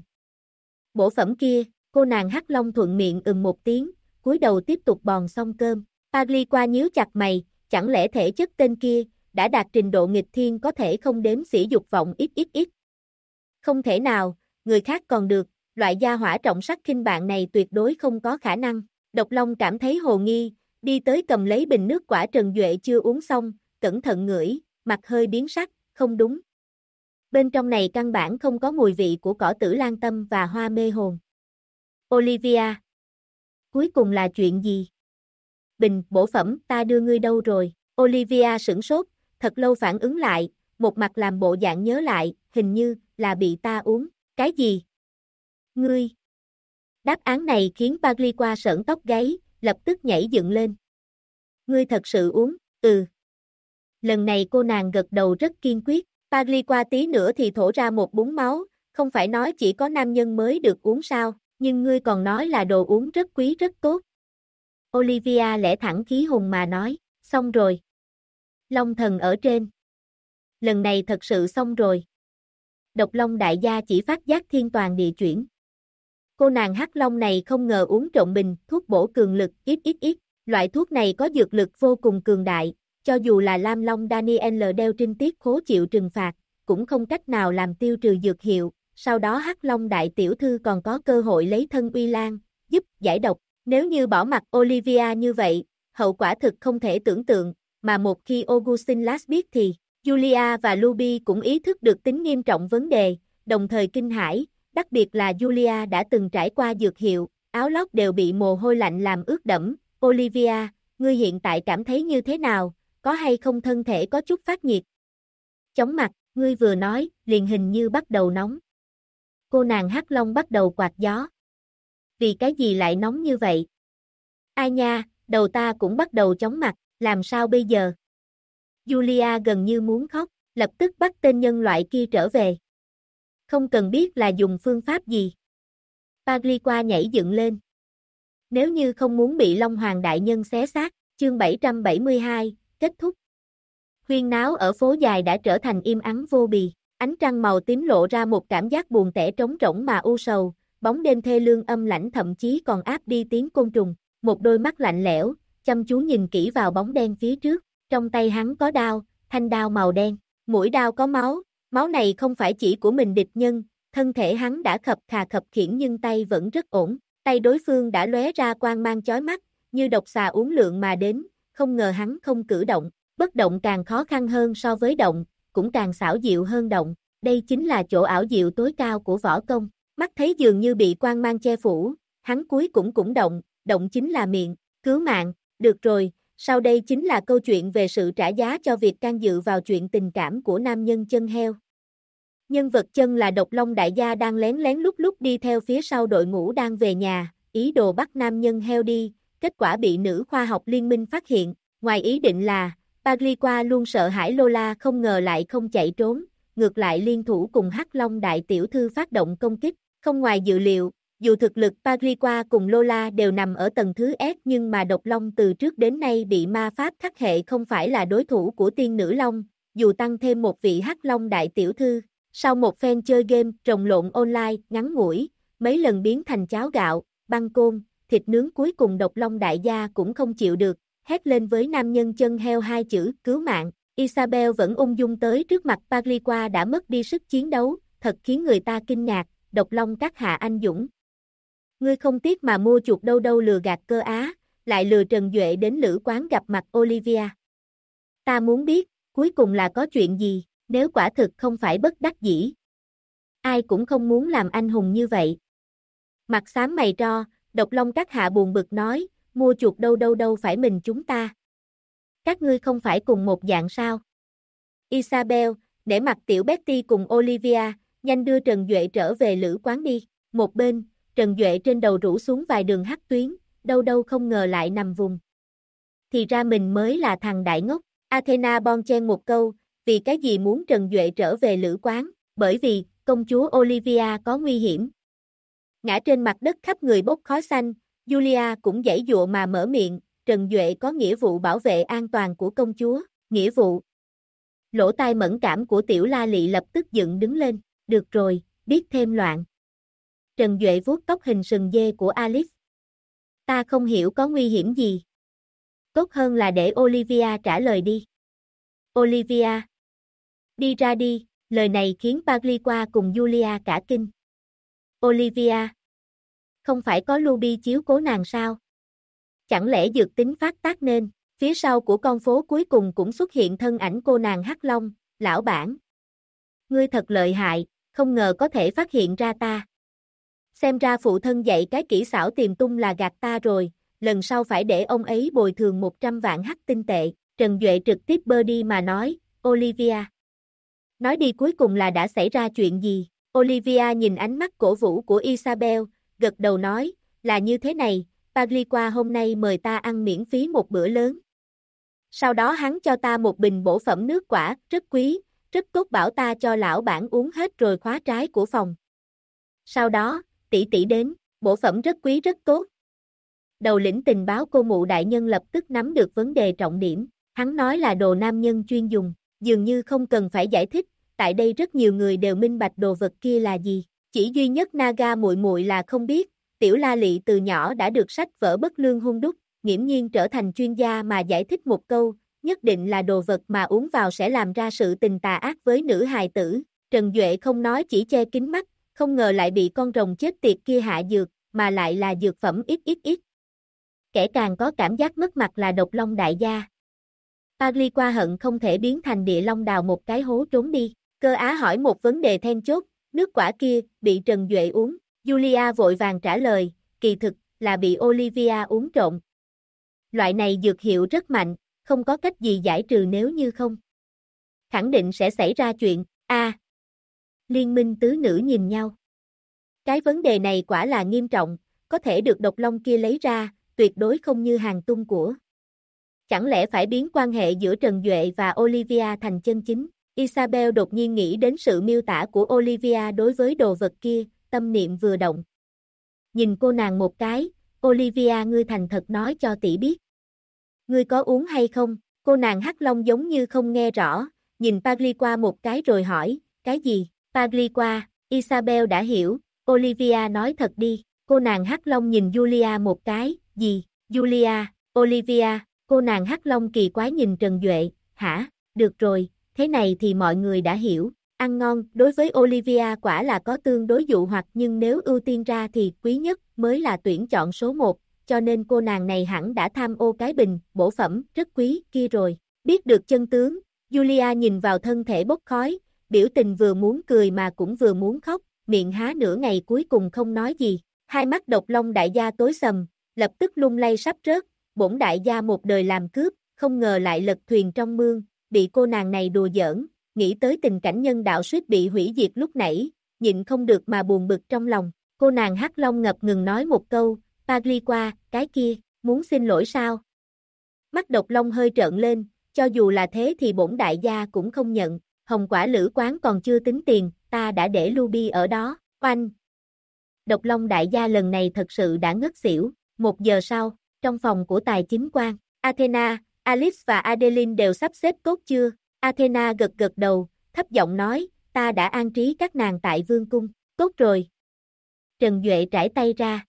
Bổ phẩm kia, cô nàng Hắc Long thuận miệng một tiếng, cúi đầu tiếp tục bòn xong cơm, Pagliqua nhíu chặt mày, chẳng lẽ thể chất tên kia, đã đạt trình độ nghịch thiên có thể không đếm xỉ dục vọng ít. Không thể nào, người khác còn được, loại gia hỏa trọng sắc khinh bạn này tuyệt đối không có khả năng. Độc Long cảm thấy hồ nghi, đi tới cầm lấy bình nước quả Trần Duệ chưa uống xong, cẩn thận ngửi, mặt hơi biến sắc, không đúng. Bên trong này căn bản không có mùi vị của cỏ tử lan tâm và hoa mê hồn. Olivia. Cuối cùng là chuyện gì? Bình, bổ phẩm, ta đưa ngươi đâu rồi? Olivia sửng sốt, thật lâu phản ứng lại, một mặt làm bộ dạng nhớ lại, hình như là bị ta uống. Cái gì? Ngươi. Đáp án này khiến Pagliqua sởn tóc gáy, lập tức nhảy dựng lên. Ngươi thật sự uống? Ừ. Lần này cô nàng gật đầu rất kiên quyết, Pagliqua tí nữa thì thổ ra một búng máu, không phải nói chỉ có nam nhân mới được uống sao, nhưng ngươi còn nói là đồ uống rất quý rất tốt. Olivia lẽ thẳng khí hùng mà nói, xong rồi. Long thần ở trên. Lần này thật sự xong rồi. Độc Long đại gia chỉ phát giác thiên toàn địa chuyển. Cô nàng Hắc Long này không ngờ uống trộn bình thuốc bổ cường lực ít. Loại thuốc này có dược lực vô cùng cường đại, cho dù là Lam Long Daniel đeo trinh tiết khố chịu trừng phạt, cũng không cách nào làm tiêu trừ dược hiệu. Sau đó Hắc Long đại tiểu thư còn có cơ hội lấy thân uy lan, giúp giải độc. Nếu như bỏ mặc Olivia như vậy, hậu quả thực không thể tưởng tượng, mà một khi Augustin Lass biết thì Julia và Ruby cũng ý thức được tính nghiêm trọng vấn đề, đồng thời kinh hãi, đặc biệt là Julia đã từng trải qua dược hiệu, áo lót đều bị mồ hôi lạnh làm ướt đẫm. Olivia, ngươi hiện tại cảm thấy như thế nào, có hay không thân thể có chút phát nhiệt? Chóng mặt, ngươi vừa nói, liền hình như bắt đầu nóng. Cô nàng Hắc Long bắt đầu quạt gió. Vì cái gì lại nóng như vậy? Ai nha, đầu ta cũng bắt đầu chóng mặt, làm sao bây giờ? Julia gần như muốn khóc, lập tức bắt tên nhân loại kia trở về. Không cần biết là dùng phương pháp gì. Pagliqua nhảy dựng lên. Nếu như không muốn bị Long Hoàng đại nhân xé xác, chương 772, kết thúc. Huyên náo ở phố dài đã trở thành im ắng vô bì, ánh trăng màu tím lộ ra một cảm giác buồn tẻ trống rỗng mà u sầu, bóng đêm thê lương âm lãnh thậm chí còn áp đi tiếng côn trùng, một đôi mắt lạnh lẽo, chăm chú nhìn kỹ vào bóng đen phía trước, trong tay hắn có đao, thanh đao màu đen, mũi đao có máu, máu này không phải chỉ của mình địch nhân, thân thể hắn đã khập khà khập khiễng nhưng tay vẫn rất ổn, tay đối phương đã lóe ra quang mang chói mắt, như độc xà uốn lượn mà đến, không ngờ hắn không cử động, bất động càng khó khăn hơn so với động, cũng càng xảo diệu hơn động, đây chính là chỗ ảo diệu tối cao của võ công, mắt thấy dường như bị quang mang che phủ, hắn cuối cũng động chính là miệng, cứu mạng, được rồi, sau đây chính là câu chuyện về sự trả giá cho việc can dự vào chuyện tình cảm của nam nhân chân heo. Nhân vật chân là Độc Long đại gia đang lén lén lút lút đi theo phía sau đội ngũ đang về nhà, ý đồ bắt nam nhân heo đi, kết quả bị nữ khoa học liên minh phát hiện, ngoài ý định là, Pagliqua luôn sợ hãi Lola không ngờ lại không chạy trốn, ngược lại liên thủ cùng Hắc Long đại tiểu thư phát động công kích, không ngoài dự liệu, dù thực lực Pagliqua cùng Lola đều nằm ở tầng thứ S nhưng mà Độc Long từ trước đến nay bị ma pháp khắc hệ không phải là đối thủ của tiên nữ Long, dù tăng thêm một vị Hắc Long đại tiểu thư. Sau một phen chơi game rồng lộn online ngắn ngủi, mấy lần biến thành cháo gạo, băng côn, thịt nướng cuối cùng Độc Long đại gia cũng không chịu được, hét lên với nam nhân chân heo hai chữ cứu mạng. Isabel vẫn ung dung tới trước mặt Pagliqua đã mất đi sức chiến đấu, thật khiến người ta kinh ngạc, Độc Long các hạ anh dũng. Ngươi không tiếc mà mua chuột đâu đâu lừa gạt cơ á, lại lừa Trần Duệ đến lữ quán gặp mặt Olivia. Ta muốn biết, cuối cùng là có chuyện gì? Nếu quả thực không phải bất đắc dĩ. Ai cũng không muốn làm anh hùng như vậy. Mặt xám mày tro, Độc Long các hạ buồn bực nói, mua chuột đâu đâu đâu phải mình chúng ta. Các ngươi không phải cùng một dạng sao? Isabel, để mặt tiểu Betty cùng Olivia, nhanh đưa Trần Duệ trở về lữ quán đi. Một bên, Trần Duệ trên đầu rủ xuống vài đường hắc tuyến, đâu đâu không ngờ lại nằm vùng. Thì ra mình mới là thằng đại ngốc. Athena bon chen một câu, vì cái gì muốn Trần Duệ trở về lữ quán, bởi vì, công chúa Olivia có nguy hiểm. Ngã trên mặt đất khắp người bốc khói xanh, Julia cũng giãy giụa mà mở miệng, Trần Duệ có nghĩa vụ bảo vệ an toàn của công chúa, nghĩa vụ. Lỗ tai mẫn cảm của tiểu La Lị lập tức dựng đứng lên, được rồi, biết thêm loạn. Trần Duệ vuốt tóc hình sừng dê của Alice. Ta không hiểu có nguy hiểm gì. Tốt hơn là để Olivia trả lời đi. Olivia. Đi ra đi, lời này khiến Pagliqua cùng Julia cả kinh. Olivia. Không phải có Ruby chiếu cố nàng sao? Chẳng lẽ dược tính phát tác nên, phía sau của con phố cuối cùng cũng xuất hiện thân ảnh cô nàng Hắc Long, lão bản. Ngươi thật lợi hại, không ngờ có thể phát hiện ra ta. Xem ra phụ thân dạy cái kỹ xảo tìm tung là gạt ta rồi, lần sau phải để ông ấy bồi thường 100 vạn hắc tinh tệ. Trần Duệ trực tiếp bơ đi mà nói, Olivia. Nói đi cuối cùng là đã xảy ra chuyện gì? Olivia nhìn ánh mắt cổ vũ của Isabel, gật đầu nói, là như thế này, Pagliqua hôm nay mời ta ăn miễn phí một bữa lớn. Sau đó hắn cho ta một bình bổ phẩm nước quả, rất quý, rất tốt bảo ta cho lão bản uống hết rồi khóa trái của phòng. Sau đó, tỷ tỷ đến, bổ phẩm rất quý rất tốt. Đầu lĩnh tình báo cô mụ đại nhân lập tức nắm được vấn đề trọng điểm, hắn nói là đồ nam nhân chuyên dùng, dường như không cần phải giải thích, tại đây rất nhiều người đều minh bạch đồ vật kia là gì, chỉ duy nhất Naga muội muội là không biết, tiểu La Lị từ nhỏ đã được sách vở bất lương hun đúc, nghiễm nhiên trở thành chuyên gia mà giải thích một câu, nhất định là đồ vật mà uống vào sẽ làm ra sự tình tà ác với nữ hài tử, Trần Duệ không nói chỉ che kính mắt, không ngờ lại bị con rồng chết tiệt kia hạ dược, mà lại là dược phẩm ít. Kẻ càng có cảm giác mất mặt là Độc Long đại gia. Pagliqua hận không thể biến thành địa long đào một cái hố trốn đi. Cơ Á hỏi một vấn đề then chốt, nước quả kia, bị Trần Duệ uống. Julia vội vàng trả lời, kỳ thực, là bị Olivia uống trộn. Loại này dược hiệu rất mạnh, không có cách gì giải trừ nếu như không. Khẳng định sẽ xảy ra chuyện, Liên minh tứ nữ nhìn nhau. Cái vấn đề này quả là nghiêm trọng, có thể được Độc Long kia lấy ra, tuyệt đối không như hàng tung của. Chẳng lẽ phải biến quan hệ giữa Trần Duệ và Olivia thành chân chính? Isabel đột nhiên nghĩ đến sự miêu tả của Olivia đối với đồ vật kia, tâm niệm vừa động. Nhìn cô nàng một cái, Olivia ngươi thành thật nói cho tỷ biết. Ngươi có uống hay không? Cô nàng Hắc Long giống như không nghe rõ, nhìn Pagliqua một cái rồi hỏi, cái gì? Pagliqua, Isabel đã hiểu, Olivia nói thật đi. Cô nàng Hắc Long nhìn Julia một cái, gì? Julia, Olivia, cô nàng Hắc Long kỳ quái nhìn Trần Duệ, hả? Được rồi, thế này thì mọi người đã hiểu. Ăn ngon, đối với Olivia quả là có tương đối dụ hoặc nhưng nếu ưu tiên ra thì quý nhất mới là tuyển chọn số 1, cho nên cô nàng này hẳn đã tham ô cái bình, bổ phẩm, rất quý, kia rồi. Biết được chân tướng, Julia nhìn vào thân thể bốc khói, biểu tình vừa muốn cười mà cũng vừa muốn khóc, miệng há nửa ngày cuối cùng không nói gì. Hai mắt Độc Long đại gia tối sầm, lập tức lung lay sắp rớt, bổn đại gia một đời làm cướp, không ngờ lại lật thuyền trong mương, bị cô nàng này đùa giỡn, nghĩ tới tình cảnh nhân đạo suýt bị hủy diệt lúc nãy, nhịn không được mà buồn bực trong lòng. Cô nàng Hắc Long ngập ngừng nói một câu, Pagliqua, cái kia, muốn xin lỗi sao? Mắt Độc Long hơi trợn lên, cho dù là thế thì bổn đại gia cũng không nhận, hồng quả lữ quán còn chưa tính tiền, ta đã để Ruby ở đó, oanh. Độc Long đại gia lần này thật sự đã ngất xỉu. 1 giờ sau, trong phòng của tài chính quan, Athena, Alice và Adeline đều sắp xếp tốt chưa? Athena gật gật đầu, thấp giọng nói, ta đã an trí các nàng tại vương cung, tốt rồi. Trần Duệ trải tay ra.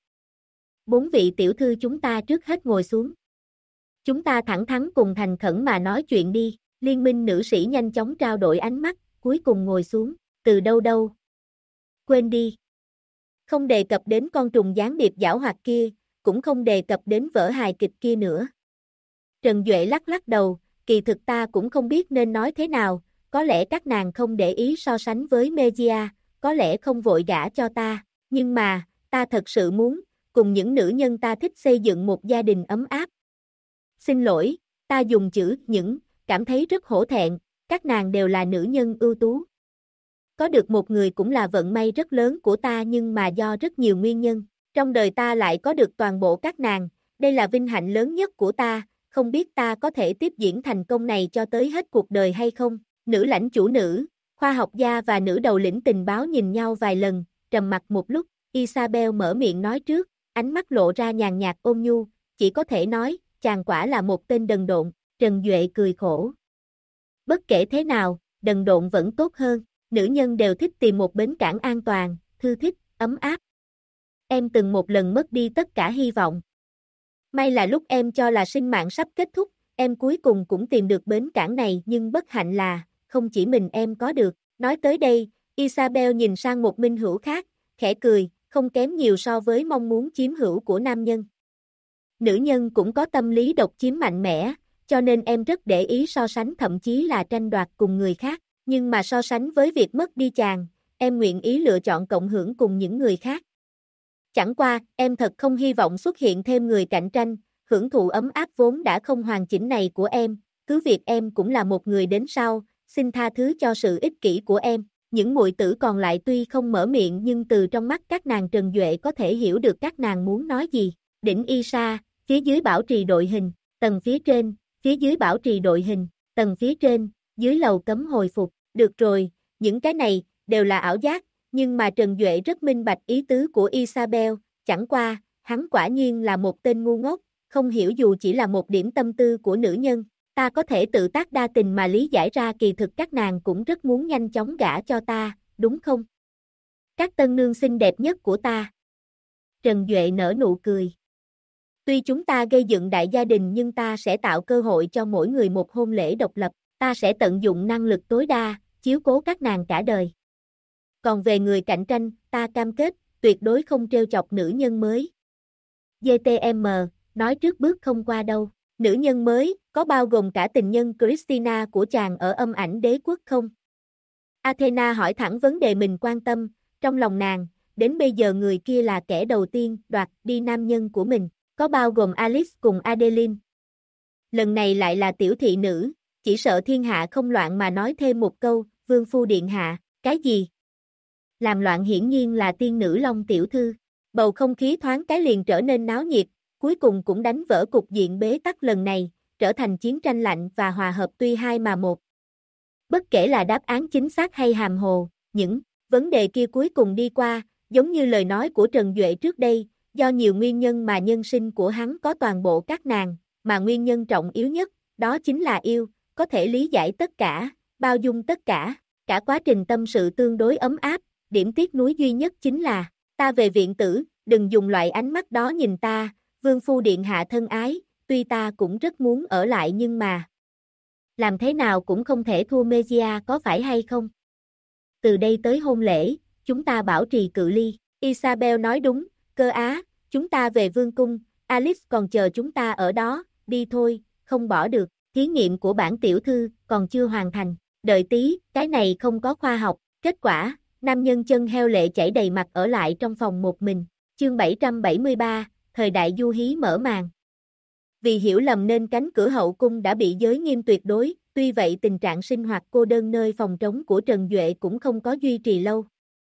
4 vị tiểu thư chúng ta trước hết ngồi xuống. Chúng ta thẳng thắn cùng thành khẩn mà nói chuyện đi. Liên minh nữ sĩ nhanh chóng trao đổi ánh mắt, cuối cùng ngồi xuống, từ đâu đâu. Quên đi. Không đề cập đến con trùng gián điệp giảo hoạt kia, cũng không đề cập đến vở hài kịch kia nữa. Trần Duệ lắc lắc đầu, kỳ thực ta cũng không biết nên nói thế nào, có lẽ các nàng không để ý so sánh với Mejia, có lẽ không vội gả cho ta, nhưng mà, ta thật sự muốn, cùng những nữ nhân ta thích xây dựng một gia đình ấm áp. Xin lỗi, ta dùng chữ những, cảm thấy rất hổ thẹn, các nàng đều là nữ nhân ưu tú. Có được một người cũng là vận may rất lớn của ta nhưng mà do rất nhiều nguyên nhân, trong đời ta lại có được toàn bộ các nàng, đây là vinh hạnh lớn nhất của ta, không biết ta có thể tiếp diễn thành công này cho tới hết cuộc đời hay không. Nữ lãnh chủ nữ, khoa học gia và nữ đầu lĩnh tình báo nhìn nhau vài lần, trầm mặc một lúc, Isabel mở miệng nói trước, ánh mắt lộ ra nhàn nhạt ôn nhu, chỉ có thể nói, chàng quả là một tên đần độn. Trần Duệ cười khổ. Bất kể thế nào, đần độn vẫn tốt hơn, nữ nhân đều thích tìm một bến cảng an toàn, thư thích, ấm áp. Em từng một lần mất đi tất cả hy vọng. May là lúc em cho là sinh mạng sắp kết thúc, em cuối cùng cũng tìm được bến cảng này nhưng bất hạnh là, không chỉ mình em có được. Nói tới đây, Isabel nhìn sang một minh hữu khác, khẽ cười, không kém nhiều so với mong muốn chiếm hữu của nam nhân. Nữ nhân cũng có tâm lý độc chiếm mạnh mẽ, cho nên em rất để ý so sánh thậm chí là tranh đoạt cùng người khác, nhưng mà so sánh với việc mất đi chàng, em nguyện ý lựa chọn cộng hưởng cùng những người khác. Chẳng qua, em thật không hy vọng xuất hiện thêm người cạnh tranh, hưởng thụ ấm áp vốn đã không hoàn chỉnh này của em, cứ việc em cũng là một người đến sau, xin tha thứ cho sự ích kỷ của em. Những muội tử còn lại tuy không mở miệng nhưng từ trong mắt các nàng Trần Duệ có thể hiểu được các nàng muốn nói gì. Đỉnh Isa, phía dưới bảo trì đội hình, tầng phía trên, phía dưới bảo trì đội hình, tầng phía trên, dưới lầu cấm hồi phục. Được rồi, những cái này đều là ảo giác, nhưng mà Trần Duệ rất minh bạch ý tứ của Isabel, chẳng qua, hắn quả nhiên là một tên ngu ngốc, không hiểu dù chỉ là một điểm tâm tư của nữ nhân. Ta có thể tự tác đa tình mà lý giải ra kỳ thực các nàng cũng rất muốn nhanh chóng gả cho ta, đúng không? Các tân nương xinh đẹp nhất của ta. Trần Duệ nở nụ cười. Tuy chúng ta gây dựng đại gia đình nhưng ta sẽ tạo cơ hội cho mỗi người một hôn lễ độc lập, ta sẽ tận dụng năng lực tối đa, chiếu cố các nàng cả đời. Còn về người cạnh tranh, ta cam kết, tuyệt đối không trêu chọc nữ nhân mới. GTM, nói trước bước không qua đâu. Nữ nhân mới, có bao gồm cả tình nhân Christina của chàng ở Âm Ảnh Đế Quốc không? Athena hỏi thẳng vấn đề mình quan tâm, trong lòng nàng, đến bây giờ người kia là kẻ đầu tiên đoạt đi nam nhân của mình, có bao gồm Alice cùng Adeline. Lần này lại là tiểu thị nữ, chỉ sợ thiên hạ không loạn mà nói thêm một câu, vương phu điện hạ, cái gì? Làm loạn hiển nhiên là tiên nữ Long tiểu thư, bầu không khí thoáng cái liền trở nên náo nhiệt, cuối cùng cũng đánh vỡ cục diện bế tắc lần này, trở thành chiến tranh lạnh và hòa hợp tuy hai mà một. Bất kể là đáp án chính xác hay hàm hồ, những vấn đề kia cuối cùng đi qua, giống như lời nói của Trần Duệ trước đây, Do nhiều nguyên nhân mà nhân sinh của hắn có toàn bộ các nàng, mà nguyên nhân trọng yếu nhất, đó chính là yêu, có thể lý giải tất cả, bao dung tất cả. Cả quá trình tâm sự tương đối ấm áp, điểm tiếc nuối duy nhất chính là, ta về viện tử, đừng dùng loại ánh mắt đó nhìn ta, vương phu điện hạ thân ái, tuy ta cũng rất muốn ở lại nhưng mà làm thế nào cũng không thể thua Megia có phải hay không? Từ đây tới hôn lễ, chúng ta bảo trì cự ly. Isabel nói đúng, cơ á, chúng ta về vương cung, Alice còn chờ chúng ta ở đó, đi thôi, không bỏ được, thí nghiệm của bản tiểu thư, còn chưa hoàn thành, đợi tí, cái này không có khoa học, kết quả, nam nhân chân heo lệ chảy đầy mặt ở lại trong phòng một mình, chương 773, thời đại du hí mở màn. Vì hiểu lầm nên cánh cửa hậu cung đã bị giới nghiêm tuyệt đối, tuy vậy tình trạng sinh hoạt cô đơn nơi phòng trống của Trần Duệ cũng không có duy trì lâu.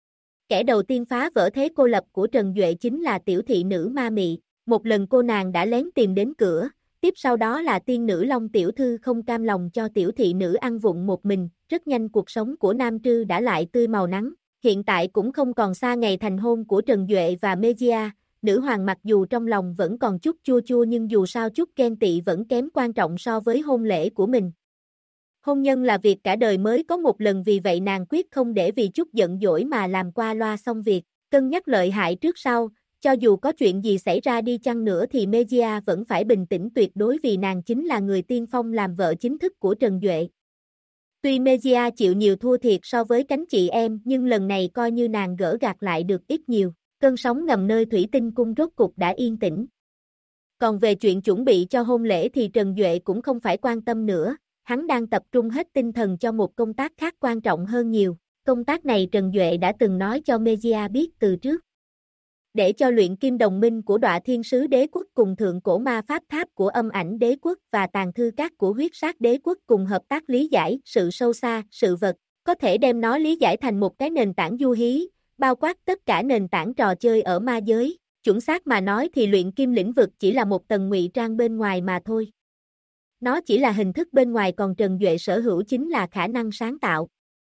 Kẻ đầu tiên phá vỡ thế cô lập của Trần Duệ chính là tiểu thị nữ Ma Mị, một lần cô nàng đã lén tìm đến cửa, tiếp sau đó là tiên nữ Long tiểu thư không cam lòng cho tiểu thị nữ ăn vụng một mình, rất nhanh cuộc sống của Nam Trư đã lại tươi màu nắng, hiện tại cũng không còn xa ngày thành hôn của Trần Duệ và Megia. Nữ hoàng mặc dù trong lòng vẫn còn chút chua chua nhưng dù sao chút ghen tị vẫn kém quan trọng so với hôn lễ của mình. Hôn nhân là việc cả đời mới có một lần vì vậy nàng quyết không để vì chút giận dỗi mà làm qua loa xong việc, cân nhắc lợi hại trước sau, cho dù có chuyện gì xảy ra đi chăng nữa thì Megia vẫn phải bình tĩnh tuyệt đối vì nàng chính là người tiên phong làm vợ chính thức của Trần Duệ. Tuy Megia chịu nhiều thua thiệt so với cánh chị em nhưng lần này coi như nàng gỡ gạc lại được ít nhiều. Cơn sóng ngầm nơi Thủy Tinh cung rốt cục đã yên tĩnh. Còn về chuyện chuẩn bị cho hôn lễ thì Trần Duệ cũng không phải quan tâm nữa, hắn đang tập trung hết tinh thần cho một công tác khác quan trọng hơn nhiều. Công tác này Trần Duệ đã từng nói cho Megia biết từ trước. Để cho luyện kim đồng minh của Đọa Thiên Sứ Đế Quốc cùng Thượng Cổ Ma Pháp Tháp của Âm Ảnh Đế Quốc và Tàn Thư Các của Huyết Sát Đế Quốc cùng hợp tác lý giải sự sâu xa, sự vật, có thể đem nó lý giải thành một cái nền tảng du hí, bao quát tất cả nền tảng trò chơi ở ma giới, chuẩn xác mà nói thì luyện kim lĩnh vực chỉ là một tầng ngụy trang bên ngoài mà thôi. Nó chỉ là hình thức bên ngoài còn Trần Duệ sở hữu chính là khả năng sáng tạo.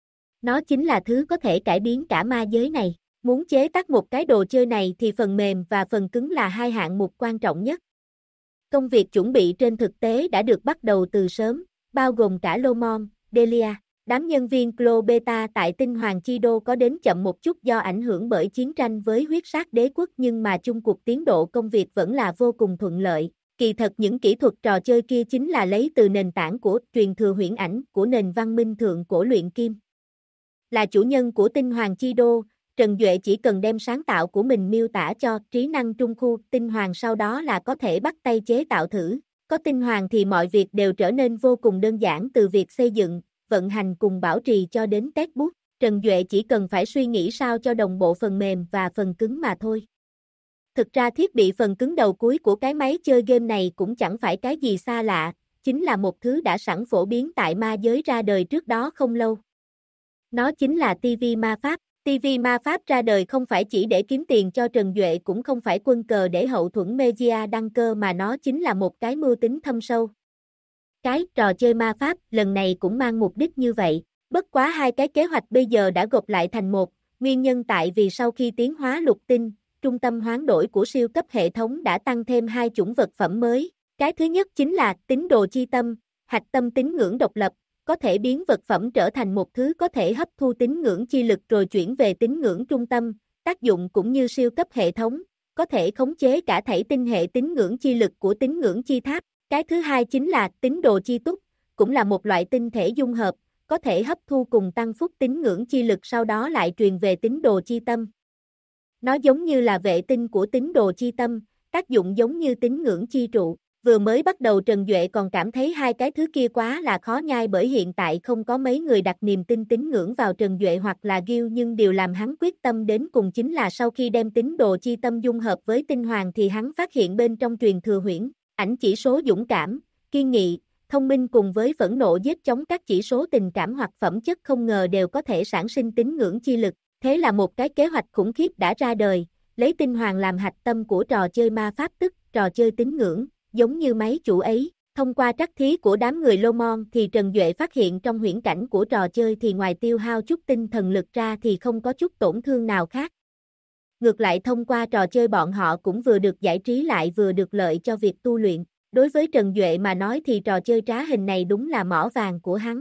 Nó chính là thứ có thể cải biến cả ma giới này. Muốn chế tác một cái đồ chơi này thì phần mềm và phần cứng là hai hạng mục quan trọng nhất. Công việc chuẩn bị trên thực tế đã được bắt đầu từ sớm, bao gồm cả Lomon, Delia. Đám nhân viên Clo Beta tại Tinh Hoàng Chi Đô có đến chậm một chút do ảnh hưởng bởi chiến tranh với Huyết Sát Đế Quốc nhưng mà chung cuộc tiến độ công việc vẫn là vô cùng thuận lợi. Kỳ thật những kỹ thuật trò chơi kia chính là lấy từ nền tảng của truyền thừa huyễn ảnh của nền văn minh thượng cổ luyện kim. Là chủ nhân của Tinh Hoàng Chi Đô, Trần Duệ chỉ cần đem sáng tạo của mình miêu tả cho trí năng trung khu Tinh Hoàng sau đó là có thể bắt tay chế tạo thử. Có Tinh Hoàng thì mọi việc đều trở nên vô cùng đơn giản từ việc xây dựng, vận hành cùng bảo trì cho đến test boot. Trần Duệ chỉ cần phải suy nghĩ sao cho đồng bộ phần mềm và phần cứng mà thôi. Thực ra thiết bị phần cứng đầu cuối của cái máy chơi game này cũng chẳng phải cái gì xa lạ, chính là một thứ đã sẵn phổ biến tại ma giới ra đời trước đó không lâu. Nó chính là TV ma pháp. TV ma pháp ra đời không phải chỉ để kiếm tiền cho Trần Duệ cũng không phải quân cờ để hậu thuẫn Megia đăng cơ mà nó chính là một cái mưu tính thâm sâu. Cái trò chơi ma pháp lần này cũng mang mục đích như vậy, bất quá hai cái kế hoạch bây giờ đã gộp lại thành một, nguyên nhân tại vì sau khi tiến hóa lục tinh, trung tâm hoán đổi của siêu cấp hệ thống đã tăng thêm hai chủng vật phẩm mới, cái thứ nhất chính là tín đồ chi tâm, hạch tâm tín ngưỡng độc lập, có thể biến vật phẩm trở thành một thứ có thể hấp thu tín ngưỡng chi lực rồi chuyển về tín ngưỡng trung tâm, tác dụng cũng như siêu cấp hệ thống, có thể khống chế cả thảy tinh hệ tín ngưỡng chi lực của tín ngưỡng chi tháp. Cái thứ hai chính là tín đồ chi túc, cũng là một loại tinh thể dung hợp, có thể hấp thu cùng tăng phúc tín ngưỡng chi lực sau đó lại truyền về tín đồ chi tâm. Nó giống như là vệ tinh của tín đồ chi tâm, tác dụng giống như tín ngưỡng chi trụ. Vừa mới bắt đầu Trần Duệ còn cảm thấy hai cái thứ kia quá là khó nhai bởi hiện tại không có mấy người đặt niềm tin tín ngưỡng vào Trần Duệ hoặc là Gil nhưng điều làm hắn quyết tâm đến cùng chính là sau khi đem tín đồ chi tâm dung hợp với tinh hoàng thì hắn phát hiện bên trong truyền thừa huyễn ảnh chỉ số dũng cảm, kiên nghị, thông minh cùng với phẫn nộ giết chống các chỉ số tình cảm hoặc phẩm chất không ngờ đều có thể sản sinh tín ngưỡng chi lực. Thế là một cái kế hoạch khủng khiếp đã ra đời, lấy tinh hoàng làm hạch tâm của trò chơi ma pháp tức trò chơi tín ngưỡng. Giống như máy chủ ấy, thông qua trắc thí của đám người Lomon thì Trần Duệ phát hiện trong huyễn cảnh của trò chơi thì ngoài tiêu hao chút tinh thần lực ra thì không có chút tổn thương nào khác. ngược lại thông qua trò chơi bọn họ cũng vừa được giải trí lại vừa được lợi cho việc tu luyện. Đối với Trần Duệ mà nói thì trò chơi trá hình này đúng là mỏ vàng của hắn.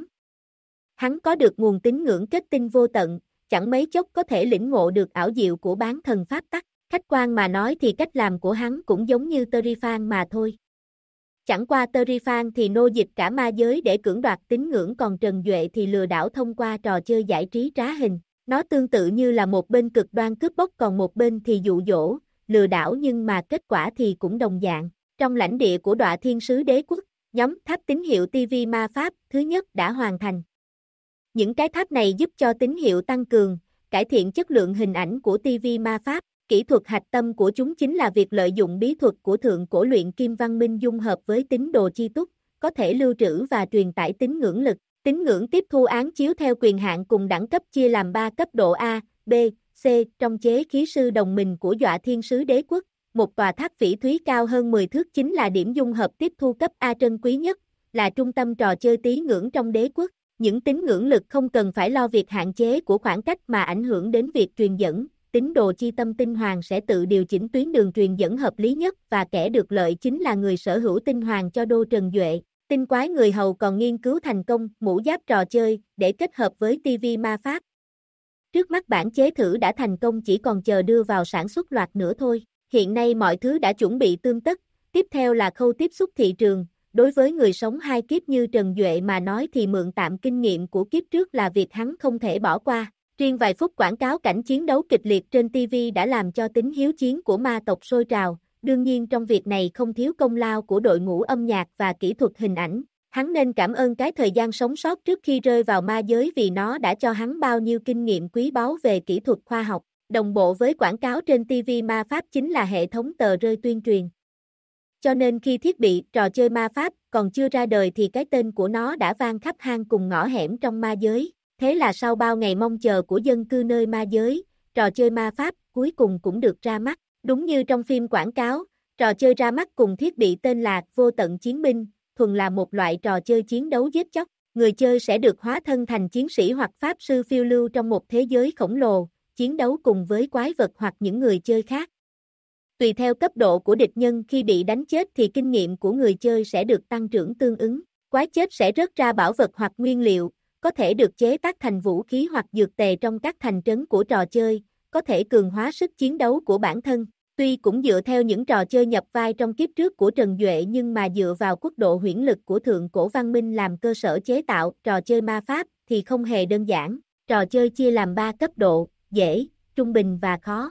Hắn có được nguồn tín ngưỡng kết tinh vô tận, chẳng mấy chốc có thể lĩnh ngộ được ảo diệu của bán thần pháp tắc. Khách quan mà nói thì cách làm của hắn cũng giống như Terifan mà thôi. Chẳng qua Terifan thì nô dịch cả ma giới để cưỡng đoạt tín ngưỡng, còn Trần Duệ thì lừa đảo thông qua trò chơi giải trí trá hình. Nó tương tự như là một bên cực đoan cướp bóc còn một bên thì dụ dỗ, lừa đảo, nhưng mà kết quả thì cũng đồng dạng. Trong lãnh địa của Đọa Thiên Sứ Đế Quốc, nhóm tháp tín hiệu TV ma pháp thứ nhất đã hoàn thành. Những cái tháp này giúp cho tín hiệu tăng cường, cải thiện chất lượng hình ảnh của TV ma pháp. Kỹ thuật hạch tâm của chúng chính là việc lợi dụng bí thuật của thượng cổ luyện kim văn minh dung hợp với tín đồ chi túc, có thể lưu trữ và truyền tải tín ngưỡng lực. Tín ngưỡng tiếp thu án chiếu theo quyền hạn cùng đẳng cấp chia làm 3 cấp độ A, B, C. Trong chế khí sư đồng minh của Dọa Thiên Sứ Đế Quốc, một tòa tháp phỉ thúy cao hơn 10 thước chính là điểm dung hợp tiếp thu cấp A trân quý nhất, là trung tâm trò chơi tí ngưỡng trong đế quốc. Những tín ngưỡng lực không cần phải lo việc hạn chế của khoảng cách mà ảnh hưởng đến việc truyền dẫn. Tín đồ chi tâm tinh hoàng sẽ tự điều chỉnh tuyến đường truyền dẫn hợp lý nhất, và kẻ được lợi chính là người sở hữu tinh hoàng cho đô Trần Duệ. Tinh quái người hầu còn nghiên cứu thành công mũ giáp trò chơi để kết hợp với TV ma pháp. Trước mắt bản chế thử đã thành công, chỉ còn chờ đưa vào sản xuất loạt nữa thôi. Hiện nay mọi thứ đã chuẩn bị tương tất, tiếp theo là khâu tiếp xúc thị trường. Đối với người sống hai kiếp như Trần Duệ mà nói thì mượn tạm kinh nghiệm của kiếp trước là việc hắn không thể bỏ qua. Riêng vài phút quảng cáo cảnh chiến đấu kịch liệt trên TV đã làm cho tính hiếu chiến của ma tộc sôi trào. Đương nhiên trong việc này không thiếu công lao của đội ngũ âm nhạc và kỹ thuật hình ảnh. Hắn nên cảm ơn cái thời gian sống sót trước khi rơi vào ma giới, vì nó đã cho hắn bao nhiêu kinh nghiệm quý báu về kỹ thuật khoa học. Đồng bộ với quảng cáo trên TV ma pháp chính là hệ thống tờ rơi tuyên truyền. Cho nên khi thiết bị trò chơi ma pháp còn chưa ra đời thì cái tên của nó đã vang khắp hang cùng ngõ hẻm trong ma giới. Thế là sau bao ngày mong chờ của dân cư nơi ma giới, trò chơi ma pháp cuối cùng cũng được ra mắt. Đúng như trong phim quảng cáo, trò chơi ra mắt cùng thiết bị tên là Vô Tận Chiến Binh, thuần là một loại trò chơi chiến đấu giết chóc. Người chơi sẽ được hóa thân thành chiến sĩ hoặc pháp sư phiêu lưu trong một thế giới khổng lồ, chiến đấu cùng với quái vật hoặc những người chơi khác. Tùy theo cấp độ của địch nhân, khi bị đánh chết thì kinh nghiệm của người chơi sẽ được tăng trưởng tương ứng. Quái chết sẽ rớt ra bảo vật hoặc nguyên liệu, có thể được chế tác thành vũ khí hoặc dược tề trong các thành trấn của trò chơi, có thể cường hóa sức chiến đấu của bản thân. Tuy cũng dựa theo những trò chơi nhập vai trong kiếp trước của Trần Duệ, nhưng mà dựa vào quốc độ huyễn lực của thượng cổ văn minh làm cơ sở chế tạo trò chơi ma pháp thì không hề đơn giản. Trò chơi chia làm 3 cấp độ, dễ, trung bình và khó.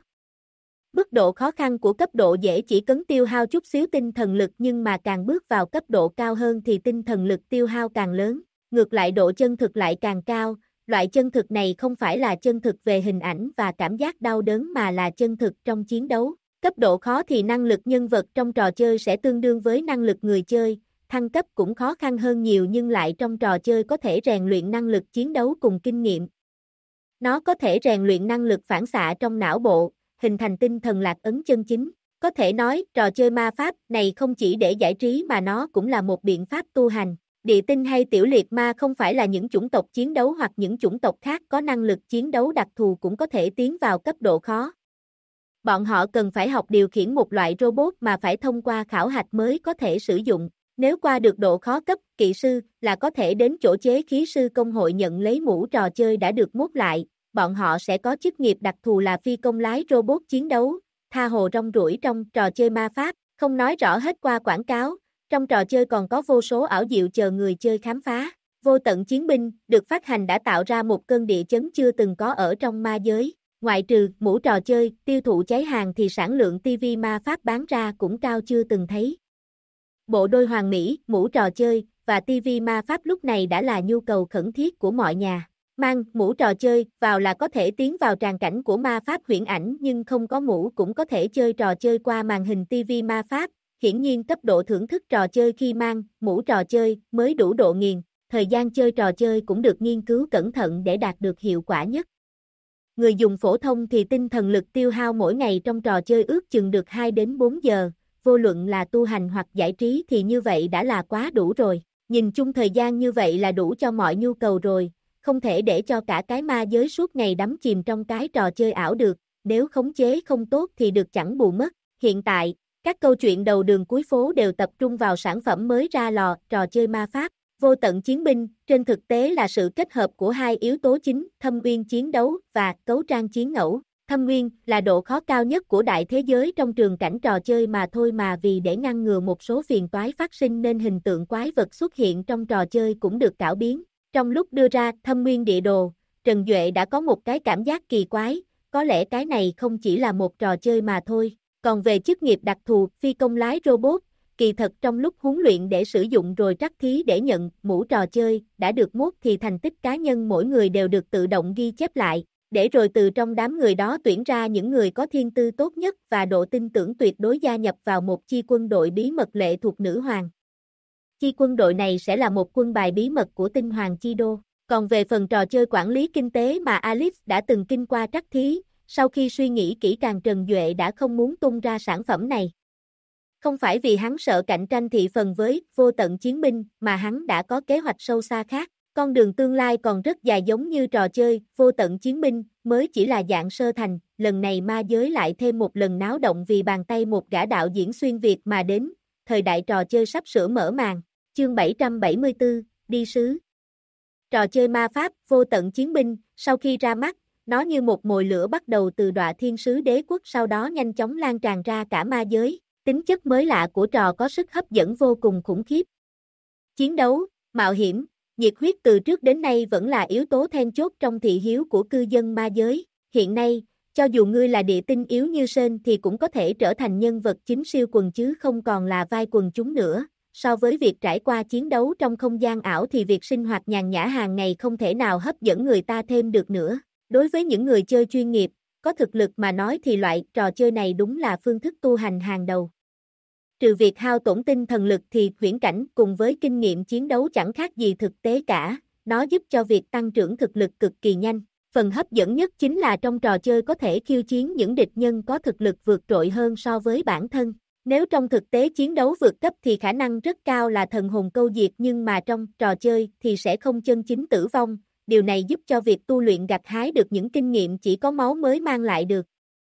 Mức độ khó khăn của cấp độ dễ chỉ cần tiêu hao chút xíu tinh thần lực, nhưng mà càng bước vào cấp độ cao hơn thì tinh thần lực tiêu hao càng lớn. Ngược lại độ chân thực lại càng cao. Loại chân thực này không phải là chân thực về hình ảnh và cảm giác đau đớn mà là chân thực trong chiến đấu. Cấp độ khó thì năng lực nhân vật trong trò chơi sẽ tương đương với năng lực người chơi, thăng cấp cũng khó khăn hơn nhiều, nhưng lại trong trò chơi có thể rèn luyện năng lực chiến đấu cùng kinh nghiệm. Nó có thể rèn luyện năng lực phản xạ trong não bộ, hình thành tinh thần lạc ấn chân chính. Có thể nói, trò chơi ma pháp này không chỉ để giải trí mà nó cũng là một biện pháp tu hành. Địa tinh hay tiểu liệt ma không phải là những chủng tộc chiến đấu hoặc những chủng tộc khác có năng lực chiến đấu đặc thù cũng có thể tiến vào cấp độ khó. Bọn họ cần phải học điều khiển một loại robot mà phải thông qua khảo hạch mới có thể sử dụng. Nếu qua được độ khó cấp kỵ sư là có thể đến chỗ chế khí sư công hội nhận lấy mũ trò chơi đã được mốt lại. Bọn họ sẽ có chức nghiệp đặc thù là phi công lái robot chiến đấu, tha hồ rong ruổi trong trò chơi ma pháp. Không nói rõ hết qua quảng cáo, trong trò chơi còn có vô số ảo diệu chờ người chơi khám phá. Vô Tận Chiến Binh được phát hành đã tạo ra một cơn địa chấn chưa từng có ở trong ma giới. Ngoại trừ mũ trò chơi tiêu thụ cháy hàng thì sản lượng TV ma pháp bán ra cũng cao chưa từng thấy. Bộ đôi hoàn mỹ, mũ trò chơi và TV ma pháp lúc này đã là nhu cầu khẩn thiết của mọi nhà. Mang mũ trò chơi vào là có thể tiến vào tràng cảnh của ma pháp huyễn ảnh, nhưng không có mũ cũng có thể chơi trò chơi qua màn hình TV ma pháp. Hiển nhiên cấp độ thưởng thức trò chơi khi mang mũ trò chơi mới đủ độ nghiền. Thời gian chơi trò chơi cũng được nghiên cứu cẩn thận để đạt được hiệu quả nhất. Người dùng phổ thông thì tinh thần lực tiêu hao mỗi ngày trong trò chơi ước chừng được 2 đến 4 giờ, vô luận là tu hành hoặc giải trí thì như vậy đã là quá đủ rồi. Nhìn chung thời gian như vậy là đủ cho mọi nhu cầu rồi, không thể để cho cả cái ma giới suốt ngày đắm chìm trong cái trò chơi ảo được. nếu khống chế không tốt thì được chẳng bù mất. Hiện tại, các câu chuyện đầu đường cuối phố đều tập trung vào sản phẩm mới ra lò, trò chơi ma pháp. Vô tận chiến binh, trên thực tế là sự kết hợp của hai yếu tố chính, thâm uyên chiến đấu và cấu trang chiến ngẫu. Thâm uyên là độ khó cao nhất của đại thế giới trong trường cảnh trò chơi mà thôi, mà vì để ngăn ngừa một số phiền toái phát sinh nên hình tượng quái vật xuất hiện trong trò chơi cũng được cải biến. Trong lúc đưa ra thâm uyên địa đồ, Trần Duệ đã có một cái cảm giác kỳ quái, có lẽ cái này không chỉ là một trò chơi mà thôi. Còn về chức nghiệp đặc thù, phi công lái robot, kỳ thật trong lúc huấn luyện để sử dụng rồi trắc thí để nhận mũ trò chơi, đã được mốt thì thành tích cá nhân mỗi người đều được tự động ghi chép lại, để rồi từ trong đám người đó tuyển ra những người có thiên tư tốt nhất và độ tin tưởng tuyệt đối gia nhập vào một chi quân đội bí mật lệ thuộc nữ hoàng. Chi quân đội này sẽ là một quân bài bí mật của tinh hoàng chi đô. Còn về phần trò chơi quản lý kinh tế mà Alice đã từng kinh qua trắc thí, sau khi suy nghĩ kỹ càng Trần Duệ đã không muốn tung ra sản phẩm này. Không phải vì hắn sợ cạnh tranh thị phần với vô tận chiến binh, mà hắn đã có kế hoạch sâu xa khác. Con đường tương lai còn rất dài, giống như trò chơi vô tận chiến binh mới chỉ là dạng sơ thành, lần này ma giới lại thêm một lần náo động vì bàn tay một gã đạo diễn xuyên Việt mà đến, thời đại trò chơi sắp sửa mở màn. Chương 774, đi sứ. Trò chơi ma pháp vô tận chiến binh, sau khi ra mắt, nó như một mồi lửa bắt đầu từ Đọa Thiên Sứ Đế Quốc, sau đó nhanh chóng lan tràn ra cả ma giới. Tính chất mới lạ của trò có sức hấp dẫn vô cùng khủng khiếp. Chiến đấu, mạo hiểm, nhiệt huyết từ trước đến nay vẫn là yếu tố then chốt trong thị hiếu của cư dân ma giới. Hiện nay, cho dù ngươi là địa tinh yếu như sên thì cũng có thể trở thành nhân vật chính siêu quần chứ không còn là vai quần chúng nữa. So với việc trải qua chiến đấu trong không gian ảo thì việc sinh hoạt nhàn nhã hàng ngày không thể nào hấp dẫn người ta thêm được nữa. Đối với những người chơi chuyên nghiệp, có thực lực mà nói thì loại trò chơi này đúng là phương thức tu hành hàng đầu. Trừ việc hao tổn tinh thần lực thì huyễn cảnh cùng với kinh nghiệm chiến đấu chẳng khác gì thực tế cả, nó giúp cho việc tăng trưởng thực lực cực kỳ nhanh. Phần hấp dẫn nhất chính là trong trò chơi có thể khiêu chiến những địch nhân có thực lực vượt trội hơn so với bản thân. Nếu trong thực tế chiến đấu vượt cấp thì khả năng rất cao là thần hồn câu diệt, nhưng mà trong trò chơi thì sẽ không chân chính tử vong. Điều này giúp cho việc tu luyện gặt hái được những kinh nghiệm chỉ có máu mới mang lại được.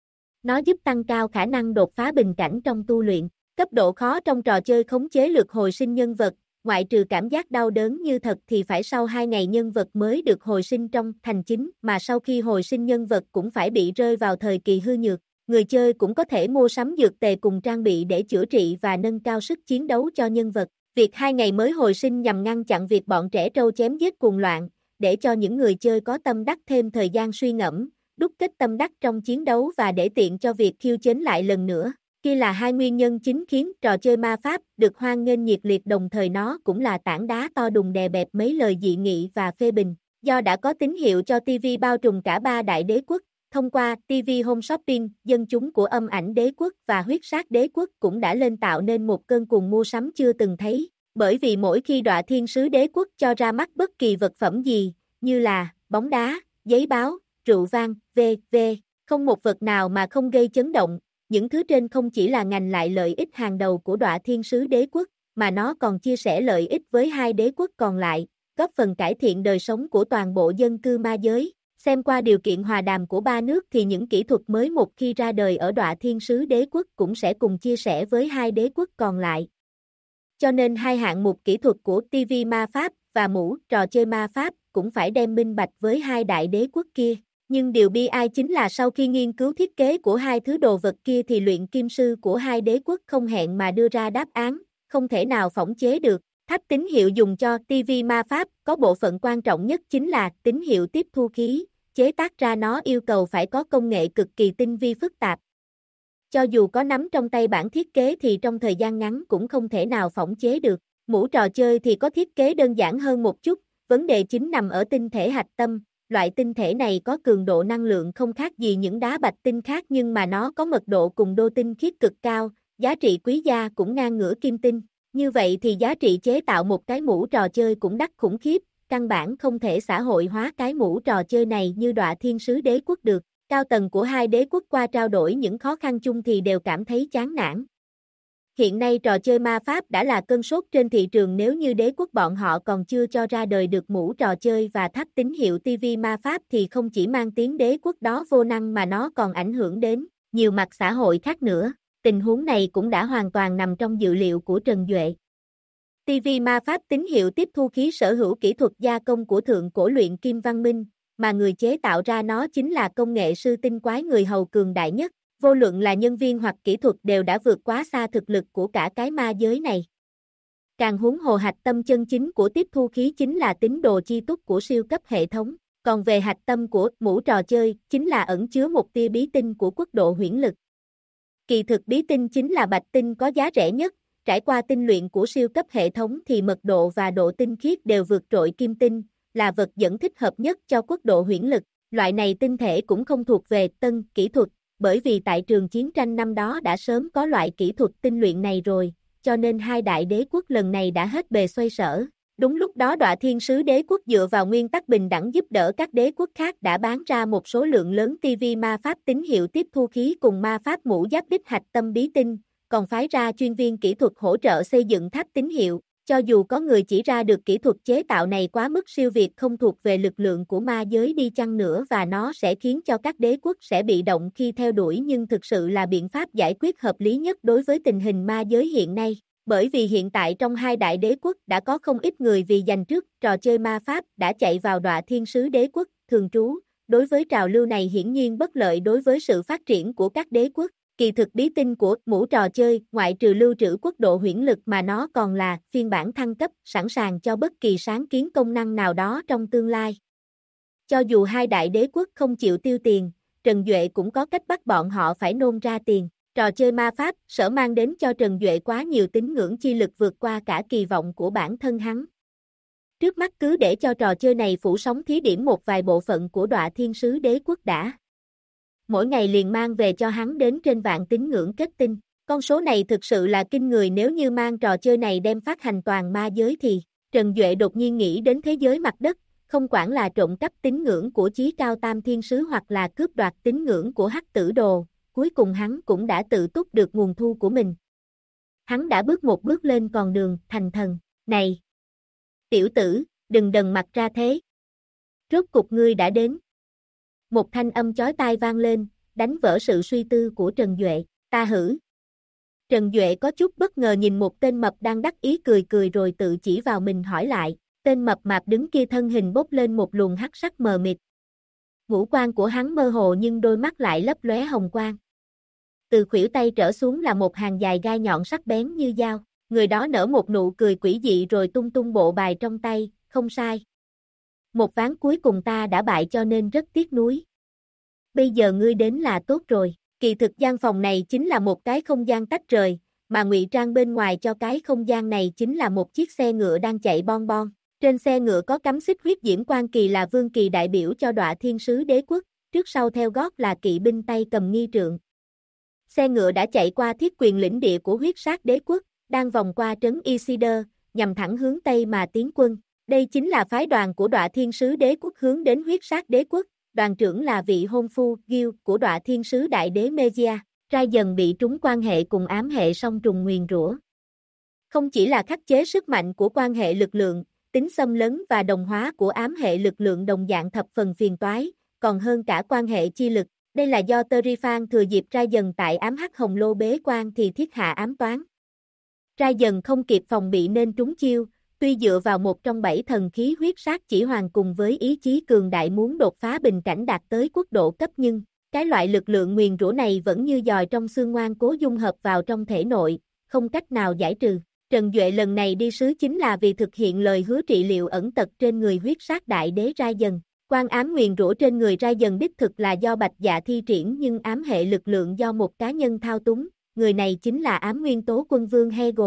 Nó giúp tăng cao khả năng đột phá bình cảnh trong tu luyện. Cấp độ khó trong trò chơi khống chế lực hồi sinh nhân vật, ngoại trừ cảm giác đau đớn như thật thì phải sau 2 ngày nhân vật mới được hồi sinh trong thành chính, mà sau khi hồi sinh nhân vật cũng phải bị rơi vào thời kỳ hư nhược. Người chơi cũng có thể mua sắm dược tề cùng trang bị để chữa trị và nâng cao sức chiến đấu cho nhân vật. Việc 2 ngày mới hồi sinh nhằm ngăn chặn việc bọn trẻ trâu chém giết cuồng loạn, để cho những người chơi có tâm đắc thêm thời gian suy ngẫm, đúc kết tâm đắc trong chiến đấu và để tiện cho việc khiêu chiến lại lần nữa. Kia là hai nguyên nhân chính khiến trò chơi ma pháp được hoan nghênh nhiệt liệt, đồng thời nó cũng là tảng đá to đùng đè bẹp mấy lời dị nghị và phê bình. Do đã có tín hiệu cho TV bao trùm cả 3 đại đế quốc, thông qua TV Home Shopping, dân chúng của Âm Ảnh Đế Quốc và Huyết Sát Đế Quốc cũng đã lên tạo nên một cơn cuồng mua sắm chưa từng thấy. Bởi vì mỗi khi Đọa Thiên Sứ Đế Quốc cho ra mắt bất kỳ vật phẩm gì, như là bóng đá, giấy báo, rượu vang, v.v., không một vật nào mà không gây chấn động. Những thứ trên không chỉ là ngành lại lợi ích hàng đầu của Đọa Thiên Sứ Đế Quốc, mà nó còn chia sẻ lợi ích với 2 đế quốc còn lại, góp phần cải thiện đời sống của toàn bộ dân cư ma giới. Xem qua điều kiện hòa đàm của 3 nước thì những kỹ thuật mới một khi ra đời ở Đọa Thiên Sứ Đế Quốc cũng sẽ cùng chia sẻ với 2 đế quốc còn lại. Cho nên 2 hạng mục kỹ thuật của TV ma pháp và mũ trò chơi ma pháp cũng phải đem minh bạch với 2 đại đế quốc kia. Nhưng điều bi ai chính là sau khi nghiên cứu thiết kế của 2 thứ đồ vật kia thì luyện kim sư của 2 đế quốc không hẹn mà đưa ra đáp án, không thể nào phỏng chế được. Tháp tín hiệu dùng cho TV ma pháp có bộ phận quan trọng nhất chính là tín hiệu tiếp thu khí, chế tác ra nó yêu cầu phải có công nghệ cực kỳ tinh vi phức tạp. Cho dù có nắm trong tay bản thiết kế thì trong thời gian ngắn cũng không thể nào phỏng chế được. Mũ trò chơi thì có thiết kế đơn giản hơn một chút, vấn đề chính nằm ở tinh thể hạch tâm. Loại tinh thể này có cường độ năng lượng không khác gì những đá bạch tinh khác, nhưng mà nó có mật độ cùng đô tinh khiết cực cao, giá trị quý giá cũng ngang ngửa kim tinh. Như vậy thì giá trị chế tạo một cái mũ trò chơi cũng đắt khủng khiếp, căn bản không thể xã hội hóa cái mũ trò chơi này như Đọa Thiên Sứ Đế Quốc được. Cao tầng của 2 đế quốc qua trao đổi những khó khăn chung thì đều cảm thấy chán nản. Hiện nay trò chơi ma pháp đã là cơn sốt trên thị trường, nếu như đế quốc bọn họ còn chưa cho ra đời được mũ trò chơi và tháp tín hiệu TV ma pháp thì không chỉ mang tiếng đế quốc đó vô năng mà nó còn ảnh hưởng đến nhiều mặt xã hội khác nữa. Tình huống này cũng đã hoàn toàn nằm trong dự liệu của Trần Duệ. TV ma pháp tín hiệu tiếp thu khí sở hữu kỹ thuật gia công của thượng cổ luyện kim văn minh, mà người chế tạo ra nó chính là công nghệ sư tinh quái người hầu cường đại nhất. Vô luận là nhân viên hoặc kỹ thuật đều đã vượt quá xa thực lực của cả cái ma giới này. Càng huống hồ hạch tâm chân chính của tiếp thu khí chính là tín đồ chi túc của siêu cấp hệ thống. Còn về hạch tâm của mũ trò chơi chính là ẩn chứa một tia bí tinh của quốc độ huyễn lực. Kỳ thực bí tinh chính là bạch tinh có giá rẻ nhất, trải qua tinh luyện của siêu cấp hệ thống thì mật độ và độ tinh khiết đều vượt trội kim tinh, là vật dẫn thích hợp nhất cho quốc độ huyễn lực. Loại này tinh thể cũng không thuộc về tân kỹ thuật, bởi vì tại trường chiến tranh năm đó đã sớm có loại kỹ thuật tinh luyện này rồi, cho nên hai đại đế quốc lần này đã hết bề xoay sở. Đúng lúc đó Đọa Thiên Sứ đế quốc dựa vào nguyên tắc bình đẳng giúp đỡ các đế quốc khác đã bán ra một số lượng lớn TV ma pháp tín hiệu tiếp thu khí cùng ma pháp mũ giáp đích hạch tâm bí tinh, còn phái ra chuyên viên kỹ thuật hỗ trợ xây dựng tháp tín hiệu. Cho dù có người chỉ ra được kỹ thuật chế tạo này quá mức siêu việt không thuộc về lực lượng của ma giới đi chăng nữa và nó sẽ khiến cho các đế quốc sẽ bị động khi theo đuổi, nhưng thực sự là biện pháp giải quyết hợp lý nhất đối với tình hình ma giới hiện nay. Bởi vì hiện tại trong hai đại đế quốc đã có không ít người vì giành trước trò chơi ma pháp đã chạy vào Đọa Thiên Sứ đế quốc thường trú. Đối với trào lưu này hiển nhiên bất lợi đối với sự phát triển của các đế quốc. Kỳ thực bí tinh của mũ trò chơi, ngoại trừ lưu trữ quốc độ huyễn lực mà nó còn là phiên bản thăng cấp, sẵn sàng cho bất kỳ sáng kiến công năng nào đó trong tương lai. Cho dù hai đại đế quốc không chịu tiêu tiền, Trần Duệ cũng có cách bắt bọn họ phải nôn ra tiền. Trò chơi ma pháp sở mang đến cho Trần Duệ quá nhiều tín ngưỡng chi lực vượt qua cả kỳ vọng của bản thân hắn. Trước mắt cứ để cho trò chơi này phủ sóng thí điểm một vài bộ phận của Đọa Thiên Sứ đế quốc đã. Mỗi ngày liền mang về cho hắn đến trên vạn tín ngưỡng kết tinh. Con số này thực sự là kinh người, nếu như mang trò chơi này đem phát hành toàn ma giới thì Trần Duệ đột nhiên nghĩ đến thế giới mặt đất, không quản là trộm cắp tín ngưỡng của chí cao tam thiên sứ hoặc là cướp đoạt tín ngưỡng của hắc tử đồ, cuối cùng hắn cũng đã tự túc được nguồn thu của mình. Hắn đã bước một bước lên con đường thành thần. Này! Tiểu tử, đừng đần mặt ra thế. Rốt cục ngươi đã đến. Một thanh âm chói tai vang lên, đánh vỡ sự suy tư của Trần Duệ. Ta hử. Trần Duệ có chút bất ngờ nhìn một tên mập đang đắc ý cười cười rồi tự chỉ vào mình hỏi lại. Tên mập mạp đứng kia thân hình bốc lên một luồng hắc sắc mờ mịt. Ngũ quan của hắn mơ hồ nhưng đôi mắt lại lấp lóe hồng quang. Từ khuỷu tay trở xuống là một hàng dài gai nhọn sắc bén như dao. Người đó nở một nụ cười quỷ dị rồi tung tung bộ bài trong tay. Không sai. Một ván cuối cùng ta đã bại cho nên rất tiếc nuối. Bây giờ ngươi đến là tốt rồi. Kỳ thực gian phòng này chính là một cái không gian tách rời, mà ngụy trang bên ngoài cho cái không gian này chính là một chiếc xe ngựa đang chạy bon bon. Trên xe ngựa có cắm xích huyết diễm quan kỳ là vương kỳ đại biểu cho Đọa Thiên Sứ đế quốc, trước sau theo gót là kỵ binh tay cầm nghi trượng. Xe ngựa đã chạy qua thiết quyền lĩnh địa của huyết sát đế quốc, đang vòng qua trấn Isidore, nhằm thẳng hướng Tây mà tiến quân. Đây chính là phái đoàn của Đọa Thiên Sứ đế quốc hướng đến huyết sát đế quốc, đoàn trưởng là vị hôn phu Gil của Đọa Thiên Sứ đại đế Megia, ra dần bị trúng quan hệ cùng ám hệ song trùng nguyền rủa. Không chỉ là khắc chế sức mạnh của quan hệ lực lượng, tính xâm lấn và đồng hóa của ám hệ lực lượng đồng dạng thập phần phiền toái, còn hơn cả quan hệ chi lực. Đây là do Terifan thừa dịp ra dần tại ám hắc hồng lô bế quan thì thiết hạ ám toán. Ra dần không kịp phòng bị nên trúng chiêu, tuy dựa vào một trong 7 thần khí huyết sát chỉ hoàng cùng với ý chí cường đại muốn đột phá bình cảnh đạt tới quốc độ cấp nhưng, cái loại lực lượng nguyền rủa này vẫn như giòi trong xương ngoan cố dung hợp vào trong thể nội, không cách nào giải trừ. Trần Duệ lần này đi sứ chính là vì thực hiện lời hứa trị liệu ẩn tật trên người huyết sát đại đế Ra Dần. Quan ám nguyền rủa trên người Ra Dần đích thực là do Bạch Dạ thi triển nhưng ám hệ lực lượng do một cá nhân thao túng, người này chính là ám nguyên tố quân vương Hegel.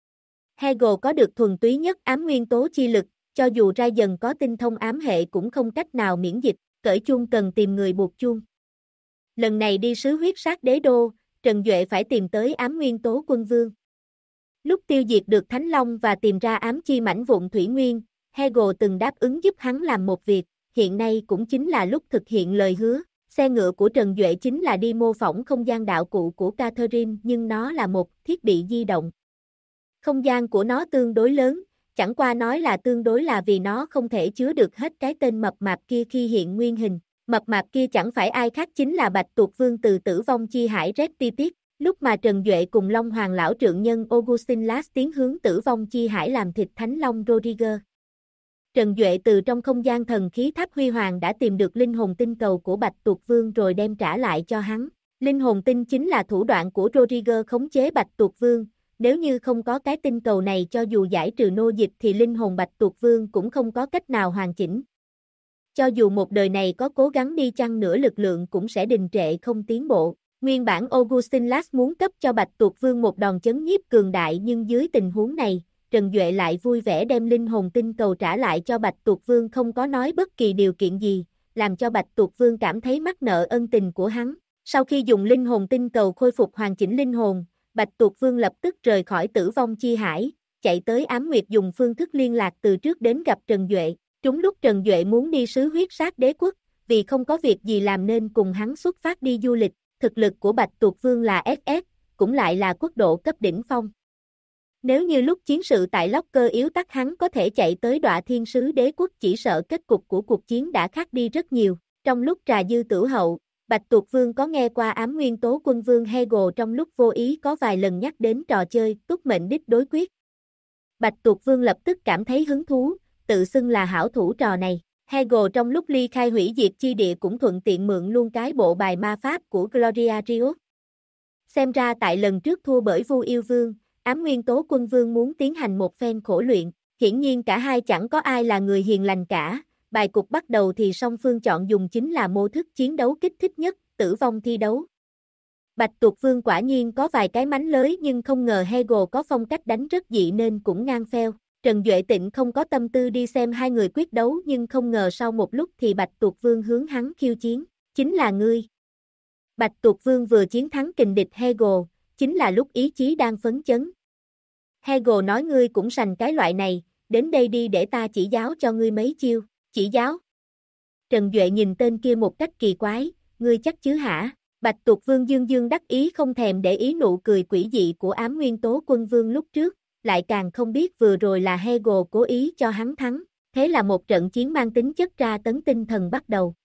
Hegel có được thuần túy nhất ám nguyên tố chi lực, cho dù Ra Dần có tinh thông ám hệ cũng không cách nào miễn dịch, cởi chuông cần tìm người buộc chuông. Lần này đi sứ huyết sát đế đô, Trần Duệ phải tìm tới ám nguyên tố quân vương. Lúc tiêu diệt được Thánh Long và tìm ra ám chi mảnh vụn thủy nguyên, Hegel từng đáp ứng giúp hắn làm một việc, hiện nay cũng chính là lúc thực hiện lời hứa, Xe ngựa của Trần Duệ chính là đi mô phỏng không gian đạo cụ của Catherine nhưng nó là một thiết bị di động. Không gian của nó tương đối lớn, chẳng qua nói là tương đối là vì nó không thể chứa được hết cái tên mập mạp kia khi hiện nguyên hình. Mập mạp kia chẳng phải ai khác chính là Bạch Tuộc Vương từ Tử Vong Chi Hải Red Titit. Lúc mà Trần Duệ cùng Long Hoàng lão trượng nhân Augustin Las tiến hướng Tử Vong Chi Hải làm thịt Thánh Long Rodriguez. Trần Duệ từ trong không gian thần khí tháp huy hoàng đã tìm được linh hồn tinh cầu của Bạch Tuộc Vương rồi đem trả lại cho hắn. Linh hồn tinh chính là thủ đoạn của Rodriguez khống chế Bạch Tuộc Vương. Nếu như không có cái tinh cầu này cho dù giải trừ nô dịch thì linh hồn Bạch Tuộc Vương cũng không có cách nào hoàn chỉnh. Cho dù một đời này có cố gắng đi chăng nữa lực lượng cũng sẽ đình trệ không tiến bộ. Nguyên bản Augustin Las muốn cấp cho Bạch Tuộc Vương một đòn chấn nhiếp cường đại nhưng dưới tình huống này, Trần Duệ lại vui vẻ đem linh hồn tinh cầu trả lại cho Bạch Tuộc Vương không có nói bất kỳ điều kiện gì, làm cho Bạch Tuộc Vương cảm thấy mắc nợ ân tình của hắn. Sau khi dùng linh hồn tinh cầu khôi phục hoàn chỉnh linh hồn, Bạch Tuộc Vương lập tức rời khỏi Tử Vong Chi Hải, chạy tới Ám Nguyệt dùng phương thức liên lạc từ trước đến gặp Trần Duệ. Trúng lúc Trần Duệ muốn đi sứ huyết sát đế quốc, vì không có việc gì làm nên cùng hắn xuất phát đi du lịch, thực lực của Bạch Tuộc Vương là SS, cũng lại là quốc độ cấp đỉnh phong. Nếu như lúc chiến sự tại Locker yếu tắc hắn có thể chạy tới Đọa Thiên Sứ Đế Quốc chỉ sợ kết cục của cuộc chiến đã khác đi rất nhiều. Trong lúc trà dư tửu hậu, Bạch Tuộc Vương có nghe qua ám nguyên tố quân vương Hegel trong lúc vô ý có vài lần nhắc đến trò chơi túc mệnh đích đối quyết. Bạch Tuộc Vương lập tức cảm thấy hứng thú, tự xưng là hảo thủ trò này. Hegel trong lúc ly khai hủy diệt chi địa cũng thuận tiện mượn luôn cái bộ bài ma pháp của Gloria Rios. Xem ra tại lần trước thua bởi Vu Yêu Vương, ám nguyên tố quân vương muốn tiến hành một phen khổ luyện, hiển nhiên cả hai chẳng có ai là người hiền lành cả, bài cục bắt đầu thì song phương chọn dùng chính là mô thức chiến đấu kích thích nhất, tử vong thi đấu. Bạch Tuộc Vương quả nhiên có vài cái mánh lới nhưng không ngờ Hegel có phong cách đánh rất dị nên cũng ngang pheo. Trần Duệ Tịnh không có tâm tư đi xem hai người quyết đấu nhưng không ngờ sau một lúc thì Bạch Tuộc Vương hướng hắn khiêu chiến, chính là ngươi. Bạch Tuộc Vương vừa chiến thắng kình địch Hegel, chính là lúc ý chí đang phấn chấn. Hegel nói ngươi cũng sành cái loại này, đến đây đi để ta chỉ giáo cho ngươi mấy chiêu, chỉ giáo. Trần Duệ nhìn tên kia một cách kỳ quái, ngươi chắc chứ hả? Bạch Tuộc Vương dương dương đắc ý không thèm để ý nụ cười quỷ dị của ám nguyên tố quân vương lúc trước, lại càng không biết vừa rồi là Hegel cố ý cho hắn thắng, thế là một trận chiến mang tính chất tra tấn tinh thần bắt đầu.